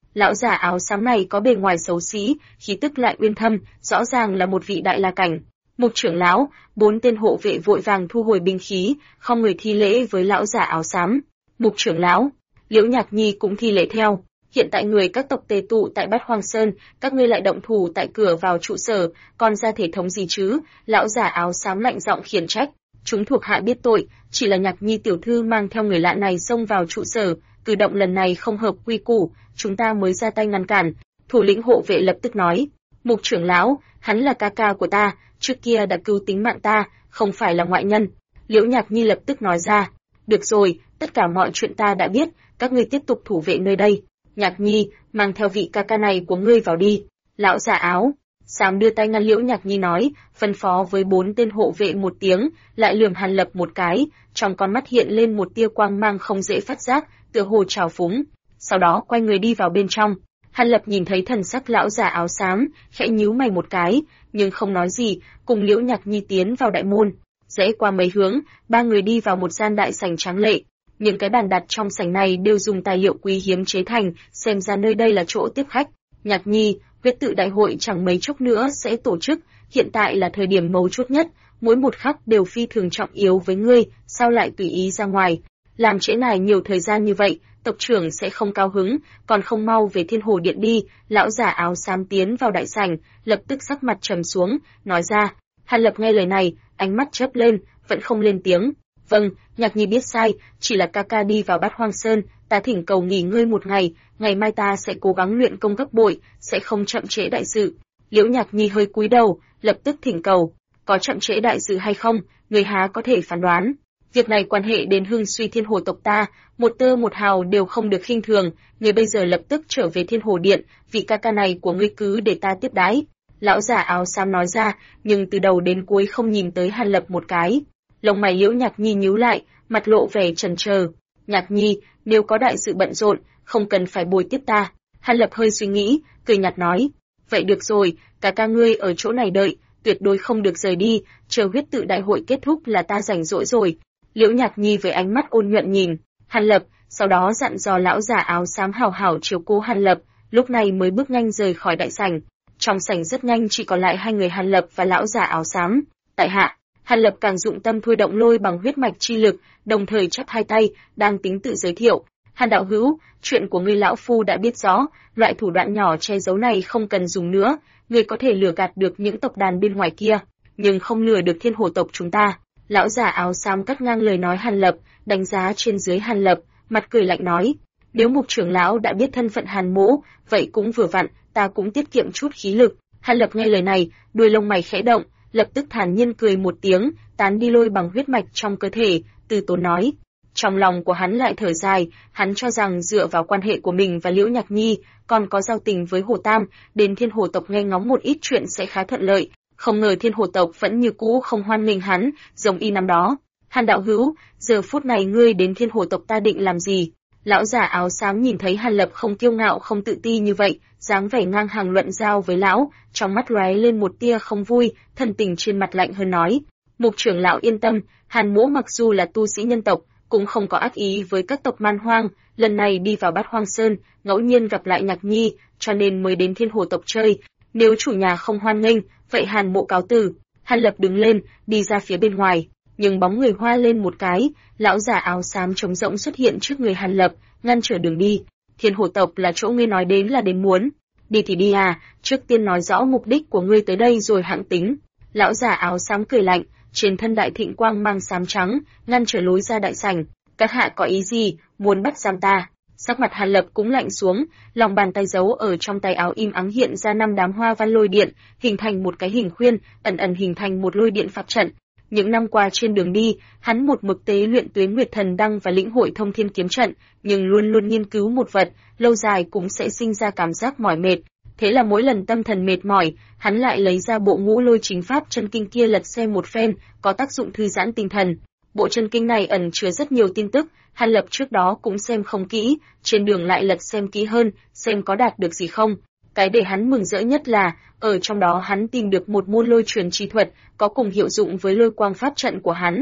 Lão giả áo xám này có bề ngoài xấu xí, khí tức lại uyên thâm, rõ ràng là một vị đại la cảnh. Mục trưởng lão, 4 tên hộ vệ vội vàng thu hồi binh khí, không người thi lễ với lão giả áo xám. Mục trưởng lão, Liễu Nhạc Nhi cũng thi lễ theo. Hiện tại người các tộc tề tụ tại Bát Hoang Sơn, các ngươi lại động thủ tại cửa vào trụ sở, còn ra thể thống gì chứ? Lão giả áo xám lạnh giọng khiển trách. Chúng thuộc hạ biết tội, chỉ là Nhạc Nhi tiểu thư mang theo người lạ này xông vào trụ sở, cử động lần này không hợp quy củ, chúng ta mới ra tay ngăn cản. Thủ lĩnh hộ vệ lập tức nói, Mục trưởng lão, hắn là ca ca của ta, trước kia đã cứu tính mạng ta, không phải là ngoại nhân. Liễu Nhạc Nhi lập tức nói ra, được rồi, tất cả mọi chuyện ta đã biết, các ngươi tiếp tục thủ vệ nơi đây. Nhạc Nhi, mang theo vị ca ca này của ngươi vào đi. Lão giả áo xám đưa tay ngăn Liễu Nhạc Nhi nói, phân phó với 4 tên hộ vệ một tiếng, lại lườm Hàn Lập một cái, trong con mắt hiện lên một tia quang mang không dễ phát giác, tựa hồ trào phúng. Sau đó quay người đi vào bên trong. Hàn Lập nhìn thấy thần sắc lão giả áo xám, khẽ nhíu mày một cái, nhưng không nói gì, cùng Liễu Nhạc Nhi tiến vào đại môn. Rẽ qua mấy hướng, 3 người đi vào một gian đại sảnh tráng lệ. Những cái bàn đặt trong sảnh này đều dùng tài liệu quý hiếm chế thành, xem ra nơi đây là chỗ tiếp khách. Nhạc Nhi, huyết tự đại hội chẳng mấy chốc nữa sẽ tổ chức, hiện tại là thời điểm mấu chốt nhất, mỗi một khắc đều phi thường trọng yếu với ngươi, sao lại tùy ý ra ngoài? Làm trễ nải nhiều thời gian như vậy, tộc trưởng sẽ không cao hứng, còn không mau về Thiên Hồ Điện đi. Lão giả áo xám tiến vào đại sảnh, lập tức sắc mặt trầm xuống, nói ra. Hàn Lập nghe lời này, ánh mắt chớp lên, vẫn không lên tiếng. Vâng, Nhạc Nhi biết sai, chỉ là ca ca đi vào Bát Hoang Sơn, ta thỉnh cầu nghỉ ngơi một ngày, ngày mai ta sẽ cố gắng luyện công gấp bội, sẽ không chậm trễ đại sự. Liễu Nhạc Nhi hơi cúi đầu, lập tức thỉnh cầu, có chậm trễ đại sự hay không, người há có thể phán đoán. Việc này quan hệ đến hưng suy Thiên Hồ tộc ta, một tơ một hào đều không được khinh thường, người bây giờ lập tức trở về Thiên Hồ Điện, vị ca ca này của ngươi cứ để ta tiếp đái. Lão giả áo xám nói ra, nhưng từ đầu đến cuối không nhìn tới Hàn Lập một cái. Lông mày Liễu Nhạc Nhi nhíu lại, mặt lộ vẻ chần chờ. Nhạc Nhi, nếu có đại sự bận rộn, không cần phải bồi tiếp ta. Hàn Lập hơi suy nghĩ, cười nhạt nói, vậy được rồi, cả ca ngươi ở chỗ này đợi, tuyệt đối không được rời đi, chờ huyết tự đại hội kết thúc là ta rảnh rỗi rồi. Liễu Nhạc Nhi với ánh mắt ôn nhuận nhìn Hàn Lập, sau đó dặn dò lão giả áo xám hào hảo chiếu cố Hàn Lập, lúc này mới bước nhanh rời khỏi đại sảnh. Trong sảnh rất nhanh chỉ còn lại 2 người Hàn Lập và lão giả áo xám. Tại hạ, Hàn Lập càng dụng tâm thôi động lôi bằng huyết mạch chi lực, đồng thời chắp hai tay, đang tính tự giới thiệu. Hàn đạo hữu, chuyện của ngươi lão phu đã biết rõ, loại thủ đoạn nhỏ che giấu này không cần dùng nữa, ngươi có thể lừa gạt được những tộc đàn bên ngoài kia, nhưng không lừa được Thiên Hồ tộc chúng ta. Lão giả áo xám cắt ngang lời nói Hàn Lập, đánh giá trên dưới Hàn Lập, mặt cười lạnh nói, nếu Mục trưởng lão đã biết thân phận Hàn Mỗ, vậy cũng vừa vặn, ta cũng tiết kiệm chút khí lực. Hàn Lập nghe lời này, đuôi lông mày khẽ động, lập tức thản nhiên cười một tiếng, tán đi lôi bằng huyết mạch trong cơ thể, từ tốn nói. Trong lòng của hắn lại thở dài, hắn cho rằng dựa vào quan hệ của mình và Liễu Nhạc Nhi, còn có giao tình với Hồ Tam, đến Thiên Hồ tộc nghe ngóng một ít chuyện sẽ khá thuận lợi. Không ngờ Thiên Hồ tộc vẫn như cũ không hoan nghênh hắn, giống y năm đó. Hàn đạo hữu, giờ phút này ngươi đến Thiên Hồ tộc ta định làm gì? Lão giả áo xám nhìn thấy Hàn Lập không kiêu ngạo không tự ti như vậy, dáng vẻ ngang hàng luận giao với lão, trong mắt lóe lên một tia không vui, thần tình trên mặt lạnh hơn nói. Mục trưởng lão yên tâm, Hàn Mỗ mặc dù là tu sĩ nhân tộc, cũng không có ác ý với các tộc man hoang, lần này đi vào Bát Hoang Sơn, ngẫu nhiên gặp lại Nhạc Nhi, cho nên mới đến Thiên Hồ tộc chơi. Nếu chủ nhà không hoan nghênh, vậy Hàn Mỗ cáo từ. Hàn Lập đứng lên, đi ra phía bên ngoài, nhưng bóng người hoa lên một cái, lão giả áo xám trống rỗng xuất hiện trước người Hàn Lập, ngăn trở đường đi. Thiên Hồ tộc là chỗ ngươi nói đến là đến muốn. Đi thì đi à, trước tiên nói rõ mục đích của ngươi tới đây rồi hãng tính. Lão giả áo xám cười lạnh, trên thân đại thịnh quang mang xám trắng, ngăn trở lối ra đại sảnh. Các hạ có ý gì, muốn bắt giam ta? Sắc mặt Hàn Lập cũng lạnh xuống, lòng bàn tay giấu ở trong tay áo im ắng hiện ra 5 đám hoa văn lôi điện, hình thành một cái hình khuyên, ẩn ẩn hình thành một lôi điện pháp trận. Những năm qua trên đường đi, hắn một mực tế luyện Tuế Nguyệt Thần Đăng và lĩnh hội Thông Thiên Kiếm Trận, nhưng luôn luôn nghiên cứu một vật, lâu dài cũng sẽ sinh ra cảm giác mỏi mệt. Thế là mỗi lần tâm thần mệt mỏi, hắn lại lấy ra bộ Ngũ Lôi Chính Pháp chân kinh kia lật xem một phen, có tác dụng thư giãn tinh thần. Bộ chân kinh này ẩn chứa rất nhiều tin tức, Hàn Lập trước đó cũng xem không kỹ, trên đường lại lật xem kỹ hơn, xem có đạt được gì không. Cái để hắn mừng rỡ nhất là, ở trong đó hắn tìm được một môn lôi truyền chi thuật, có cùng hiệu dụng với lôi quang pháp trận của hắn.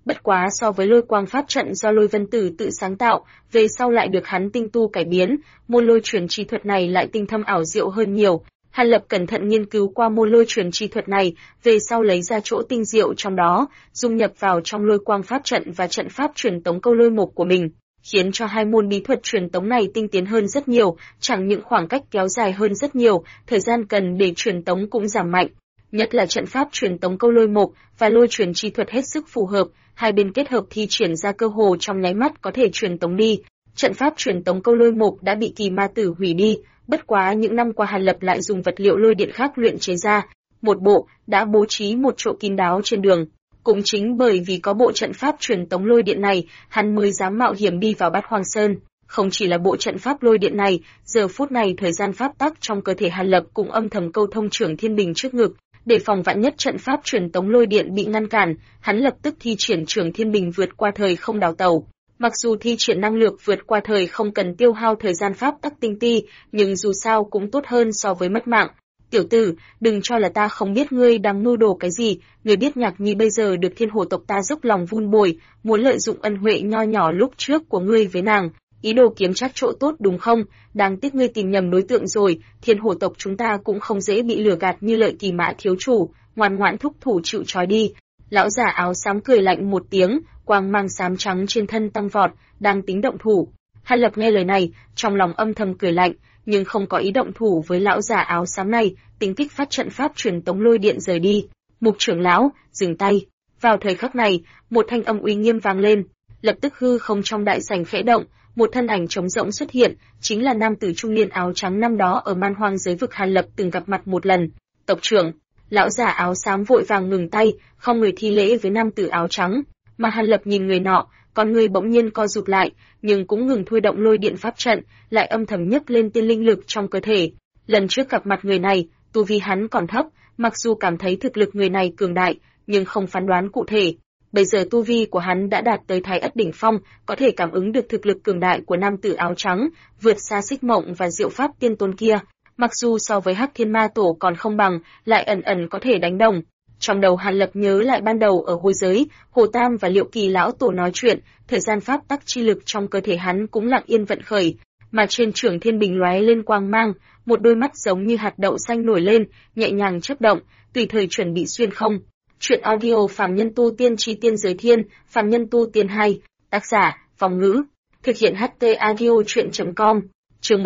Bất quá so với lôi quang pháp trận do Lôi Vân Tử tự sáng tạo, về sau lại được hắn tinh tu cải biến, môn lôi truyền chi thuật này lại tinh thâm ảo diệu hơn nhiều. Hàn Lập cẩn thận nghiên cứu qua môn lôi truyền chi thuật này, về sau lấy ra chỗ tinh diệu trong đó, dung nhập vào trong lôi quang pháp trận và trận pháp truyền tống câu lôi mộc của mình, khiến cho hai môn bí thuật truyền tống này tinh tiến hơn rất nhiều, chẳng những khoảng cách kéo dài hơn rất nhiều, thời gian cần để truyền tống cũng giảm mạnh. Nhất là trận pháp truyền tống câu lôi mộc và lôi truyền chi thuật hết sức phù hợp, hai bên kết hợp thi triển ra cơ hồ trong nháy mắt có thể truyền tống đi. Trận pháp truyền tống câu lôi mộc đã bị Kỳ Ma Tử hủy đi, bất quá những năm qua Hàn Lập lại dùng vật liệu lôi điện khác luyện chế ra, một bộ đã bố trí một chỗ kín đáo trên đường. Cũng chính bởi vì có bộ trận pháp truyền tống lôi điện này, hắn mới dám mạo hiểm đi vào Bát Hoang Sơn. Không chỉ là bộ trận pháp lôi điện này, giờ phút này thời gian pháp tắc trong cơ thể Hàn Lập cũng âm thầm câu thông Trưởng Thiên Bình trước ngực, để phòng vạn nhất trận pháp truyền tống lôi điện bị ngăn cản, hắn lập tức thi triển Trưởng Thiên Bình vượt qua thời không đào tẩu. Mặc dù thi triển năng lực vượt qua thời không cần tiêu hao thời gian pháp tắc tinh ti, nhưng dù sao cũng tốt hơn so với mất mạng. Tiểu tử, đừng cho là ta không biết ngươi đang mưu đồ cái gì, ngươi biết Nhạc Nhi bây giờ được Thiên Hồ tộc ta dốc lòng vun bồi, muốn lợi dụng ân huệ nho nhỏ lúc trước của ngươi với nàng, ý đồ kiếm chắc chỗ tốt đúng không? Đáng tiếc ngươi tìm nhầm đối tượng rồi, Thiên Hồ tộc chúng ta cũng không dễ bị lừa gạt như Lợi Kỳ Mã thiếu chủ, ngoan ngoãn thúc thủ chịu trói đi. Lão giả áo xám cười lạnh một tiếng, quang mang xám trắng trên thân tăng vọt, đang tính động thủ. Hàn Lập nghe lời này, trong lòng âm thầm cười lạnh, nhưng không có ý động thủ với lão giả áo xám này, tính kích phát trận pháp truyền tống lôi điện rời đi. Mục trưởng lão, dừng tay. Vào thời khắc này, một thanh âm uy nghiêm vang lên, lập tức hư không trong đại sảnh khẽ động, một thân ảnh trống rỗng xuất hiện, chính là nam tử trung niên áo trắng năm đó ở Man Hoang giới vực Hàn Lập từng gặp mặt một lần. Tộc trưởng. Lão giả áo xám vội vàng ngừng tay, không người thi lễ với nam tử áo trắng, mà Hàn Lập nhìn người nọ, con người bỗng nhiên co rụt lại, nhưng cũng ngừng thôi động lôi điện pháp trận, lại âm thầm nhấc lên tiên linh lực trong cơ thể. Lần trước gặp mặt người này, tu vi hắn còn thấp, mặc dù cảm thấy thực lực người này cường đại, nhưng không phán đoán cụ thể. Bây giờ tu vi của hắn đã đạt tới Thái Ất đỉnh phong, có thể cảm ứng được thực lực cường đại của nam tử áo trắng, vượt xa Xích Mộng và Diệu Pháp Tiên Tôn kia. Mặc dù so với Hắc Thiên Ma Tổ còn không bằng, lại ẩn ẩn có thể đánh đồng. Trong đầu Hàn Lập nhớ lại ban đầu ở hôi giới, Hồ Tam và Liệu Kỳ lão tổ nói chuyện, thời gian pháp tắc chi lực trong cơ thể hắn cũng lặng yên vận khởi, mà trên Trưởng Thiên Bình lóe lên quang mang, một đôi mắt giống như hạt đậu xanh nổi lên, nhẹ nhàng chớp động, tùy thời chuẩn bị xuyên không. Truyện audio Phàm Nhân Tu Tiên Chi Tiên Giới Thiên, Phàm Nhân Tu Tiên 2, tác giả, Phòng Ngữ, thực hiện HT audio truyện.com. Chương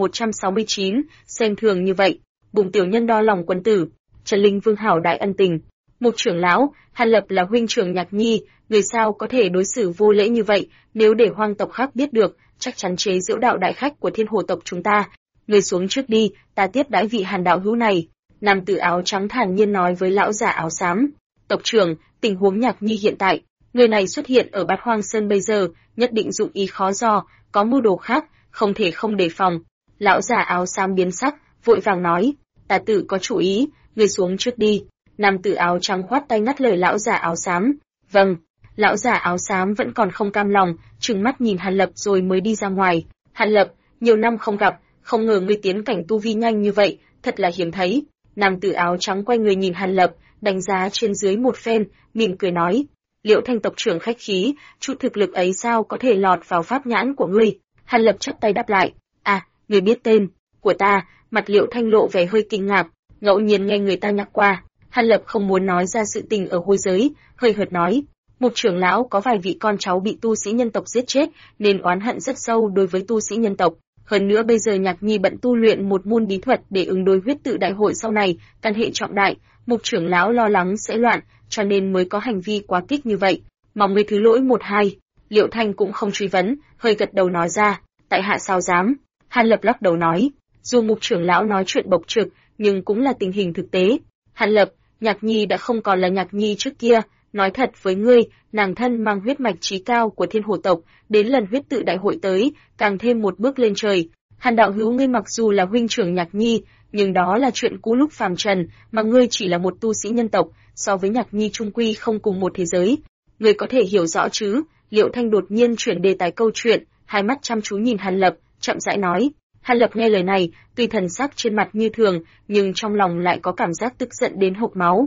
1169, xem thường như vậy, Bùng tiểu nhân đo lòng quân tử, Trần Linh Vương hảo đại ân tình. Mục trưởng lão, Hàn Lập là huynh trưởng Nhạc Nhi, người sao có thể đối xử vô lễ như vậy, nếu để hoang tộc khác biết được, chắc chắn chế giễu đạo đại khách của Thiên Hồ tộc chúng ta. Người xuống trước đi, ta tiếp đãi vị Hàn đạo hữu này. Nam tử áo trắng thản nhiên nói với lão giả áo xám. Tộc trưởng, tình huống Nhạc Nhi hiện tại, người này xuất hiện ở Bát Hoang Sơn bây giờ, nhất định dụng ý khó dò, có mưu đồ khác, không thể không đề phòng. Lão giả áo xám biến sắc, vội vàng nói, ta tự có chủ ý, người xuống trước đi. Nam tử áo trắng khoát tay ngắt lời lão giả áo xám. Vâng. Lão giả áo xám vẫn còn không cam lòng, trừng mắt nhìn Hàn Lập rồi mới đi ra ngoài. Hàn Lập, nhiều năm không gặp, không ngờ ngươi tiến cảnh tu vi nhanh như vậy, thật là hiếm thấy. Nam tử áo trắng quay người nhìn Hàn Lập, đánh giá trên dưới một phen, mỉm cười nói, Liễu Thanh tộc trưởng khách khí, chút thực lực ấy sao có thể lọt vào pháp nhãn của ngươi? Hàn Lập chắp tay đáp lại, à, ngươi biết tên của ta? Mặt Liễu Thanh lộ vẻ hơi kinh ngạc, ngẫu nhiên nghe người ta nhắc qua. Hàn Lập không muốn nói ra sự tình ở hôi giới, hơi hợt nói, Mục trưởng lão có vài vị con cháu bị tu sĩ nhân tộc giết chết, nên oán hận rất sâu đối với tu sĩ nhân tộc. Hơn nữa bây giờ Nhạc Nhi bận tu luyện một môn bí thuật để ứng đối huyết tự đại hội sau này, căn hệ trọng đại, Mục trưởng lão lo lắng sẽ loạn, cho nên mới có hành vi quá kích như vậy. Mong ngươi thứ lỗi một hai. Liễu Thanh cũng không truy vấn, hơi gật đầu nói ra, tại hạ sao dám. Hàn Lập lắc đầu nói, dù Mục trưởng lão nói chuyện bộc trực, nhưng cũng là tình hình thực tế. Hàn Lập, Nhạc Nhi đã không còn là Nhạc Nhi trước kia, nói thật với ngươi, nàng thân mang huyết mạch chí cao của Thiên Hồ tộc, đến lần huyết tự đại hội tới, càng thêm một bước lên trời. Hàn đạo hữu, ngươi mặc dù là huynh trưởng Nhạc Nhi, nhưng đó là chuyện cũ lúc phàm trần, mà ngươi chỉ là một tu sĩ nhân tộc, so với Nhạc Nhi chung quy không cùng một thế giới. Ngươi có thể hiểu rõ chứ? Liễu Thanh đột nhiên chuyển đề tài câu chuyện, hai mắt chăm chú nhìn Hàn Lập, chậm rãi nói. Hàn Lập nghe lời này, tuy thần sắc trên mặt như thường, nhưng trong lòng lại có cảm giác tức giận đến hộc máu.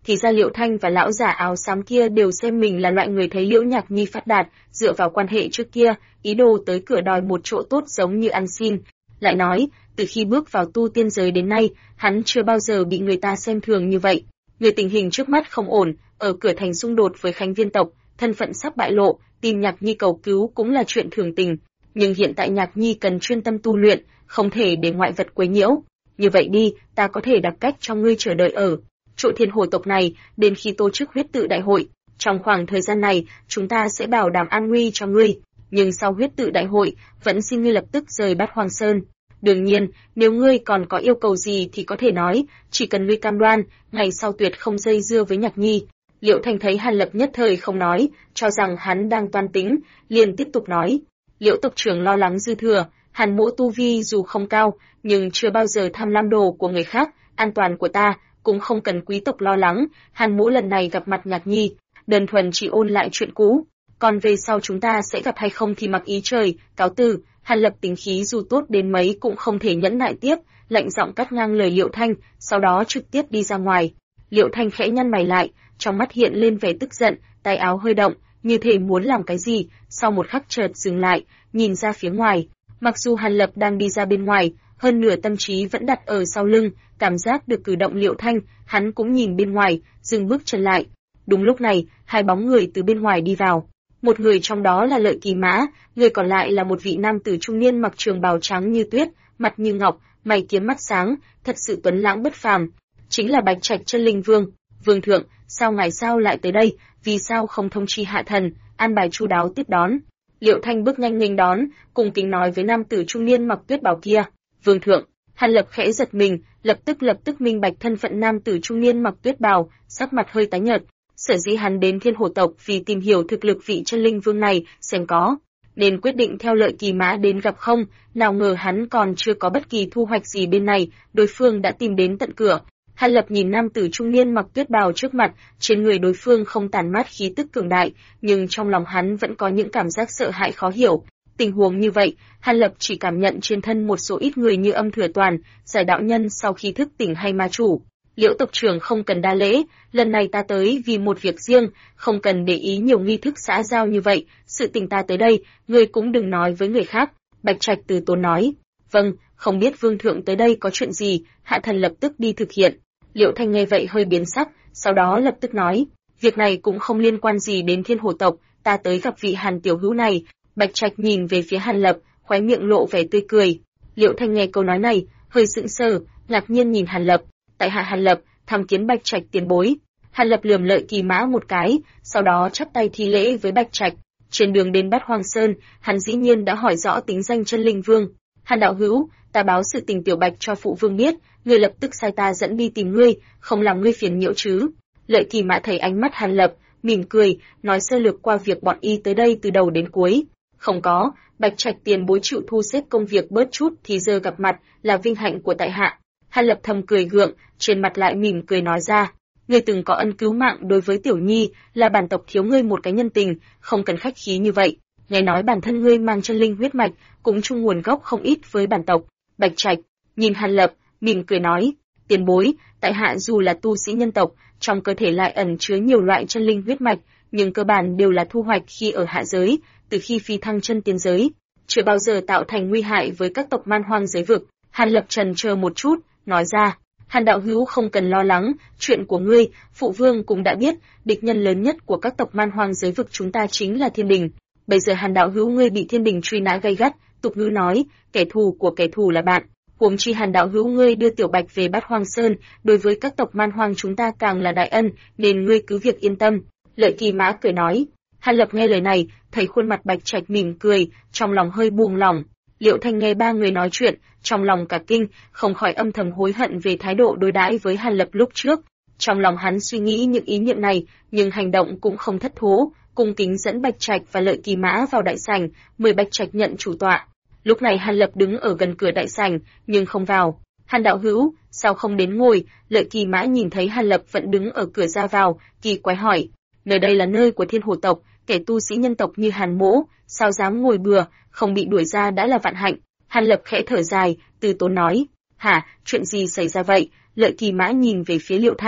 Thì ra Liễu Thanh và lão giả áo xám kia đều xem mình là loại người thấy Liễu Nhạc Nhi phát đạt, dựa vào quan hệ trước kia, ý đồ tới cửa đòi một chỗ tốt giống như ăn xin. Lại nói, từ khi bước vào tu tiên giới đến nay, hắn chưa bao giờ bị người ta xem thường như vậy. Người tình hình trước mắt không ổn, ở cửa thành xung đột với Khánh Viên tộc, thân phận sắp bại lộ, tìm Nhạc Nhi cầu cứu cũng là chuyện thường tình. Nhưng hiện tại Nhạc Nhi cần chuyên tâm tu luyện, không thể để ngoại vật quấy nhiễu. Như vậy đi, ta có thể đặt cách cho ngươi chờ đợi ở chỗ Thiên Hổ tộc này, đến khi tổ chức huyết tự đại hội. Trong khoảng thời gian này, chúng ta sẽ bảo đảm an nguy cho ngươi. Nhưng sau huyết tự đại hội, vẫn xin ngươi lập tức rời Bát Hoang Sơn. Đương nhiên, nếu ngươi còn có yêu cầu gì thì có thể nói, chỉ cần ngươi cam đoan, ngày sau tuyệt không dây dưa với Nhạc Nhi. Liễu Thanh thấy Hàn Lập nhất thời không nói, cho rằng hắn đang toan tính, liền tiếp tục nói. Liễu tộc trưởng lo lắng dư thừa, Hàn mỗ tu vi dù không cao, nhưng chưa bao giờ tham lam đồ của người khác, an toàn của ta cũng không cần quý tộc lo lắng. Hàn mỗ lần này gặp mặt Nhạc Nhi, đơn thuần chỉ ôn lại chuyện cũ, còn về sau chúng ta sẽ gặp hay không thì mặc ý trời. Cáo từ. Hàn Lập tính khí dù tốt đến mấy cũng không thể nhẫn nại tiếp, lạnh giọng cắt ngang lời Liễu Thanh, sau đó trực tiếp đi ra ngoài. Liễu Thanh khẽ nhăn mày lại, trong mắt hiện lên vẻ tức giận, tay áo hơi động, như thể muốn làm cái gì, sau một khắc chợt dừng lại, nhìn ra phía ngoài. Mặc dù Hàn Lập đang đi ra bên ngoài, hơn nửa tâm trí vẫn đặt ở sau lưng, cảm giác được cử động Liễu Thanh, hắn cũng nhìn bên ngoài, dừng bước chân lại. Đúng lúc này, hai bóng người từ bên ngoài đi vào. Một người trong đó là Lợi Kỳ Mã, người còn lại là một vị nam tử trung niên mặc trường bào trắng như tuyết, mặt như ngọc, mày kiếm mắt sáng, thật sự tuấn lãng bất phàm. Chính là Bạch Trạch Chân Linh Vương. Vương thượng, sao ngài sao lại tới đây, vì sao không thông chi hạ thần, an bài chu đáo tiếp đón? Liễu Thanh bước nhanh nghênh đón, cùng kính nói với nam tử trung niên mặc tuyết bào kia. Vương thượng. Hàn Lập khẽ giật mình, lập tức minh bạch thân phận nam tử trung niên mặc tuyết bào, sắc mặt hơi tái nhợt. Sở dĩ hắn đến Thiên Hổ tộc vì tìm hiểu thực lực vị Chân Linh Vương này, xem có nên quyết định theo Lợi Kỳ Mã đến gặp không, nào ngờ hắn còn chưa có bất kỳ thu hoạch gì bên này, đối phương đã tìm đến tận cửa. Hàn Lập nhìn nam tử trung niên mặc tuyết bào trước mặt, trên người đối phương không tản mát khí tức cường đại, nhưng trong lòng hắn vẫn có những cảm giác sợ hãi khó hiểu. Tình huống như vậy, Hàn Lập chỉ cảm nhận trên thân một số ít người như Âm Thừa Toàn, Giải đạo nhân sau khi thức tỉnh hay ma chủ. Liễu tộc trưởng không cần đa lễ, lần này ta tới vì một việc riêng, không cần để ý nhiều nghi thức xã giao như vậy, sự tình ta tới đây, ngươi cũng đừng nói với người khác. Bạch Trạch từ tốn nói. Vâng, không biết vương thượng tới đây có chuyện gì, hạ thần lập tức đi thực hiện. Liễu Thanh nghe vậy hơi biến sắc, sau đó lập tức nói, việc này cũng không liên quan gì đến Thiên Hổ tộc, ta tới gặp vị Hàn tiểu hữu này. Bạch Trạch nhìn về phía Hàn Lập, khóe miệng lộ vẻ tươi cười. Liễu Thanh nghe câu nói này, hơi sững sờ, ngạc nhiên nhìn Hàn Lập. Tại hạ Hàn Lập, tham kiến Bạch Trạch tiền bối. Hàn Lập lườm Lợi Kỳ Mã một cái, sau đó chắp tay thi lễ với Bạch Trạch. Trên đường đến Bát Hoang Sơn, hắn dĩ nhiên đã hỏi rõ tính danh Chân Linh Vương. Hàn đạo hữu, ta báo sự tình tiểu Bạch cho phụ vương biết, ngươi lập tức sai ta dẫn đi tìm ngươi, không làm ngươi phiền nhiễu chứ? Lợi Kỳ Mã thấy ánh mắt Hàn Lập, mỉm cười, nói sơ lược qua việc bọn y tới đây từ đầu đến cuối. Không có, Bạch Trạch tiền bối chịu thu xếp công việc bớt chút thì giờ gặp mặt là vinh hạnh của tại hạ. Hàn Lập thầm cười gượng, trên mặt lại mỉm cười nói ra, ngươi từng có ân cứu mạng đối với Tiểu Nhi, là bản tộc thiếu ngươi một cái nhân tình, không cần khách khí như vậy. Nghe nói bản thân ngươi mang chân linh huyết mạch, cũng chung nguồn gốc không ít với bản tộc. Bạch Trạch nhìn Hàn Lập, mỉm cười nói, tiền bối, tại hạ dù là tu sĩ nhân tộc, trong cơ thể lại ẩn chứa nhiều loại chân linh huyết mạch, nhưng cơ bản đều là thu hoạch khi ở hạ giới, từ khi phi thăng chân tiên giới, chưa bao giờ tạo thành nguy hại với các tộc man hoang giới vực. Hàn Lập trần chờ một chút, nói ra, Hàn đạo hữu không cần lo lắng, chuyện của ngươi, phụ vương cũng đã biết, địch nhân lớn nhất của các tộc man hoang giới vực chúng ta chính là Thiên Đình. Bây giờ Hàn đạo hữu ngươi bị Thiên Đình truy nã gay gắt, tục ngữ nói, kẻ thù của kẻ thù là bạn. Huống chi Hàn đạo hữu ngươi đưa Tiểu Bạch về Bát Hoang Sơn, đối với các tộc man hoang chúng ta càng là đại ân, nên ngươi cứ việc yên tâm. Lợi Kỳ Mã cười nói. Hàn Lập nghe lời này, thấy khuôn mặt Bạch Trạch mỉm cười, trong lòng hơi buông lỏng. Liễu Thanh nghe ba người nói chuyện, trong lòng cả kinh, không khỏi âm thầm hối hận về thái độ đối đãi với Hàn Lập lúc trước. Trong lòng hắn suy nghĩ những ý niệm này, nhưng hành động cũng không thất thố, cung kính dẫn Bạch Trạch và Lợi Kỳ Mã vào đại sảnh, mời Bạch Trạch nhận chủ tọa. Lúc này Hàn Lập đứng ở gần cửa đại sảnh, nhưng không vào. Hàn đạo hữu, sao không đến ngồi? Lợi Kỳ Mã nhìn thấy Hàn Lập vẫn đứng ở cửa ra vào, kỳ quái hỏi. Nơi đây là nơi của Thiên Hổ tộc, kẻ tu sĩ nhân tộc như Hàn mỗ, sao dám ngồi bừa, không bị đuổi ra đã là vạn hạnh. Hàn Lập khẽ thở dài, từ tốn nói. Hả, chuyện gì xảy ra vậy? Lợi Kỳ Mã nhìn về phía Liễu Thanh.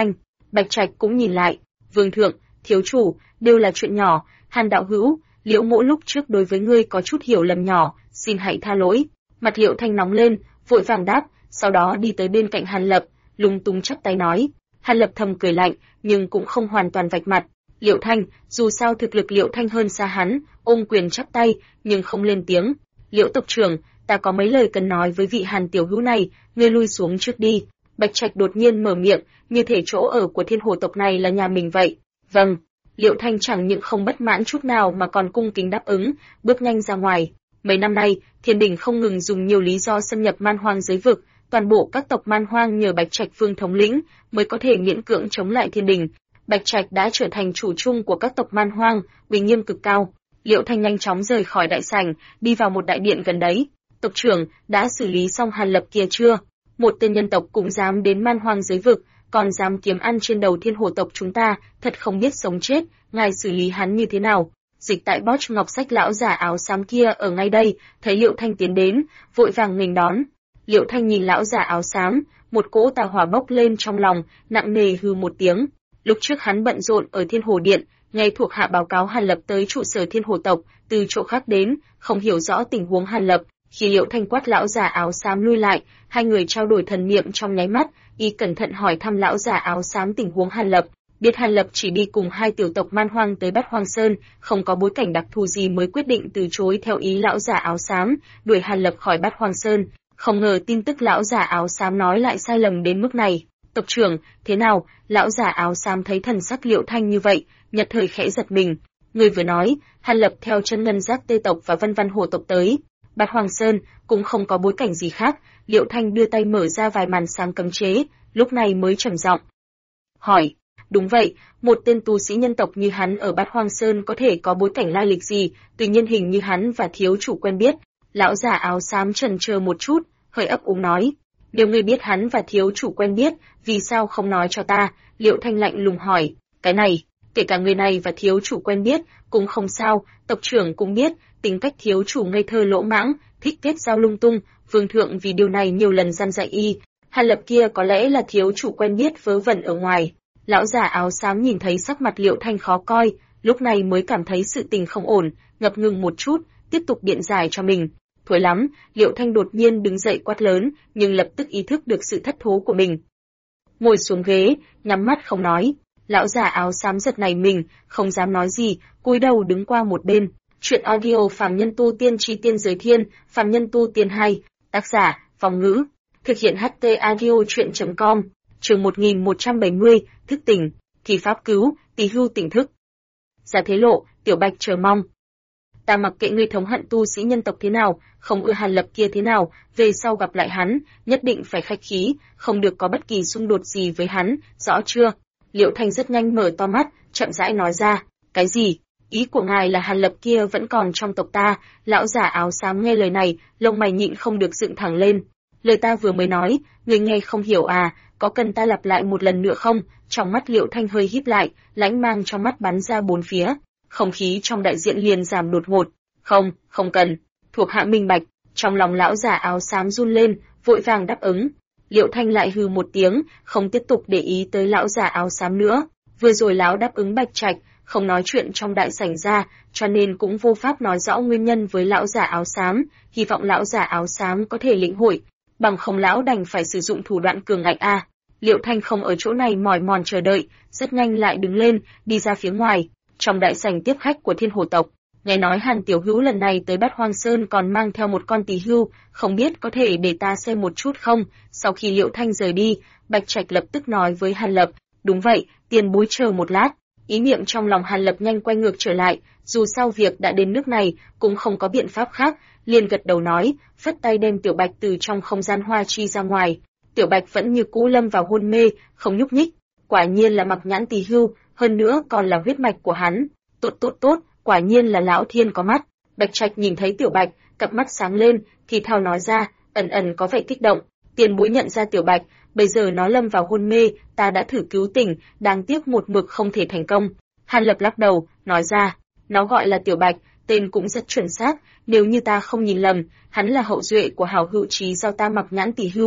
Bạch Trạch cũng nhìn lại. Vương thượng, thiếu chủ, đều là chuyện nhỏ. Hàn đạo hữu, Liễu Mỗ lúc trước đối với ngươi có chút hiểu lầm nhỏ, xin hãy tha lỗi. Mặt Liễu Thanh nóng lên, vội vàng đáp, sau đó đi tới bên cạnh Hàn Lập, lung tung chắp tay nói. Hàn Lập thầm cười lạnh, nhưng cũng không hoàn toàn vạch mặt. Liễu Thanh, dù sao thực lực Liễu Thanh hơn xa hắn, ôm quyền chắp tay, nhưng không lên tiếng. Liễu tộc trưởng, ta có mấy lời cần nói với vị Hàn tiểu hữu này, ngươi lui xuống trước đi. Bạch Trạch đột nhiên mở miệng, như thể chỗ ở của Thiên Hồ tộc này là nhà mình vậy. Vâng. Liễu Thanh chẳng những không bất mãn chút nào mà còn cung kính đáp ứng, bước nhanh ra ngoài. Mấy năm nay, Thiên Đình không ngừng dùng nhiều lý do xâm nhập man hoang giới vực, toàn bộ các tộc man hoang nhờ Bạch Trạch Vương thống lĩnh mới có thể miễn cưỡng chống lại Thiên Đình. Bạch Trạch đã trở thành chủ chung của các tộc man hoang, uy nghiêm cực cao. Liễu Thanh nhanh chóng rời khỏi đại sảnh, đi vào một đại điện gần đấy. Tộc trưởng, đã xử lý xong Hàn Lập kia chưa? Một tên nhân tộc cũng dám đến man hoang giới vực, còn dám kiếm ăn trên đầu Thiên Hồ tộc chúng ta, thật không biết sống chết, ngài xử lý hắn như thế nào? Dịch tại Bosch ngọc sách lão giả áo xám kia ở ngay đây, thấy Liễu Thanh tiến đến, vội vàng nghênh đón. Liễu Thanh nhìn lão giả áo xám, một cỗ tà hỏa bốc lên trong lòng, nặng nề hừ một tiếng. Lúc trước hắn bận rộn ở Thiên Hồ Điện, nghe thuộc hạ báo cáo Hàn Lập tới trụ sở Thiên Hồ tộc, từ chỗ khác đến, không hiểu rõ tình huống Hàn Lập. Khi Liễu Thanh quát lão giả áo xám lui lại, hai người trao đổi thần niệm trong nháy mắt, y cẩn thận hỏi thăm lão giả áo xám tình huống Hàn Lập. Biết Hàn Lập chỉ đi cùng hai tiểu tộc man hoang tới Bát Hoang Sơn, không có bối cảnh đặc thù gì mới quyết định từ chối theo ý lão giả áo xám, đuổi Hàn Lập khỏi Bát Hoang Sơn. Không ngờ tin tức lão giả áo xám nói lại sai lầm đến mức này. Tộc trưởng, thế nào? Lão giả áo xám thấy thần sắc Liễu Thanh như vậy, nhất thời khẽ giật mình. Người vừa nói, Hàn Lập theo chân ngân giác tê tộc và vân văn hồ tộc tới Bát Hoang Sơn, cũng không có bối cảnh gì khác. Liễu Thanh đưa tay mở ra vài màn sáng cấm chế, lúc này mới trầm giọng hỏi. Đúng vậy, một tên tu sĩ nhân tộc như hắn ở Bát Hoang Sơn có thể có bối cảnh lai lịch gì, tuy nhiên hình như hắn và thiếu chủ quen biết. Lão giả áo xám chần chờ một chút, hơi ấp úng nói. Nếu ngươi biết hắn và thiếu chủ quen biết, vì sao không nói cho ta? Liễu Thanh lạnh lùng hỏi. Cái này, kể cả người này và thiếu chủ quen biết, cũng không sao, tộc trưởng cũng biết, tính cách thiếu chủ ngây thơ lỗ mãng, thích kết giao lung tung, vương thượng vì điều này nhiều lần gian dạy y. Hàn Lập kia có lẽ là thiếu chủ quen biết vớ vẩn ở ngoài. Lão giả áo xám nhìn thấy sắc mặt Liễu Thanh khó coi, lúc này mới cảm thấy sự tình không ổn, ngập ngừng một chút, tiếp tục biện giải cho mình. Thối lắm, Liễu Thanh đột nhiên đứng dậy quát lớn, nhưng lập tức ý thức được sự thất thố của mình. Ngồi xuống ghế, nhắm mắt không nói. Lão giả áo xám giật nảy mình, không dám nói gì, cúi đầu đứng qua một bên. Chuyện audio Phàm Nhân Tu Tiên Chi Tiên Giới Thiên, Phàm Nhân Tu Tiên 2, tác giả, Phong Ngữ. Thực hiện HT audio chuyện.com, chương 1170, thức tỉnh, thì pháp cứu, tỳ hưu tỉnh thức. Giả thế lộ, Tiểu Bạch chờ mong. Ta mặc kệ ngươi thống hận tu sĩ nhân tộc thế nào, không ưa Hàn Lập kia thế nào, về sau gặp lại hắn, nhất định phải khách khí, không được có bất kỳ xung đột gì với hắn, rõ chưa? Liễu Thanh rất nhanh mở to mắt, chậm rãi nói ra. Cái gì? Ý của ngài là Hàn Lập kia vẫn còn trong tộc ta? Lão giả áo xám nghe lời này, lông mày nhịn không được dựng thẳng lên. Lời ta vừa mới nói, người nghe không hiểu à? Có cần ta lặp lại một lần nữa không? Trong mắt Liễu Thanh hơi híp lại, lãnh mang trong mắt bắn ra bốn phía. Không khí trong đại diện liền giảm đột ngột. Không, không cần. Thuộc hạ minh bạch. Trong lòng lão giả áo xám run lên, vội vàng đáp ứng. Liễu Thanh lại hừ một tiếng, không tiếp tục để ý tới lão giả áo xám nữa. Vừa rồi lão đáp ứng Bạch Trạch, không nói chuyện trong đại sảnh ra, cho nên cũng vô pháp nói rõ nguyên nhân với lão giả áo xám, hy vọng lão giả áo xám có thể lĩnh hội, bằng không lão đành phải sử dụng thủ đoạn cường ngạnh a. Liễu Thanh không ở chỗ này mỏi mòn chờ đợi, rất nhanh lại đứng lên, đi ra phía ngoài, trong đại sảnh tiếp khách của Thiên Hồ tộc. Nghe nói Hàn tiểu hữu lần này tới Bát Hoang Sơn còn mang theo một con tỳ hưu, không biết có thể để ta xem một chút không? Sau khi Liễu Thanh rời đi, Bạch Trạch lập tức nói với Hàn Lập, đúng vậy, tiền bối chờ một lát. Ý niệm trong lòng Hàn Lập nhanh quay ngược trở lại, dù sao việc đã đến nước này, cũng không có biện pháp khác, liền gật đầu nói, phất tay đem Tiểu Bạch từ trong không gian hoa chi ra ngoài. Tiểu Bạch vẫn như cũ lâm vào hôn mê, không nhúc nhích. Quả nhiên là mặc nhãn tỳ hưu, hơn nữa còn là huyết mạch của hắn. Tốt tốt tốt, quả nhiên là lão thiên có mắt. Bạch Trạch nhìn thấy Tiểu Bạch, cặp mắt sáng lên, thì thào nói ra, ẩn ẩn có vẻ kích động. Tiền bối nhận ra Tiểu Bạch, bây giờ nó lâm vào hôn mê, ta đã thử cứu tỉnh, đáng tiếc một mực không thể thành công. Hàn Lập lắc đầu, nói ra, nó gọi là Tiểu Bạch, tên cũng rất chuẩn xác, nếu như ta không nhìn lầm, hắn là hậu duệ của hảo hữu trí giao ta mặc nhãn tỳ hưu.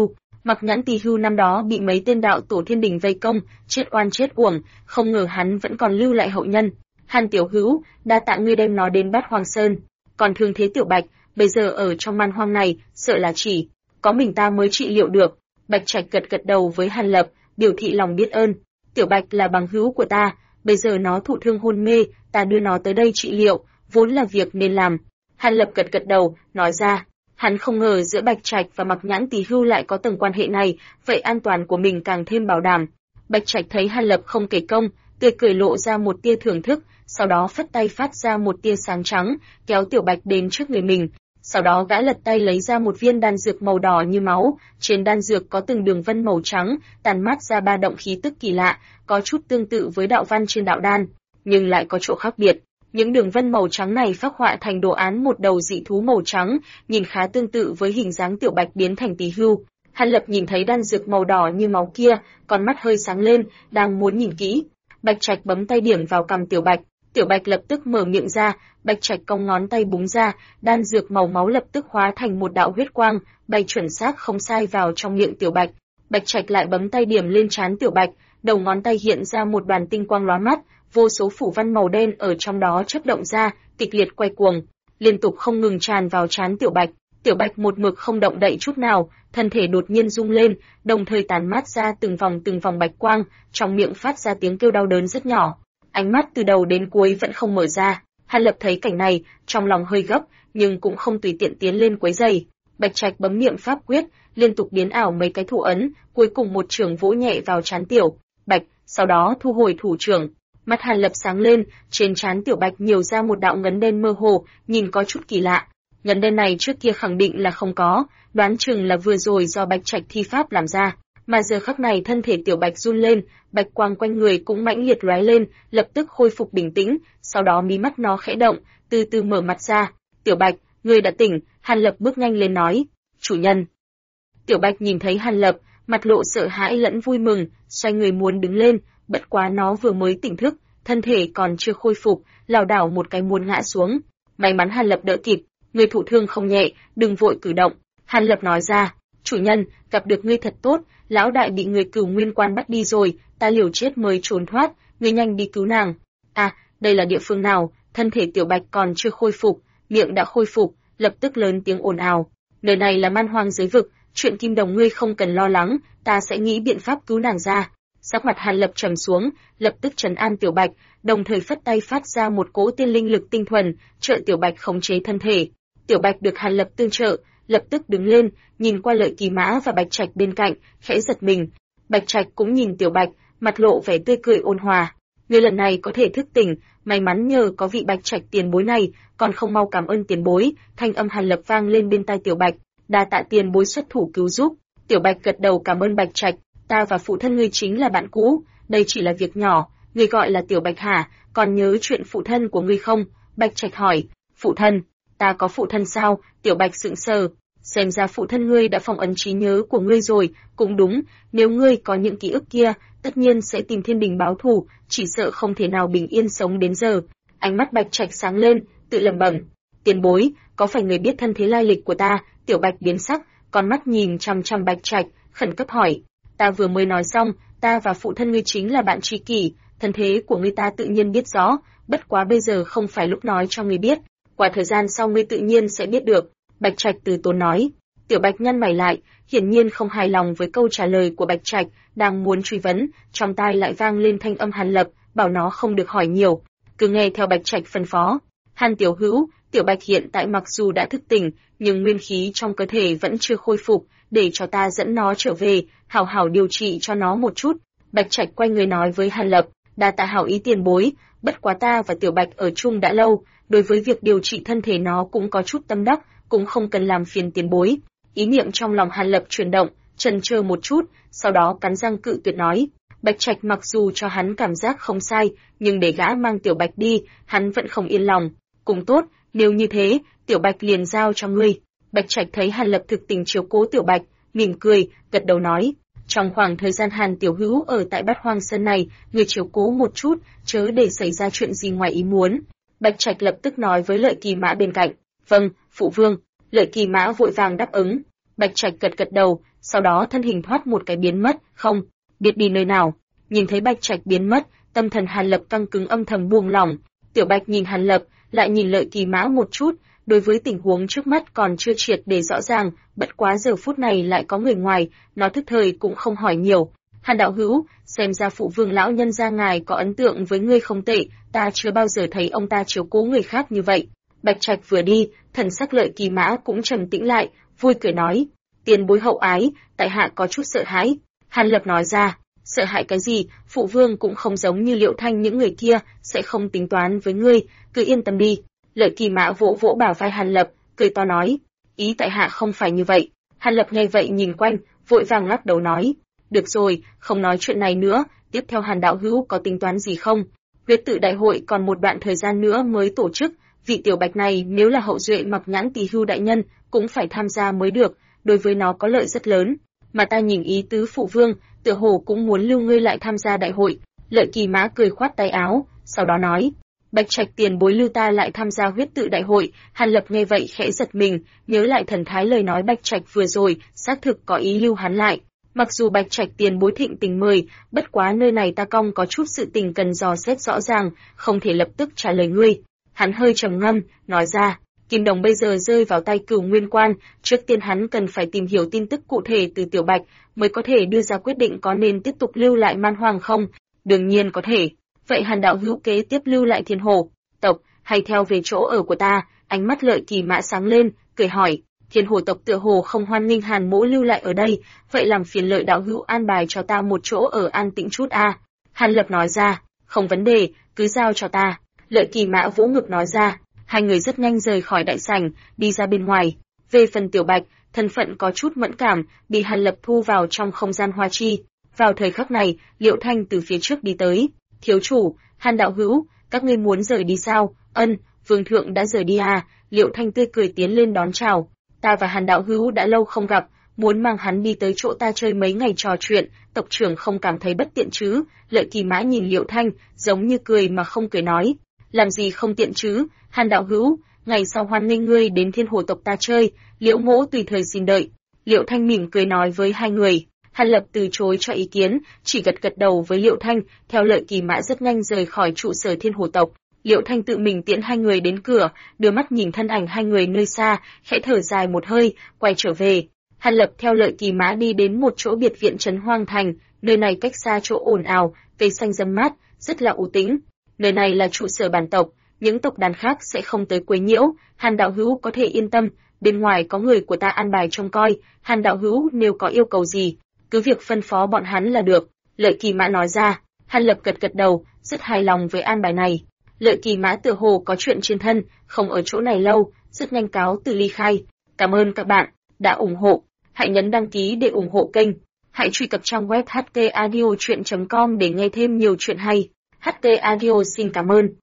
Mặc Nhãn Tỳ Hưu năm đó bị mấy tên đạo tổ thiên đình vây công, chết oan chết uổng, không ngờ hắn vẫn còn lưu lại hậu nhân. Hàn Tiểu Hữu, đa tạ ngươi đem nó đến Bát Hoang Sơn. Còn thương thế Tiểu Bạch, bây giờ ở trong man hoang này, sợ là chỉ có mình ta mới trị liệu được. Bạch Trạch gật gật đầu với Hàn Lập, biểu thị lòng biết ơn. Tiểu Bạch là bằng hữu của ta, bây giờ nó thụ thương hôn mê, ta đưa nó tới đây trị liệu, vốn là việc nên làm. Hàn Lập gật gật đầu, nói ra. Hắn không ngờ giữa Bạch Trạch và Mặc Nhãn Tỳ Hưu lại có tầng quan hệ này, vậy an toàn của mình càng thêm bảo đảm. Bạch Trạch thấy Hàn Lập không kể công, tươi cười lộ ra một tia thưởng thức, sau đó phất tay phát ra một tia sáng trắng, kéo Tiểu Bạch đến trước người mình. Sau đó gã lật tay lấy ra một viên đan dược màu đỏ như máu, trên đan dược có từng đường vân màu trắng, tàn mát ra ba động khí tức kỳ lạ, có chút tương tự với đạo văn trên đạo đan, nhưng lại có chỗ khác biệt. Những đường vân màu trắng này phác họa thành đồ án một đầu dị thú màu trắng, nhìn khá tương tự với hình dáng Tiểu Bạch biến thành Tỳ Hưu. Hàn Lập nhìn thấy đan dược màu đỏ như máu kia, con mắt hơi sáng lên, đang muốn nhìn kỹ. Bạch Trạch bấm tay điểm vào cằm Tiểu Bạch, Tiểu Bạch lập tức mở miệng ra, Bạch Trạch cong ngón tay búng ra, đan dược màu máu lập tức hóa thành một đạo huyết quang, bay chuẩn xác không sai vào trong miệng Tiểu Bạch. Bạch Trạch lại bấm tay điểm lên trán Tiểu Bạch, đầu ngón tay hiện ra một đoàn tinh quang lóa mắt, vô số phủ văn màu đen ở trong đó chớp động ra, kịch liệt quay cuồng, liên tục không ngừng tràn vào trán Tiểu Bạch. Tiểu Bạch một mực không động đậy chút nào, thân thể đột nhiên rung lên, đồng thời tản mát ra từng vòng bạch quang, trong miệng phát ra tiếng kêu đau đớn rất nhỏ. Ánh mắt từ đầu đến cuối vẫn không mở ra. Hàn Lập thấy cảnh này, trong lòng hơi gấp, nhưng cũng không tùy tiện tiến lên quấy rầy. Bạch Trạch bấm niệm pháp quyết, liên tục biến ảo mấy cái thủ ấn, cuối cùng một trường vỗ nhẹ vào trán Tiểu Bạch, sau đó thu hồi thủ trưởng. Mắt Hàn Lập sáng lên, trên trán Tiểu Bạch nhiều ra một đạo ngấn đen mơ hồ, nhìn có chút kỳ lạ. Ngấn đen này trước kia khẳng định là không có, đoán chừng là vừa rồi do Bạch Trạch thi pháp làm ra, mà giờ khắc này thân thể Tiểu Bạch run lên, bạch quang quanh người cũng mãnh liệt lóe lên, lập tức khôi phục bình tĩnh, sau đó mí mắt nó khẽ động, từ từ mở mặt ra. Tiểu Bạch, ngươi đã tỉnh, Hàn Lập bước nhanh lên nói. Chủ nhân. Tiểu Bạch nhìn thấy Hàn Lập, mặt lộ sợ hãi lẫn vui mừng, xoay người muốn đứng lên, bất quá nó vừa mới tỉnh thức, thân thể còn chưa khôi phục, lảo đảo một cái muốn ngã xuống. May mắn Hàn Lập đỡ kịp, ngươi thụ thương không nhẹ, đừng vội cử động. Hàn Lập nói ra, chủ nhân, gặp được ngươi thật tốt, lão đại bị người Cửu Nguyên Quan bắt đi rồi, ta liều chết mới trốn thoát, ngươi nhanh đi cứu nàng. À, đây là địa phương nào? Thân thể Tiểu Bạch còn chưa khôi phục, miệng đã khôi phục, lập tức lớn tiếng ồn ào. Nơi này là man hoang giới vực, chuyện Kim Đồng ngươi không cần lo lắng, ta sẽ nghĩ biện pháp cứu nàng ra. Sắc mặt Hàn Lập trầm xuống, lập tức trấn an Tiểu Bạch, đồng thời phất tay phát ra một cỗ tiên linh lực tinh thuần, trợ Tiểu Bạch khống chế thân thể. Tiểu Bạch được Hàn Lập tương trợ, lập tức đứng lên, nhìn qua Lợi Kỳ Mã và Bạch Trạch bên cạnh, khẽ giật mình. Bạch Trạch cũng nhìn Tiểu Bạch, mặt lộ vẻ tươi cười ôn hòa. Ngươi lần này có thể thức tỉnh, may mắn nhờ có vị Bạch Trạch tiền bối này, còn không mau cảm ơn tiền bối. Thanh âm Hàn Lập vang lên bên tai Tiểu Bạch, đa tạ tiền bối xuất thủ cứu giúp. Tiểu Bạch gật đầu cảm ơn Bạch Trạch, ta và phụ thân ngươi chính là bạn cũ, đây chỉ là việc nhỏ, ngươi gọi là Tiểu Bạch hả, còn nhớ chuyện phụ thân của ngươi không? Bạch Trạch hỏi. Phụ thân? Ta có phụ thân sao? Tiểu Bạch sững sờ. Xem ra phụ thân ngươi đã phong ấn trí nhớ của ngươi rồi, cũng đúng, nếu ngươi có những ký ức kia, tất nhiên sẽ tìm thiên đình báo thù, chỉ sợ không thể nào bình yên sống đến giờ. Ánh mắt Bạch Trạch sáng lên, tự lẩm bẩm, tiền bối, có phải người biết thân thế lai lịch của ta? Tiểu Bạch biến sắc, con mắt nhìn chằm chằm Bạch Trạch, khẩn cấp hỏi, ta vừa mới nói xong, ta và phụ thân ngươi chính là bạn tri kỷ, thân thế của ngươi ta tự nhiên biết rõ, bất quá bây giờ không phải lúc nói cho ngươi biết, qua thời gian sau ngươi tự nhiên sẽ biết được. Bạch Trạch từ tốn nói. Tiểu Bạch nhăn mày lại, hiển nhiên không hài lòng với câu trả lời của Bạch Trạch, đang muốn truy vấn, trong tai lại vang lên thanh âm Hàn Lập, bảo nó không được hỏi nhiều, cứ nghe theo Bạch Trạch phân phó. Hàn Tiểu Hữu, Tiểu Bạch hiện tại mặc dù đã thức tỉnh, nhưng nguyên khí trong cơ thể vẫn chưa khôi phục, để cho ta dẫn nó trở về, hảo hảo điều trị cho nó một chút. Bạch Trạch quay người nói với Hàn Lập, đa tạ hảo ý tiền bối, bất quá ta và Tiểu Bạch ở chung đã lâu, đối với việc điều trị thân thể nó cũng có chút tâm đắc, cũng không cần làm phiền tiền bối. Ý niệm trong lòng Hàn Lập chuyển động, chần chờ một chút, sau đó cắn răng cự tuyệt nói. Bạch Trạch mặc dù cho hắn cảm giác không sai, nhưng để gã mang Tiểu Bạch đi, hắn vẫn không yên lòng. Cũng tốt, nếu như thế, Tiểu Bạch liền giao cho ngươi. Bạch Trạch thấy Hàn Lập thực tình chiếu cố Tiểu Bạch, mỉm cười, gật đầu nói. Trong khoảng thời gian Hàn Tiểu Hữu ở tại Bát Hoang Sơn này, người chiếu cố một chút, chớ để xảy ra chuyện gì ngoài ý muốn. Bạch Trạch lập tức nói với Lợi Kỳ Mã bên cạnh. Vâng, phụ vương. Lợi Kỳ Mã vội vàng đáp ứng. Bạch Trạch gật gật đầu, sau đó thân hình thoát một cái biến mất, không biết đi nơi nào. Nhìn thấy Bạch Trạch biến mất, tâm thần Hàn Lập căng cứng âm thầm buông lỏng. Tiểu Bạch nhìn Hàn Lập, lại nhìn Lợi Kỳ Mã một chút, đối với tình huống trước mắt còn chưa triệt để rõ ràng, bất quá giờ phút này lại có người ngoài, nó thức thời cũng không hỏi nhiều. Hàn đạo hữu, xem ra phụ vương lão nhân gia ngài có ấn tượng với ngươi không tệ, ta chưa bao giờ thấy ông ta chiếu cố người khác như vậy. Bạch Trạch vừa đi, thần sắc Lợi Kỳ Mã cũng trầm tĩnh lại, vui cười nói, tiền bối hậu ái, tại hạ có chút sợ hãi. Hàn Lập nói ra, sợ hãi cái gì, phụ vương cũng không giống như Liễu Thanh những người kia, sẽ không tính toán với ngươi, cứ yên tâm đi. Lợi Kỳ Mã vỗ vỗ bả vai Hàn Lập, cười to nói, ý tại hạ không phải như vậy. Hàn Lập nghe vậy nhìn quanh, vội vàng lắc đầu nói, được rồi, không nói chuyện này nữa, tiếp theo Hàn đạo hữu có tính toán gì không? Huyết tự đại hội còn một đoạn thời gian nữa mới tổ chức, vị tiểu Bạch này nếu là hậu duệ Mặc Nhãn Tỳ Hưu đại nhân, cũng phải tham gia mới được, đối với nó có lợi rất lớn. Mà ta nhìn ý tứ phụ vương, tựa hồ cũng muốn lưu ngươi lại tham gia đại hội. Lợi Kỳ Mã cười khoát tay áo, sau đó nói, Bạch Trạch tiền bối lưu ta lại tham gia huyết tự đại hội. Hàn Lập nghe vậy khẽ giật mình, nhớ lại thần thái lời nói Bạch Trạch vừa rồi, xác thực có ý lưu hắn lại. Mặc dù Bạch Trạch tiền bối thịnh tình mời, bất quá nơi này ta cong có chút sự tình cần dò xét rõ ràng, không thể lập tức trả lời ngươi. Hắn hơi trầm ngâm, nói ra, Kim Đồng bây giờ rơi vào tay Cửu Nguyên Quan, trước tiên hắn cần phải tìm hiểu tin tức cụ thể từ Tiểu Bạch, mới có thể đưa ra quyết định có nên tiếp tục lưu lại Man Hoàng không. Đương nhiên có thể. Vậy Hàn đạo hữu kế tiếp lưu lại Thiên Hồ tộc, hay theo về chỗ ở của ta? Ánh mắt Lợi Kỳ Mã sáng lên, cười hỏi, Thiên Hồ tộc tựa hồ không hoan nghênh Hàn mỗ lưu lại ở đây, vậy làm phiền Lợi đạo hữu an bài cho ta một chỗ ở an tĩnh chút a. Hàn Lập nói ra, không vấn đề, cứ giao cho ta. Lợi Kỳ Mã vỗ ngực nói ra. Hai người rất nhanh rời khỏi đại sảnh, đi ra bên ngoài. Về phần Tiểu Bạch, thân phận có chút mẫn cảm, bị Hàn Lập thu vào trong không gian hoa chi. Vào thời khắc này, Liễu Thanh từ phía trước đi tới. Thiếu chủ, Hàn đạo hữu, các ngươi muốn rời đi sao? Ân, vương thượng đã rời đi à? Liễu Thanh tươi cười tiến lên đón chào. Ta và Hàn đạo hữu đã lâu không gặp, muốn mang hắn đi tới chỗ ta chơi mấy ngày trò chuyện, tộc trưởng không cảm thấy bất tiện chứ? Lợi Kỳ Mã nhìn Liễu Thanh, giống như cười mà không cười nói, làm gì không tiện chứ? Hàn đạo hữu, ngày sau hoan nghênh ngươi đến Thiên Hồ tộc ta chơi, Liễu mỗ tùy thời xin đợi. Liễu Thanh mỉm cười nói với hai người. Hàn Lập từ chối cho ý kiến, chỉ gật gật đầu với Liễu Thanh, theo Lợi Kỳ Mã rất nhanh rời khỏi trụ sở Thiên Hồ tộc. Liễu Thanh tự mình tiễn hai người đến cửa, đưa mắt nhìn thân ảnh hai người nơi xa, khẽ thở dài một hơi, quay trở về. Hàn Lập theo Lợi Kỳ Mã đi đến một chỗ biệt viện trấn Hoang Thành, nơi này cách xa chỗ ồn ào, cây xanh rậm mát, rất là u tĩnh. Nơi này là trụ sở bản tộc, những tộc đàn khác sẽ không tới quấy nhiễu, Hàn đạo hữu có thể yên tâm, bên ngoài có người của ta an bài trông coi, Hàn đạo hữu nếu có yêu cầu gì, cứ việc phân phó bọn hắn là được. Lợi Kỳ Mã nói ra. Hàn Lập gật gật đầu, rất hài lòng với an bài này. Lợi Kỳ Mã tựa hồ có chuyện trên thân, không ở chỗ này lâu, rất nhanh cáo từ ly khai. Cảm ơn các bạn đã ủng hộ, hãy nhấn đăng ký để ủng hộ kênh. Hãy truy cập trang web htaudiochuyện.com để nghe thêm nhiều chuyện hay. HT Audio xin cảm ơn.